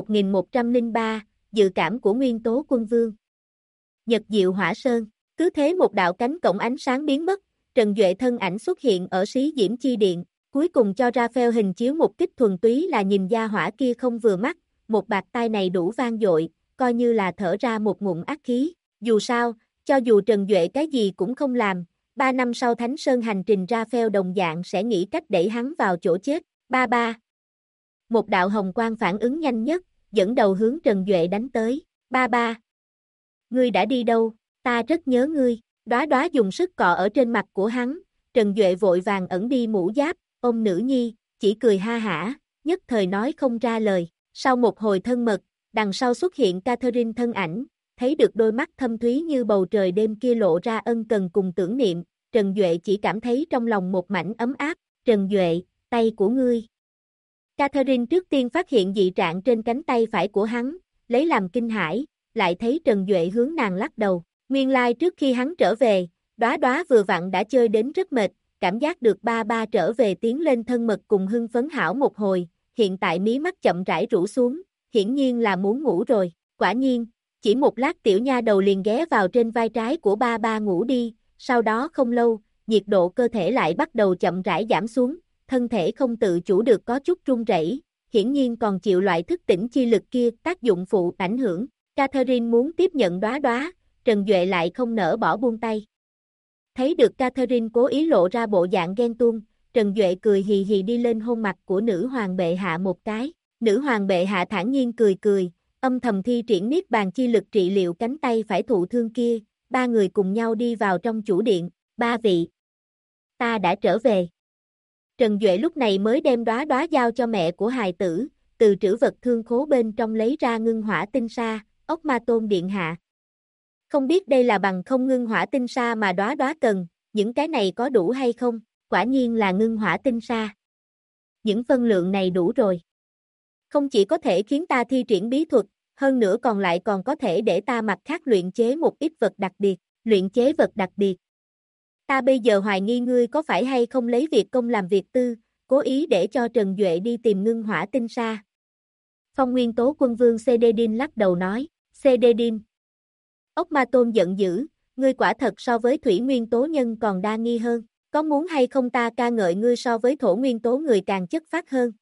1103, dự cảm của Nguyên Tố Quân Vương. Nhật Diệu Hỏa Sơn, cứ thế một đạo cánh cổng ánh sáng biến mất, Trần Duệ thân ảnh xuất hiện ở xí diễm chi điện, cuối cùng cho Raphael hình chiếu một kích thuần túy là nhìn gia hỏa kia không vừa mắt, một bạt tai này đủ vang dội, coi như là thở ra một ngụm ác khí. Dù sao, cho dù Trần Duệ cái gì cũng không làm, 3 năm sau Thánh Sơn hành trình Raphael đồng dạng sẽ nghĩ cách đẩy hắn vào chỗ chết. Ba. Một đạo hồng quang phản ứng nhanh nhất, dẫn đầu hướng Trần Duệ đánh tới. Ba. Ngươi đã đi đâu? Ta rất nhớ ngươi. Đóa đóa dùng sức cọ ở trên mặt của hắn, Trần Duệ vội vàng ẩn đi mũ giáp, ôm nữ nhi, chỉ cười ha hả, nhất thời nói không ra lời. Sau một hồi thân mật, đằng sau xuất hiện Catherine thân ảnh, thấy được đôi mắt thâm thúy như bầu trời đêm kia lộ ra ân cần cùng tưởng niệm, Trần Duệ chỉ cảm thấy trong lòng một mảnh ấm áp. Trần Duệ, tay của ngươi. Catherine trước tiên phát hiện dị trạng trên cánh tay phải của hắn, lấy làm kinh hãi, lại thấy Trần Duệ hướng nàng lắc đầu. Nguyên lai trước khi hắn trở về, đóa đóa vừa vặn đã chơi đến rất mệt, cảm giác được ba trở về tiến lên thân mật cùng hưng phấn hảo một hồi, hiện tại mí mắt chậm rãi rũ xuống, hiển nhiên là muốn ngủ rồi. Quả nhiên, chỉ một lát tiểu nha đầu liền ghé vào trên vai trái của ba ngủ đi, sau đó không lâu, nhiệt độ cơ thể lại bắt đầu chậm rãi giảm xuống, thân thể không tự chủ được có chút run rẩy, hiển nhiên còn chịu loại thức tỉnh chi lực kia tác dụng phụ ảnh hưởng. Catherine muốn tiếp nhận đóa đóa, Trần Duệ lại không nỡ bỏ buông tay. Thấy được Catherine cố ý lộ ra bộ dạng ghen tuông, Trần Duệ cười hì hì đi lên hôn mặt của nữ hoàng bệ hạ một cái. Nữ hoàng bệ hạ thản nhiên cười, âm thầm thi triển niết bàn chi lực trị liệu cánh tay phải thụ thương kia, ba người cùng nhau đi vào trong chủ điện. Ba vị, ta đã trở về. Trần Duệ lúc này mới đem đóa đóa giao cho mẹ của hài tử, từ trữ vật thương khố bên trong lấy ra ngưng hỏa tinh sa, ốc ma tôn điện hạ. Không biết đây là bằng không ngưng hỏa tinh sa mà đóa đóa cần, những cái này có đủ hay không? Quả nhiên là ngưng hỏa tinh sa. Những phân lượng này đủ rồi. Không chỉ có thể khiến ta thi triển bí thuật, hơn nữa còn lại còn có thể để ta mặt khác luyện chế một ít vật đặc biệt, luyện chế vật đặc biệt. Ta bây giờ hoài nghi ngươi có phải hay không lấy việc công làm việc tư, cố ý để cho Trần Duệ đi tìm ngưng hỏa tinh sa. Phong Nguyên Tố Quân Vương Cededin lắc đầu nói, CD-DIN. Ốc Ma Tôn giận dữ, ngươi quả thật so với thủy nguyên tố nhân còn đa nghi hơn, có muốn hay không ta ca ngợi ngươi so với thổ nguyên tố người càng chất phác hơn.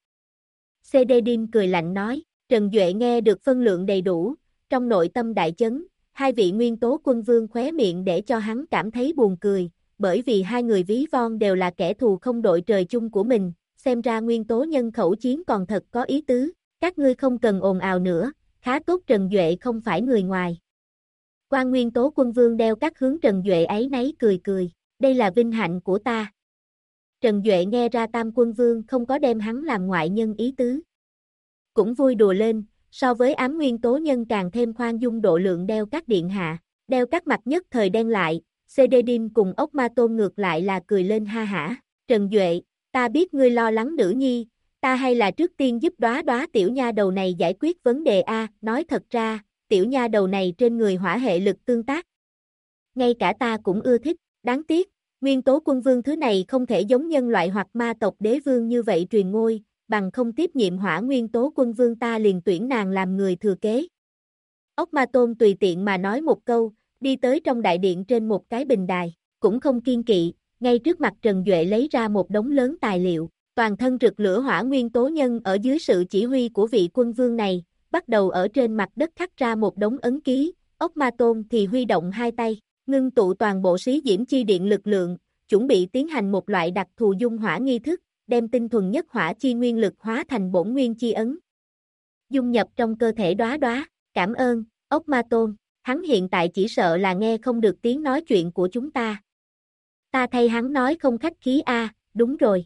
CD-DIN cười lạnh nói, Trần Duệ nghe được phân lượng đầy đủ, trong nội tâm đại chấn, hai vị nguyên tố quân vương khóe miệng để cho hắn cảm thấy buồn cười, bởi vì hai người ví von đều là kẻ thù không đội trời chung của mình, xem ra nguyên tố nhân khẩu chiến còn thật có ý tứ, các ngươi không cần ồn ào nữa, khá tốt Trần Duệ không phải người ngoài. Quan nguyên tố quân vương đeo các hướng Trần Duệ áy náy cười cười, đây là vinh hạnh của ta. Trần Duệ nghe ra Tam quân vương không có đem hắn làm ngoại nhân ý tứ. Cũng vui đùa lên, so với ám nguyên tố nhân càng thêm khoan dung độ lượng đeo các điện hạ, đeo các mặt nhất thời đen lại, CD-DIN cùng ốc ma tôn ngược lại là cười lên ha hả, Trần Duệ, ta biết ngươi lo lắng nữ nhi, ta hay là trước tiên giúp đóa đóa tiểu nha đầu này giải quyết vấn đề a, nói thật ra, tiểu nha đầu này trên người hỏa hệ lực tương tác. Ngay cả ta cũng ưa thích, đáng tiếc, nguyên tố quân vương thứ này không thể giống nhân loại hoặc ma tộc đế vương như vậy truyền ngôi, bằng không tiếp nhiệm hỏa nguyên tố quân vương ta liền tuyển nàng làm người thừa kế. Ốc Ma Tôn tùy tiện mà nói một câu, đi tới trong đại điện trên một cái bình đài, cũng không kiên kỵ, ngay trước mặt Trần Duệ lấy ra một đống lớn tài liệu, toàn thân rực lửa hỏa nguyên tố nhân ở dưới sự chỉ huy của vị quân vương này, bắt đầu ở trên mặt đất khắc ra một đống ấn ký, Ốc Ma Tôn thì huy động hai tay, ngưng tụ toàn bộ xí diễm chi điện lực lượng, chuẩn bị tiến hành một loại đặc thù dung hỏa nghi thức, đem tinh thuần nhất hỏa chi nguyên lực hóa thành bổn nguyên chi ấn. Dung nhập trong cơ thể đóa đóa, cảm ơn, Ốc Ma Tôn, hắn hiện tại chỉ sợ là nghe không được tiếng nói chuyện của chúng ta. Ta thay hắn nói không khách khí a, đúng rồi.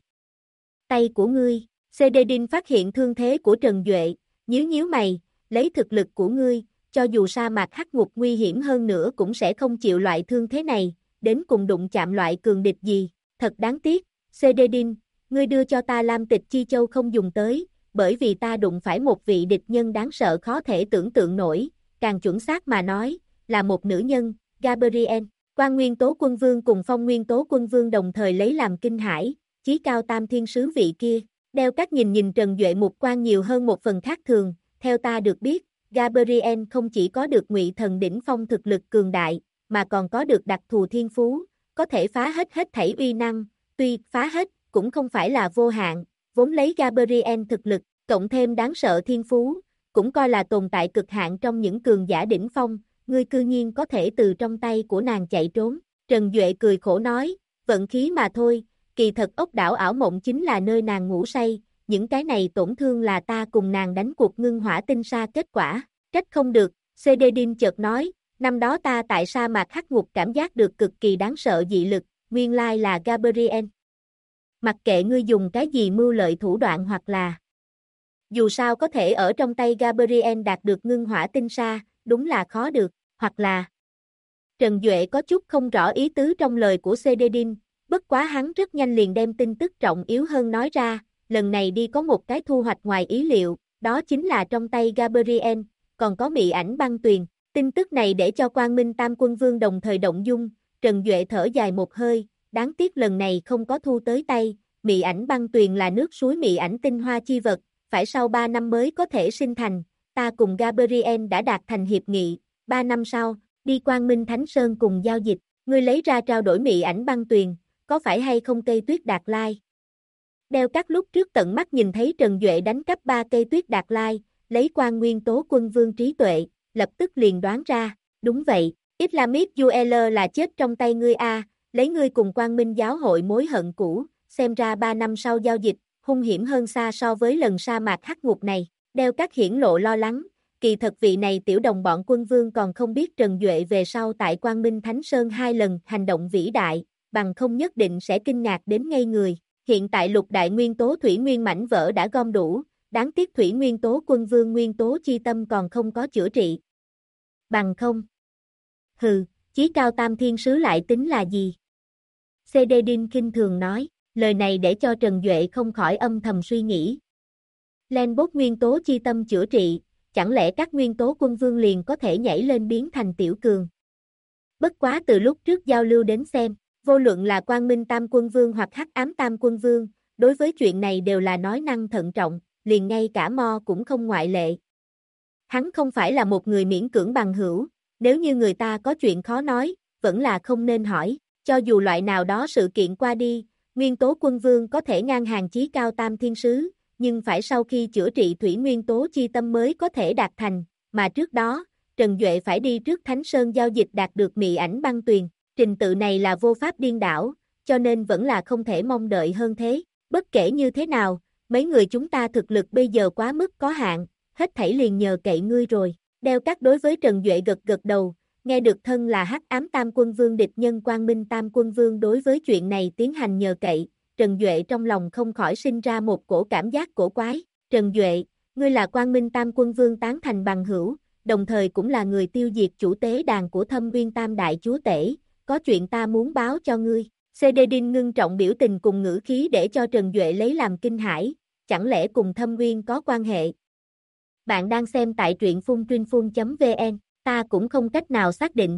Tay của ngươi, CD-DIN phát hiện thương thế của Trần Duệ, nhíu nhíu mày, lấy thực lực của ngươi, cho dù sa mạc hắc ngục nguy hiểm hơn nữa cũng sẽ không chịu loại thương thế này, đến cùng đụng chạm loại cường địch gì, thật đáng tiếc, CD-DIN, ngươi đưa cho ta Lam Tịch Chi Châu không dùng tới, bởi vì ta đụng phải một vị địch nhân đáng sợ khó thể tưởng tượng nổi, càng chuẩn xác mà nói, là một nữ nhân, Gabriel. Quan nguyên tố quân vương cùng phong nguyên tố quân vương đồng thời lấy làm kinh hãi, chí cao tam thiên sứ vị kia, đeo các nhìn Trần Duệ mục quan nhiều hơn một phần khác thường, theo ta được biết, Gabriel không chỉ có được ngụy thần đỉnh phong thực lực cường đại, mà còn có được đặc thù thiên phú, có thể phá hết thảy uy năng, tuy phá hết, cũng không phải là vô hạn, vốn lấy Gabriel thực lực, cộng thêm đáng sợ thiên phú, cũng coi là tồn tại cực hạn trong những cường giả đỉnh phong, ngươi cư nhiên có thể từ trong tay của nàng chạy trốn. Trần Duệ cười khổ nói, vận khí mà thôi, kỳ thật ốc đảo ảo mộng chính là nơi nàng ngủ say, những cái này tổn thương là ta cùng nàng đánh cuộc ngưng hỏa tinh sa kết quả, trách không được, CD-DIN chợt nói, năm đó ta tại sa mạc hắc ngục cảm giác được cực kỳ đáng sợ dị lực, nguyên lai là Gabriel. Mặc kệ ngươi dùng cái gì mưu lợi thủ đoạn hoặc là dù sao có thể ở trong tay Gabriel đạt được ngưng hỏa tinh sa, đúng là khó được, hoặc là Trần Duệ có chút không rõ ý tứ trong lời của CD-DIN, bất quá hắn rất nhanh liền đem tin tức trọng yếu hơn nói ra, lần này đi có một cái thu hoạch ngoài ý liệu, đó chính là trong tay Gabriel, còn có mị ảnh băng tuyền, tin tức này để cho Quang Minh Tam Quân Vương đồng thời động dung, Trần Duệ thở dài một hơi, đáng tiếc lần này không có thu tới tay, mị ảnh băng tuyền là nước suối mị ảnh tinh hoa chi vật, phải sau 3 năm mới có thể sinh thành, ta cùng Gabriel đã đạt thành hiệp nghị, 3 năm sau, đi Quang Minh Thánh Sơn cùng giao dịch, ngươi lấy ra trao đổi mị ảnh băng tuyền, có phải hay không cây tuyết đạt lai? Đeo các lúc trước tận mắt nhìn thấy Trần Duệ đánh cắp 3 cây tuyết đạt lai, lấy Quan nguyên tố quân vương trí tuệ, lập tức liền đoán ra, đúng vậy, Islamic UL là chết trong tay ngươi a, lấy ngươi cùng Quang Minh giáo hội mối hận cũ, xem ra 3 năm sau giao dịch, hung hiểm hơn xa so với lần sa mạc hắc ngục này, đeo các hiển lộ lo lắng, kỳ thật vị này tiểu đồng bọn quân vương còn không biết Trần Duệ về sau tại Quang Minh Thánh Sơn 2 lần hành động vĩ đại, bằng không nhất định sẽ kinh ngạc đến ngây người, hiện tại lục đại nguyên tố thủy nguyên mảnh vỡ đã gom đủ, đáng tiếc thủy nguyên tố quân vương nguyên tố chi tâm còn không có chữa trị. Bằng không? Hừ, chí cao tam thiên sứ lại tính là gì? CD-DIN kinh thường nói, lời này để cho Trần Duệ không khỏi âm thầm suy nghĩ. Lên bốt nguyên tố chi tâm chữa trị, chẳng lẽ các nguyên tố quân vương liền có thể nhảy lên biến thành tiểu cường? Bất quá từ lúc trước giao lưu đến xem, vô luận là Quang Minh Tam Quân Vương hoặc Hắc Ám Tam Quân Vương, đối với chuyện này đều là nói năng thận trọng, liền ngay cả Mo cũng không ngoại lệ. Hắn không phải là một người miễn cưỡng bằng hữu, nếu như người ta có chuyện khó nói, vẫn là không nên hỏi, cho dù loại nào đó sự kiện qua đi, Nguyên Tố Quân Vương có thể ngang hàng chí cao Tam Thiên Sứ, nhưng phải sau khi chữa trị thủy nguyên tố chi tâm mới có thể đạt thành, mà trước đó, Trần Duệ phải đi trước Thánh Sơn giao dịch đạt được mị ảnh băng tuyền, trình tự này là vô pháp điên đảo, cho nên vẫn là không thể mong đợi hơn thế, bất kể như thế nào, mấy người chúng ta thực lực bây giờ quá mức có hạn, hết thảy liền nhờ cậy ngươi rồi, đeo các đối với Trần Duệ gật gật đầu, nghe được thân là Hắc Ám Tam Quân Vương địch nhân Quang Minh Tam Quân Vương đối với chuyện này tiến hành nhờ cậy, Trần Duệ trong lòng không khỏi sinh ra một cổ cảm giác cổ quái, Trần Duệ, ngươi là Quang Minh Tam Quân Vương tán thành bằng hữu, đồng thời cũng là người tiêu diệt chủ tế đàn của Thâm Nguyên Tam Đại Chúa Tể, có chuyện ta muốn báo cho ngươi. CD Đinh ngưng trọng biểu tình cùng ngữ khí để cho Trần Duệ lấy làm kinh hãi, chẳng lẽ cùng Thâm Nguyên có quan hệ? Bạn đang xem tại truyện phuntrinphun.vn, ta cũng không cách nào xác định.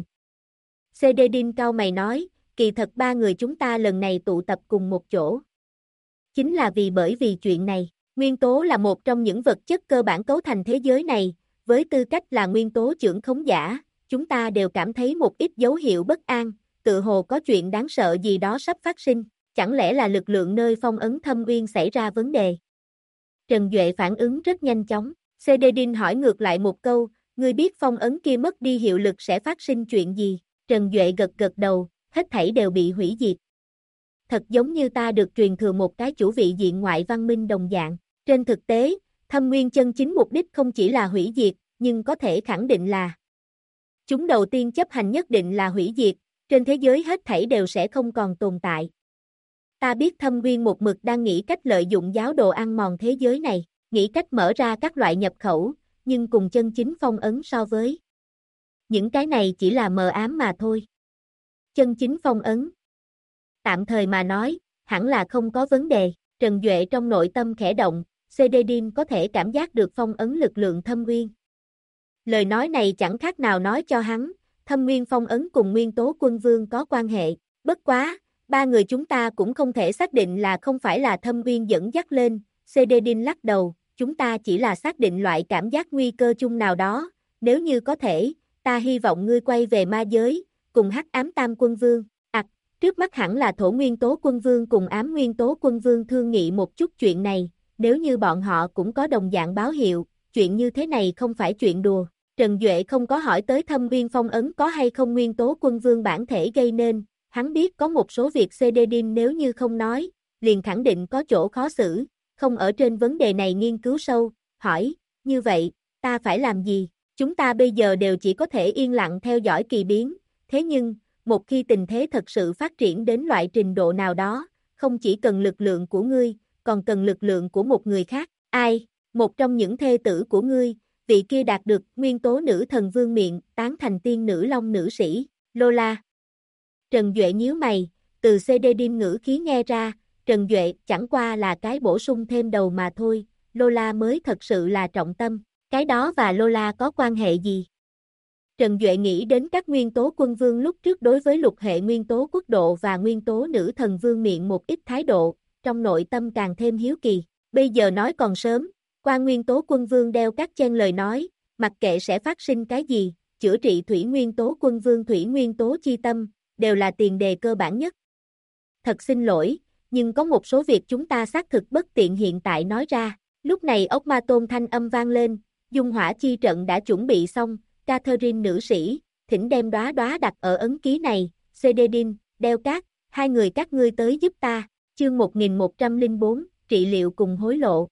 CD Đinh cau mày nói, kỳ thật ba người chúng ta lần này tụ tập cùng một chỗ. Chính là bởi vì chuyện này, nguyên tố là một trong những vật chất cơ bản cấu thành thế giới này, với tư cách là nguyên tố chưởng khống giả, chúng ta đều cảm thấy một ít dấu hiệu bất an, tự hồ có chuyện đáng sợ gì đó sắp phát sinh, chẳng lẽ là lực lượng nơi phong ấn Thâm Uyên xảy ra vấn đề? Trần Duệ phản ứng rất nhanh chóng, CD Đinh hỏi ngược lại một câu, ngươi biết phong ấn kia mất đi hiệu lực sẽ phát sinh chuyện gì? Trần Duệ gật gật đầu, hết thảy đều bị hủy diệt. Thật giống như ta được truyền thừa một cái chủ vị diện ngoại văn minh đồng dạng. Trên thực tế, Thâm Nguyên chân chính mục đích không chỉ là hủy diệt, nhưng có thể khẳng định là chúng đầu tiên chấp hành nhất định là hủy diệt, trên thế giới hết thảy đều sẽ không còn tồn tại. Ta biết Thâm Nguyên một mực đang nghĩ cách lợi dụng giáo đồ ăn mòn thế giới này, nghĩ cách mở ra các loại nhập khẩu, nhưng cùng chân chính phong ấn so với những cái này chỉ là mờ ám mà thôi. Chân chính phong ấn, tạm thời mà nói, hẳn là không có vấn đề. Trần Duệ trong nội tâm khẽ động, CD Đinh có thể cảm giác được phong ấn lực lượng Thâm Nguyên. Lời nói này chẳng khác nào nói cho hắn, Thâm Nguyên phong ấn cùng Nguyên Tố Quân Vương có quan hệ, bất quá, ba người chúng ta cũng không thể xác định là không phải là Thâm Nguyên dẫn dắt lên, CD Đinh lắc đầu, chúng ta chỉ là xác định loại cảm giác nguy cơ chung nào đó, nếu như có thể, ta hy vọng ngươi quay về ma giới, cùng Hắc Ám Tam Quân Vương, trước mắt hẳn là Thổ Nguyên Tố Quân Vương cùng Ám Nguyên Tố Quân Vương thương nghị một chút chuyện này, nếu như bọn họ cũng có đồng dạng báo hiệu, chuyện như thế này không phải chuyện đùa. Trần Duệ không có hỏi tới Thâm Nguyên phong ấn có hay không Nguyên Tố Quân Vương bản thể gây nên, hắn biết có một số việc CD Đinh nếu như không nói, liền khẳng định có chỗ khó xử, không ở trên vấn đề này nghiên cứu sâu, hỏi, như vậy, ta phải làm gì? Chúng ta bây giờ đều chỉ có thể yên lặng theo dõi kỳ biến, thế nhưng, một khi tình thế thật sự phát triển đến loại trình độ nào đó, không chỉ cần lực lượng của ngươi, còn cần lực lượng của một người khác, ai, một trong những thê tử của ngươi, vị kia đạt được nguyên tố nữ thần vương miện, tán thành tiên nữ long nữ sĩ, Lola. Trần Duệ nhíu mày, từ CD Đinh ngữ khí nghe ra, Trần Duệ chẳng qua là cái bổ sung thêm đầu mà thôi, Lola mới thật sự là trọng tâm, cái đó và Lola có quan hệ gì? Trần Duệ nghĩ đến các nguyên tố quân vương lúc trước đối với lục hệ nguyên tố quốc độ và nguyên tố nữ thần vương miện một ít thái độ, trong nội tâm càng thêm hiếu kỳ, bây giờ nói còn sớm, qua nguyên tố quân vương đeo các chen lời nói, mặc kệ sẽ phát sinh cái gì, chữa trị thủy nguyên tố quân vương thủy nguyên tố chi tâm, đều là tiền đề cơ bản nhất. Thật xin lỗi, nhưng có một số việc chúng ta xác thực bất tiện hiện tại nói ra, lúc này ốc ma tôn thanh âm vang lên, dung hỏa chi trận đã chuẩn bị xong, Catherine nữ sĩ, thỉnh đem đóa đóa đặt ở ấn ký này, CD Đinh, đeo cát, hai người các ngươi tới giúp ta, chương 1104, trị liệu cùng hối lộ.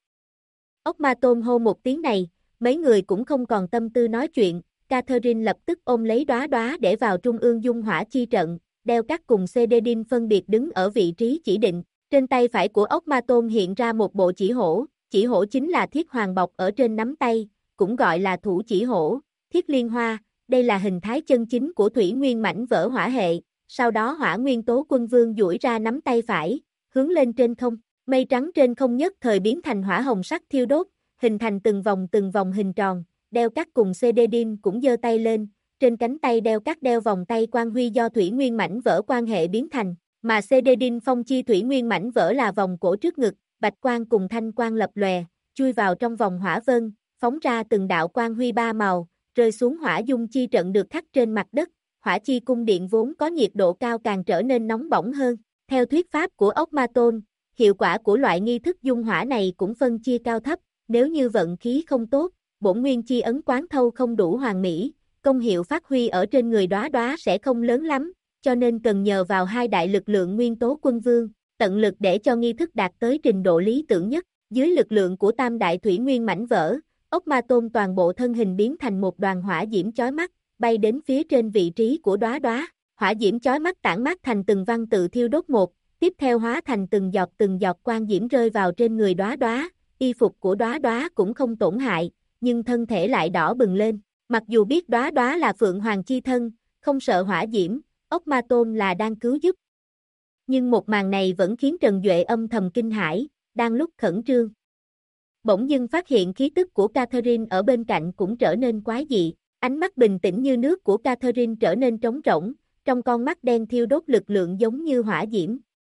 Ốc ma tôn hô một tiếng này, mấy người cũng không còn tâm tư nói chuyện, Catherine lập tức ôm lấy đóa đóa để vào trung ương dung hỏa chi trận, đeo cát cùng CD Đinh phân biệt đứng ở vị trí chỉ định, trên tay phải của ốc ma tôn hiện ra một bộ chỉ hổ chính là thiết hoàng bọc ở trên nắm tay, cũng gọi là thủ chỉ hổ. Thiết liên hoa, đây là hình thái chân chính của thủy nguyên mảnh vỡ hỏa hệ, sau đó hỏa nguyên tố quân vương duỗi ra nắm tay phải, hướng lên trên không, mây trắng trên không nhất thời biến thành hỏa hồng sắc thiêu đốt, hình thành từng vòng hình tròn, đeo cát cùng CD Đinh cũng giơ tay lên, trên cánh tay đeo cát đeo vòng tay quang huy do thủy nguyên mảnh vỡ quan hệ biến thành, mà CD Đinh phong chi thủy nguyên mảnh vỡ là vòng cổ trước ngực, bạch quang cùng thanh quang lập lòe, chui vào trong vòng hỏa vân, phóng ra từng đạo quang huy ba màu, rơi xuống hỏa dung chi trận được khắc trên mặt đất, hỏa chi cung điện vốn có nhiệt độ cao càng trở nên nóng bỏng hơn. Theo thuyết pháp của ốc ma tôn, hiệu quả của loại nghi thức dung hỏa này cũng phân chia cao thấp, nếu như vận khí không tốt, bổn nguyên chi ấn quán thâu không đủ hoàn mỹ, công hiệu phát huy ở trên người đóa đóa sẽ không lớn lắm, cho nên cần nhờ vào hai đại lực lượng nguyên tố quân vương, tận lực để cho nghi thức đạt tới trình độ lý tưởng nhất. Dưới lực lượng của tam đại thủy nguyên mảnh vỡ, ốc ma tôn toàn bộ thân hình biến thành một đoàn hỏa diễm chói mắt, bay đến phía trên vị trí của đóa đóa. Hỏa diễm chói mắt tản mát thành từng văn tự thiêu đốt một, tiếp theo hóa thành từng giọt quang diễm rơi vào trên người đóa đóa. Y phục của đóa đóa cũng không tổn hại, nhưng thân thể lại đỏ bừng lên. Mặc dù biết đóa đóa là Phượng Hoàng chi thân, không sợ hỏa diễm, ốc ma tôn là đang cứu giúp. Nhưng một màn này vẫn khiến Trần Duệ âm thầm kinh hãi, đang lúc khẩn trương. Bỗng dưng phát hiện khí tức của Catherine ở bên cạnh cũng trở nên quái dị, ánh mắt bình tĩnh như nước của Catherine trở nên trống rỗng, trong con mắt đen thiêu đốt lực lượng giống như hỏa diễm.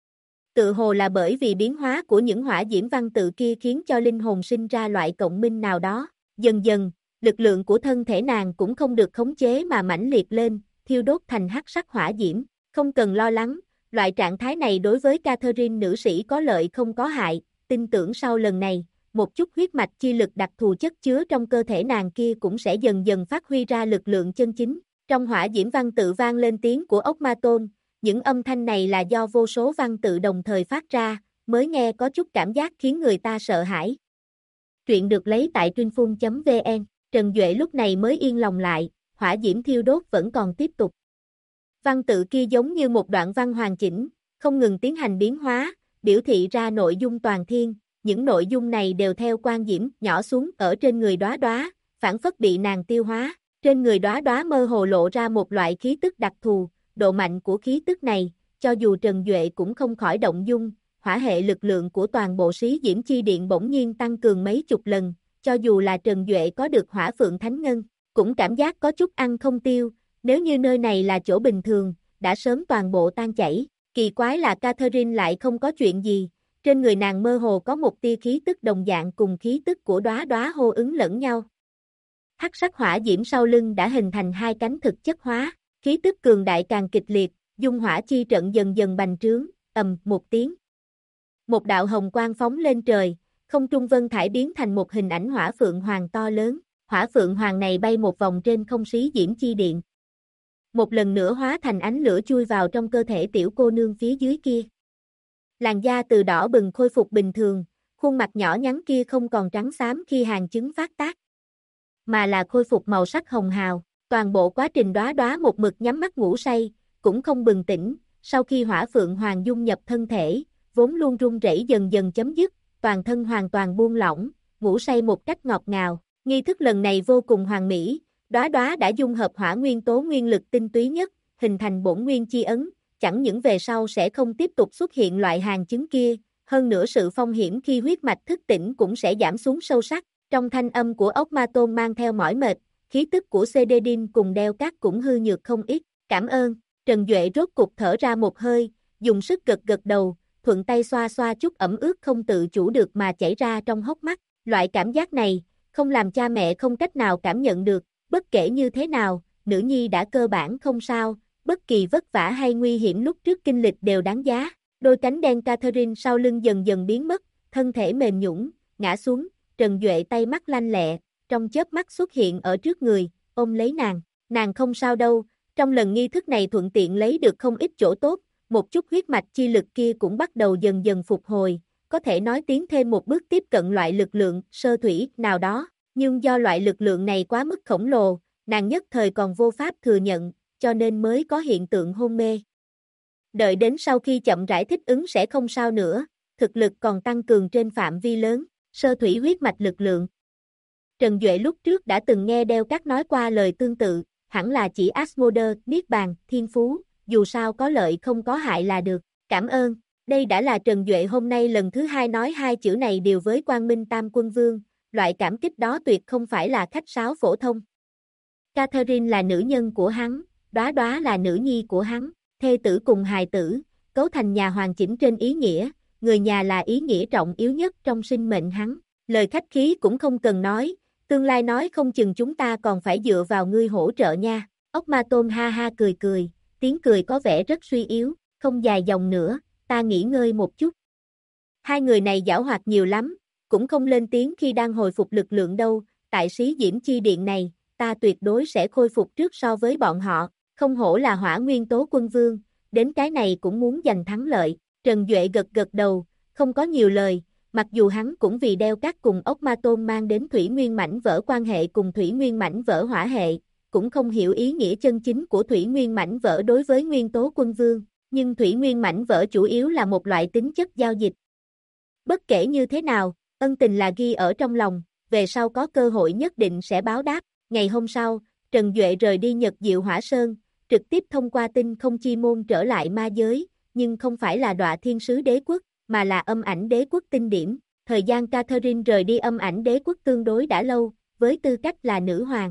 Tự hồ là bởi vì biến hóa của những hỏa diễm văn tự kia khiến cho linh hồn sinh ra loại cộng minh nào đó. Dần dần, lực lượng của thân thể nàng cũng không được khống chế mà mãnh liệt lên, thiêu đốt thành hắc sắc hỏa diễm. Không cần lo lắng, loại trạng thái này đối với Catherine nữ sĩ có lợi không có hại, tin tưởng sau lần này, một chút huyết mạch chi lực đặc thù chất chứa trong cơ thể nàng kia cũng sẽ dần dần phát huy ra lực lượng chân chính. Trong hỏa diễm văn tự vang lên tiếng của ốc ma tôn, những âm thanh này là do vô số văn tự đồng thời phát ra, mới nghe có chút cảm giác khiến người ta sợ hãi. Truyện được lấy tại truyệnphun.vn, Trần Duệ lúc này mới yên lòng lại, hỏa diễm thiêu đốt vẫn còn tiếp tục. Văn tự kia giống như một đoạn văn hoàn chỉnh, không ngừng tiến hành biến hóa, biểu thị ra nội dung toàn thiên, những nội dung này đều theo quang diễm nhỏ xuống ở trên người đóa đóa, phản phất bị nàng tiêu hóa. Trên người đóa đóa mơ hồ lộ ra một loại khí tức đặc thù, độ mạnh của khí tức này, cho dù Trần Duệ cũng không khỏi động dung, hỏa hệ lực lượng của toàn bộ Xí Diễm Chi Điện bỗng nhiên tăng cường mấy chục lần, cho dù là Trần Duệ có được hỏa phượng thánh ngân, cũng cảm giác có chút ăn không tiêu, nếu như nơi này là chỗ bình thường, đã sớm toàn bộ tan chảy. Kỳ quái là Catherine lại không có chuyện gì, trên người nàng mơ hồ có một tia khí tức đồng dạng cùng khí tức của đóa đóa hô ứng lẫn nhau. Hắc sắc hỏa diễm sau lưng đã hình thành hai cánh thực chất hóa, khí tức cường đại càng kịch liệt, dung hỏa chi trận dần dần bành trướng, ầm một tiếng. Một đạo hồng quang phóng lên trời, không trung vân thải biến thành một hình ảnh hỏa phượng hoàng to lớn, hỏa phượng hoàng này bay một vòng trên không Xí Diễm Chi Điện. Một lần nữa hóa thành ánh lửa chui vào trong cơ thể tiểu cô nương phía dưới kia. Làn da từ đỏ bừng khôi phục bình thường, khuôn mặt nhỏ nhắn kia không còn trắng xám khi hàng chứng phát tác, mà là khôi phục màu sắc hồng hào. Toàn bộ quá trình đóa đóa một mực nhắm mắt ngủ say, cũng không bừng tỉnh, sau khi hỏa phượng hoàng dung nhập thân thể, vốn luôn run rẩy dần dần chấm dứt, toàn thân hoàn toàn buông lỏng, ngủ say một cách ngọt ngào. Nghi thức lần này vô cùng hoàn mỹ, đóa đóa đã dung hợp hỏa nguyên tố nguyên lực tinh túy nhất, hình thành bổn nguyên chi ấn, chẳng những về sau sẽ không tiếp tục xuất hiện loại hàng chứng kia, hơn nữa sự phong hiểm khi huyết mạch thức tỉnh cũng sẽ giảm xuống sâu sắc. Trong thanh âm của ốc ma tôn mang theo mỏi mệt, khí tức của Cededin cùng đeo cát cũng hư nhược không ít. Cảm ơn, Trần Duệ rốt cục thở ra một hơi, dùng sức gật gật đầu, thuận tay xoa xoa chút ẩm ướt không tự chủ được mà chảy ra trong hốc mắt. Loại cảm giác này, không làm cha mẹ không cách nào cảm nhận được, bất kể như thế nào, nữ nhi đã cơ bản không sao, bất kỳ vất vả hay nguy hiểm lúc trước kinh lịch đều đáng giá. Đôi cánh đen Catherine sau lưng dần dần biến mất, thân thể mềm nhũn, ngã xuống, Trần Duệ tay mắt lanh lẹ, trong chớp mắt xuất hiện ở trước người, ôm lấy nàng không sao đâu, trong lần nghi thức này thuận tiện lấy được không ít chỗ tốt, một chút huyết mạch chi lực kia cũng bắt đầu dần dần phục hồi, có thể nói tiến thêm một bước tiếp cận loại lực lượng sơ thủy nào đó, nhưng do loại lực lượng này quá mức khổng lồ, nàng nhất thời còn vô pháp thừa nhận, cho nên mới có hiện tượng hôn mê. Đợi đến sau khi chậm rãi thích ứng sẽ không sao nữa, thực lực còn tăng cường trên phạm vi lớn, sơ thủy huyết mạch lực lượng. Trần Duệ lúc trước đã từng nghe Đeo Cát nói qua lời tương tự, hẳn là chỉ Asmodee, Niết Bàn, Thiên Phú, dù sao có lợi không có hại là được. Cảm ơn, đây đã là Trần Duệ hôm nay lần thứ hai nói hai chữ này đều với Quang Minh Tam Quân Vương, loại cảm kích đó tuyệt không phải là khách sáo phổ thông. Catherine là nữ nhân của hắn, Đóa Đóa là nữ nhi của hắn, thê tử cùng hài tử, cấu thành nhà hoàn chỉnh trên ý nghĩa, người nhà là ý nghĩa trọng yếu nhất trong sinh mệnh hắn. Lời khách khí cũng không cần nói, Tương lai nói không chừng chúng ta còn phải dựa vào ngươi hỗ trợ nha. Ốc ma tôn ha ha cười cười, tiếng cười có vẻ rất suy yếu, không dài dòng nữa, ta nghỉ ngơi một chút. Hai người này giảo hoạt nhiều lắm, cũng không lên tiếng khi đang hồi phục lực lượng đâu, tại Sĩ Diễm Chi Điện này, ta tuyệt đối sẽ khôi phục trước so với bọn họ, không hổ là Hỏa Nguyên Tố Quân Vương, đến cái này cũng muốn giành thắng lợi. Trần Duệ gật gật đầu, không có nhiều lời, mặc dù hắn cũng vì đeo các cùng ốc ma tôn mang đến Thủy Nguyên mảnh vỡ quan hệ cùng Thủy Nguyên mảnh vỡ hỏa hệ, cũng không hiểu ý nghĩa chân chính của Thủy Nguyên mảnh vỡ đối với Nguyên Tố Quân Vương, nhưng Thủy Nguyên mảnh vỡ chủ yếu là một loại tính chất giao dịch. Bất kể như thế nào, ân tình là ghi ở trong lòng, về sau có cơ hội nhất định sẽ báo đáp. Ngày hôm sau, Trần Duệ rời đi Nhật Diệu Hỏa Sơn, trực tiếp thông qua tinh không chi môn trở lại ma giới, nhưng không phải là Đọa Thiên Sứ Đế Quốc, mà là Âm Ảnh Đế Quốc tinh điểm. Thời gian Catherine rời đi Âm Ảnh Đế Quốc tương đối đã lâu, với tư cách là nữ hoàng.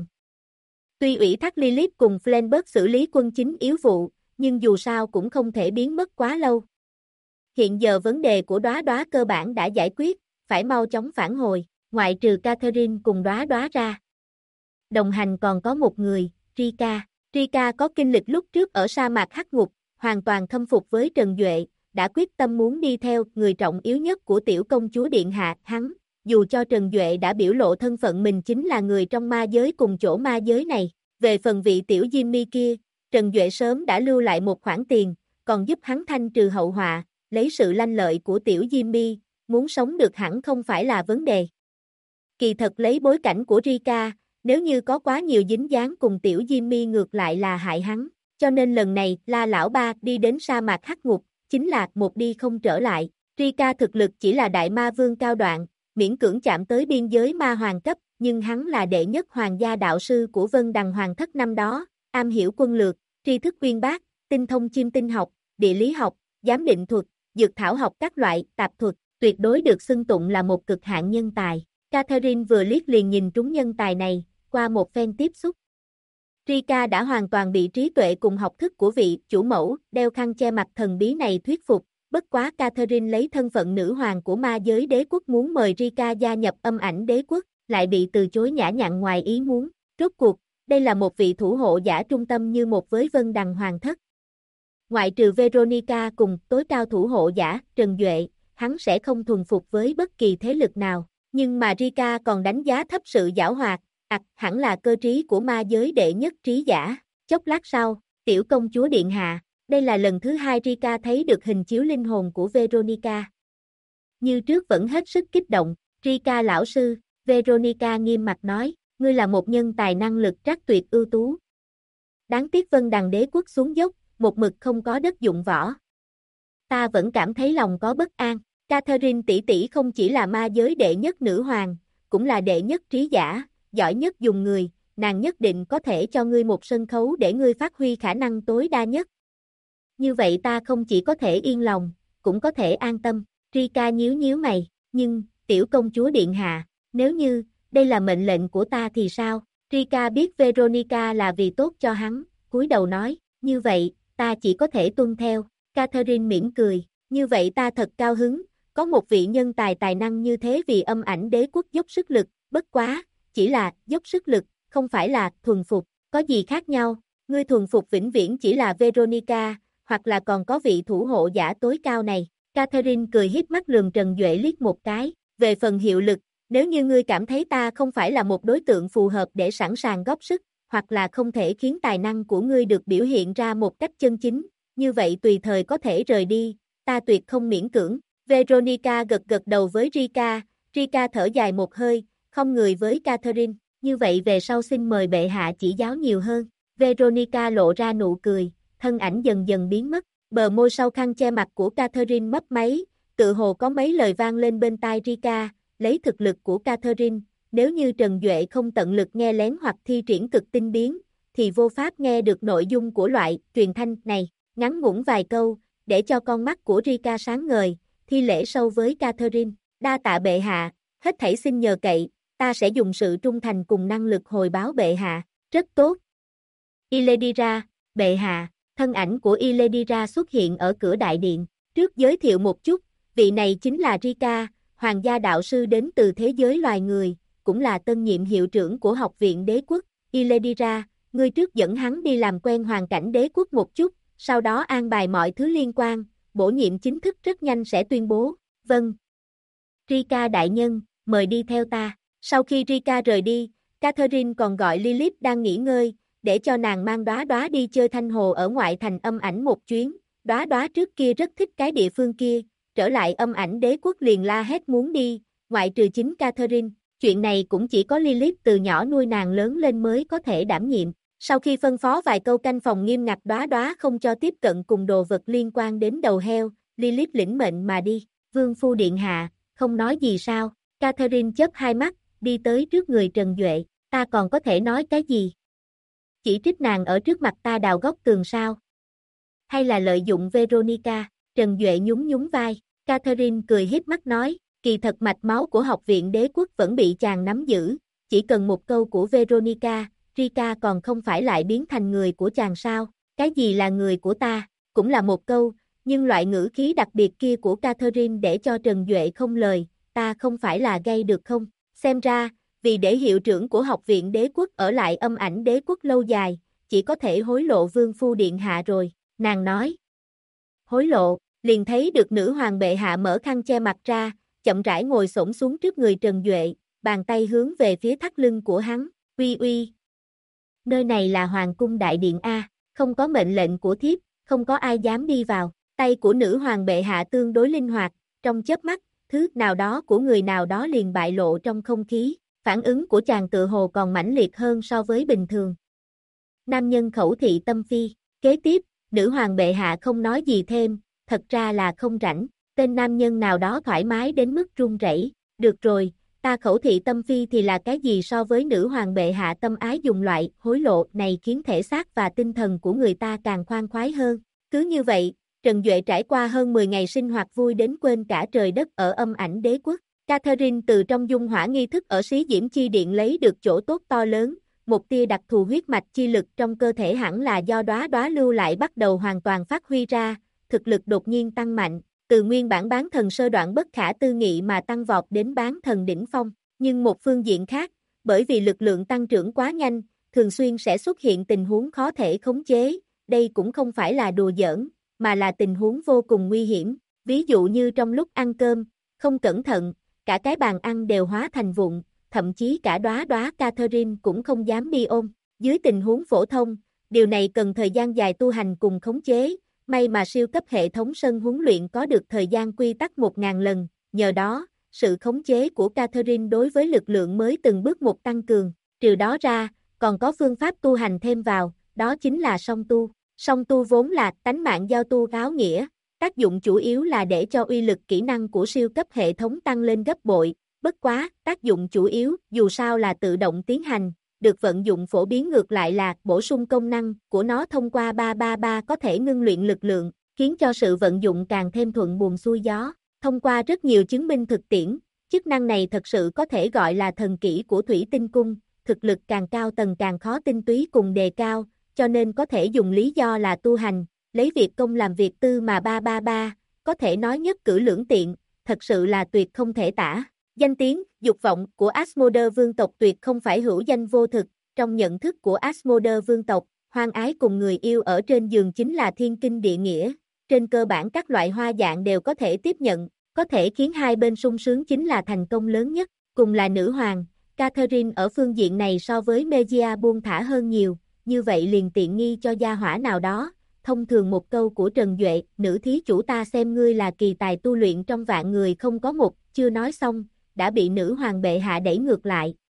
Tuy ủy thác Lilith cùng Flenberg xử lý quân chính yếu vụ, nhưng dù sao cũng không thể biến mất quá lâu. Hiện giờ vấn đề của Đóa Đóa cơ bản đã giải quyết, phải mau chóng phản hồi, ngoại trừ Catherine cùng Đóa Đóa ra. Đồng hành còn có một người, Rika. Rika có kinh lịch lúc trước ở sa mạc Hắc Ngục, hoàn toàn khâm phục với Trần Duệ, đã quyết tâm muốn đi theo người trọng yếu nhất của tiểu công chúa điện hạ, hắn. Dù cho Trần Duệ đã biểu lộ thân phận mình chính là người trong ma giới cùng chỗ ma giới này. Về phần vị tiểu Jimmy kia, Trần Duệ sớm đã lưu lại một khoản tiền, còn giúp hắn thanh trừ hậu họa, lấy sự lanh lợi của tiểu Jimmy, muốn sống được hẳn không phải là vấn đề. Kỳ thật lấy bối cảnh của Rika, nếu như có quá nhiều dính dáng cùng tiểu Jimmy ngược lại là hại hắn, cho nên lần này La Lão Ba đi đến sa mạc Hắc Ngục, chính là một đi không trở lại. Rika thực lực chỉ là đại ma vương cao đoạn, miễn cưỡng chạm tới biên giới ma hoàng cấp, nhưng hắn là đệ nhất hoàng gia đạo sư của Vân Đằng Hoàng thất năm đó, am hiểu quân lược, tri thức uyên bác, tinh thông chiêm tinh học, địa lý học, giám định thuật, dược thảo học các loại tạp thuật, tuyệt đối được xưng tụng là một cực hạn nhân tài. Catherine vừa liếc liền nhìn trúng nhân tài này, qua một phen tiếp xúc. Rika đã hoàn toàn bị trí tuệ cùng học thức của vị chủ mẫu đeo khăn che mặt thần bí này thuyết phục, bất quá Catherine lấy thân phận nữ hoàng của ma giới đế quốc muốn mời Rika gia nhập Âm Ảnh Đế Quốc, lại bị từ chối nhã nhặn ngoài ý muốn. Rốt cuộc, đây là một vị thủ hộ giả trung tâm như một với Vân Đằng Hoàng thất. Ngoại trừ Veronica cùng tối cao thủ hộ giả, Trần Duệ, hắn sẽ không thuần phục với bất kỳ thế lực nào, nhưng mà Rika còn đánh giá thấp sự giảo hoạt, hẳn là cơ trí của ma giới đệ nhất trí giả. Chốc lát sau, tiểu công chúa điện hạ, đây là lần thứ hai Rika thấy được hình chiếu linh hồn của Veronica. Như trước vẫn hết sức kích động, Rika lão sư, Veronica nghiêm mặt nói, ngươi là một nhân tài năng lực trắc tuyệt ưu tú. Đáng tiếc Vân Đằng Đế Quốc xuống dốc, một mực không có đất dụng võ. Ta vẫn cảm thấy lòng có bất an. Catherine tỷ tỷ không chỉ là ma giới đệ nhất nữ hoàng, cũng là đệ nhất trí giả, giỏi nhất dùng người, nàng nhất định có thể cho ngươi một sân khấu để ngươi phát huy khả năng tối đa nhất. Như vậy ta không chỉ có thể yên lòng, cũng có thể an tâm. Rika nhíu nhíu mày, nhưng, tiểu công chúa điện hạ, nếu như, đây là mệnh lệnh của ta thì sao? Rika biết Veronica là vì tốt cho hắn, cúi đầu nói, như vậy, ta chỉ có thể tuân theo. Catherine mỉm cười, như vậy ta thật cao hứng, có một vị nhân tài tài năng như thế vì Âm Ảnh Đế Quốc dốc sức lực, bất quá, chỉ là dốc sức lực, không phải là thuần phục, có gì khác nhau, ngươi thuần phục vĩnh viễn chỉ là Veronica, hoặc là còn có vị thủ hộ giả tối cao này. Catherine cười híp mắt lườm Trần Duệ liếc một cái, về phần hiệu lực, nếu như ngươi cảm thấy ta không phải là một đối tượng phù hợp để sẵn sàng góp sức, hoặc là không thể khiến tài năng của ngươi được biểu hiện ra một cách chân chính, như vậy tùy thời có thể rời đi, ta tuyệt không miễn cưỡng. Veronica gật gật đầu với Rika, Rika thở dài một hơi, không người với Catherine, như vậy về sau xin mời bệ hạ chỉ giáo nhiều hơn. Veronica lộ ra nụ cười, thân ảnh dần dần biến mất, bờ môi sau khăn che mặt của Catherine mấp máy, tự hồ có mấy lời vang lên bên tai Rika, lấy thực lực của Catherine, nếu như Trần Duệ không tận lực nghe lén hoặc thi triển cực tinh biến, thì vô pháp nghe được nội dung của loại truyền thanh này, ngắn ngủn vài câu, để cho con mắt của Rika sáng ngời, thi lễ sâu với Catherine, đa tạ bệ hạ, hết thảy xin nhờ cậy, ta sẽ dùng sự trung thành cùng năng lực hồi báo bệ hạ, rất tốt. Iledira, bệ hạ, thân ảnh của Iledira xuất hiện ở cửa đại điện, trước giới thiệu một chút, vị này chính là Rika, hoàng gia đạo sư đến từ thế giới loài người, cũng là tân nhiệm hiệu trưởng của học viện đế quốc, Iledira, ngươi trước dẫn hắn đi làm quen hoàn cảnh đế quốc một chút, sau đó an bài mọi thứ liên quan, bổ nhiệm chính thức rất nhanh sẽ tuyên bố, vâng. Rika đại nhân, mời đi theo ta. Sau khi Rika rời đi, Catherine còn gọi Lilith đang nghỉ ngơi, để cho nàng mang Đóa Đóa đi chơi thanh hồ ở ngoại thành âm ảnh một chuyến. Đóa Đóa trước kia rất thích cái địa phương kia, trở lại âm ảnh đế quốc liền la hét muốn đi, ngoại trừ chính Catherine. Chuyện này cũng chỉ có Lilith từ nhỏ nuôi nàng lớn lên mới có thể đảm nhiệm. Sau khi phân phó vài câu canh phòng nghiêm ngặt Đóa Đóa không cho tiếp cận cùng đồ vật liên quan đến đầu heo, Lilith lĩnh mệnh mà đi. Vương phu điện hạ, không nói gì sao? Catherine chớp hai mắt, đi tới trước người Trần Duệ, ta còn có thể nói cái gì? Chỉ trích nàng ở trước mặt ta đào góc tường sao? Hay là lợi dụng Veronica? Trần Duệ nhún nhún vai, Catherine cười híp mắt nói, kỳ thật mạch máu của học viện đế quốc vẫn bị chàng nắm giữ, chỉ cần một câu của Veronica, Rika còn không phải lại biến thành người của chàng sao? Cái gì là người của ta? Cũng là một câu, nhưng loại ngữ khí đặc biệt kia của Catherine để cho Trần Duệ không lời, ta không phải là gay được không? Xem ra, vì để hiệu trưởng của học viện đế quốc ở lại âm ảnh đế quốc lâu dài, chỉ có thể hối lộ vương phu điện hạ rồi, nàng nói. Hối lộ, liền thấy được nữ hoàng bệ hạ mở khăn che mặt ra, chậm rãi ngồi xổm xuống trước người Trần Duệ, bàn tay hướng về phía thắt lưng của hắn, uy uy. Nơi này là hoàng cung đại điện A, không có mệnh lệnh của thiếp, không có ai dám đi vào, tay của nữ hoàng bệ hạ tương đối linh hoạt, trong chớp mắt, thứ nào đó của người nào đó liền bại lộ trong không khí, phản ứng của chàng tự hồ còn mãnh liệt hơn so với bình thường. Nam nhân khẩu thị tâm phi, kế tiếp, nữ hoàng bệ hạ không nói gì thêm, thật ra là không rảnh, tên nam nhân nào đó thoải mái đến mức run rẩy, được rồi, ta khẩu thị tâm phi thì là cái gì so với nữ hoàng bệ hạ tâm ái dùng loại hối lộ này khiến thể xác và tinh thần của người ta càng khoan khoái hơn. Cứ như vậy, Trần Duệ trải qua hơn 10 ngày sinh hoạt vui đến quên cả trời đất ở âm ảnh đế quốc. Catherine từ trong dung hỏa nghi thức ở xí diễm chi điện lấy được chỗ tốt to lớn, một tia đặc thù huyết mạch chi lực trong cơ thể hẳn là do Đóa Đóa lưu lại bắt đầu hoàn toàn phát huy ra, thực lực đột nhiên tăng mạnh, từ nguyên bản bán thần sơ đoạn bất khả tư nghị mà tăng vọt đến bán thần đỉnh phong. Nhưng một phương diện khác, bởi vì lực lượng tăng trưởng quá nhanh, thường xuyên sẽ xuất hiện tình huống khó thể khống chế, đây cũng không phải là đùa giỡn, mà là tình huống vô cùng nguy hiểm, ví dụ như trong lúc ăn cơm, không cẩn thận, cả cái bàn ăn đều hóa thành vụn, thậm chí cả Đóa Đóa Catherine cũng không dám đi ôm. Dưới tình huống phổ thông, điều này cần thời gian dài tu hành cùng khống chế, may mà siêu cấp hệ thống sân huấn luyện có được thời gian quy tắc 1000 lần, nhờ đó, sự khống chế của Catherine đối với lực lượng mới từng bước một tăng cường, trừ đó ra, còn có phương pháp tu hành thêm vào, đó chính là song tu. Song tu vốn là tánh mạng giao tu áo nghĩa, tác dụng chủ yếu là để cho uy lực kỹ năng của siêu cấp hệ thống tăng lên gấp bội, bất quá, tác dụng chủ yếu dù sao là tự động tiến hành, được vận dụng phổ biến ngược lại là bổ sung công năng của nó thông qua 333 có thể ngưng luyện lực lượng, khiến cho sự vận dụng càng thêm thuận buồm xuôi gió. Thông qua rất nhiều chứng minh thực tiễn, chức năng này thật sự có thể gọi là thần kỹ của Thủy Tinh Cung, thực lực càng cao tầng càng khó tinh túy cùng đề cao, cho nên có thể dùng lý do là tu hành, lấy việc công làm việc tư mà 333, có thể nói nhất cử lưỡng tiện, thật sự là tuyệt không thể tả. Danh tiếng, dục vọng của Asmodee vương tộc tuyệt không phải hữu danh vô thực, trong nhận thức của Asmodee vương tộc, hoan ái cùng người yêu ở trên giường chính là thiên kinh địa nghĩa, trên cơ bản các loại hoa dạng đều có thể tiếp nhận, có thể khiến hai bên sung sướng chính là thành công lớn nhất, cùng là nữ hoàng, Catherine ở phương diện này so với Megia buông thả hơn nhiều, như vậy liền tiện nghi cho gia hỏa nào đó. Thông thường một câu của Trần Duệ, nữ thí chủ ta xem ngươi là kỳ tài tu luyện trong vạn người không có một, chưa nói xong, đã bị nữ hoàng bệ hạ đẩy ngược lại,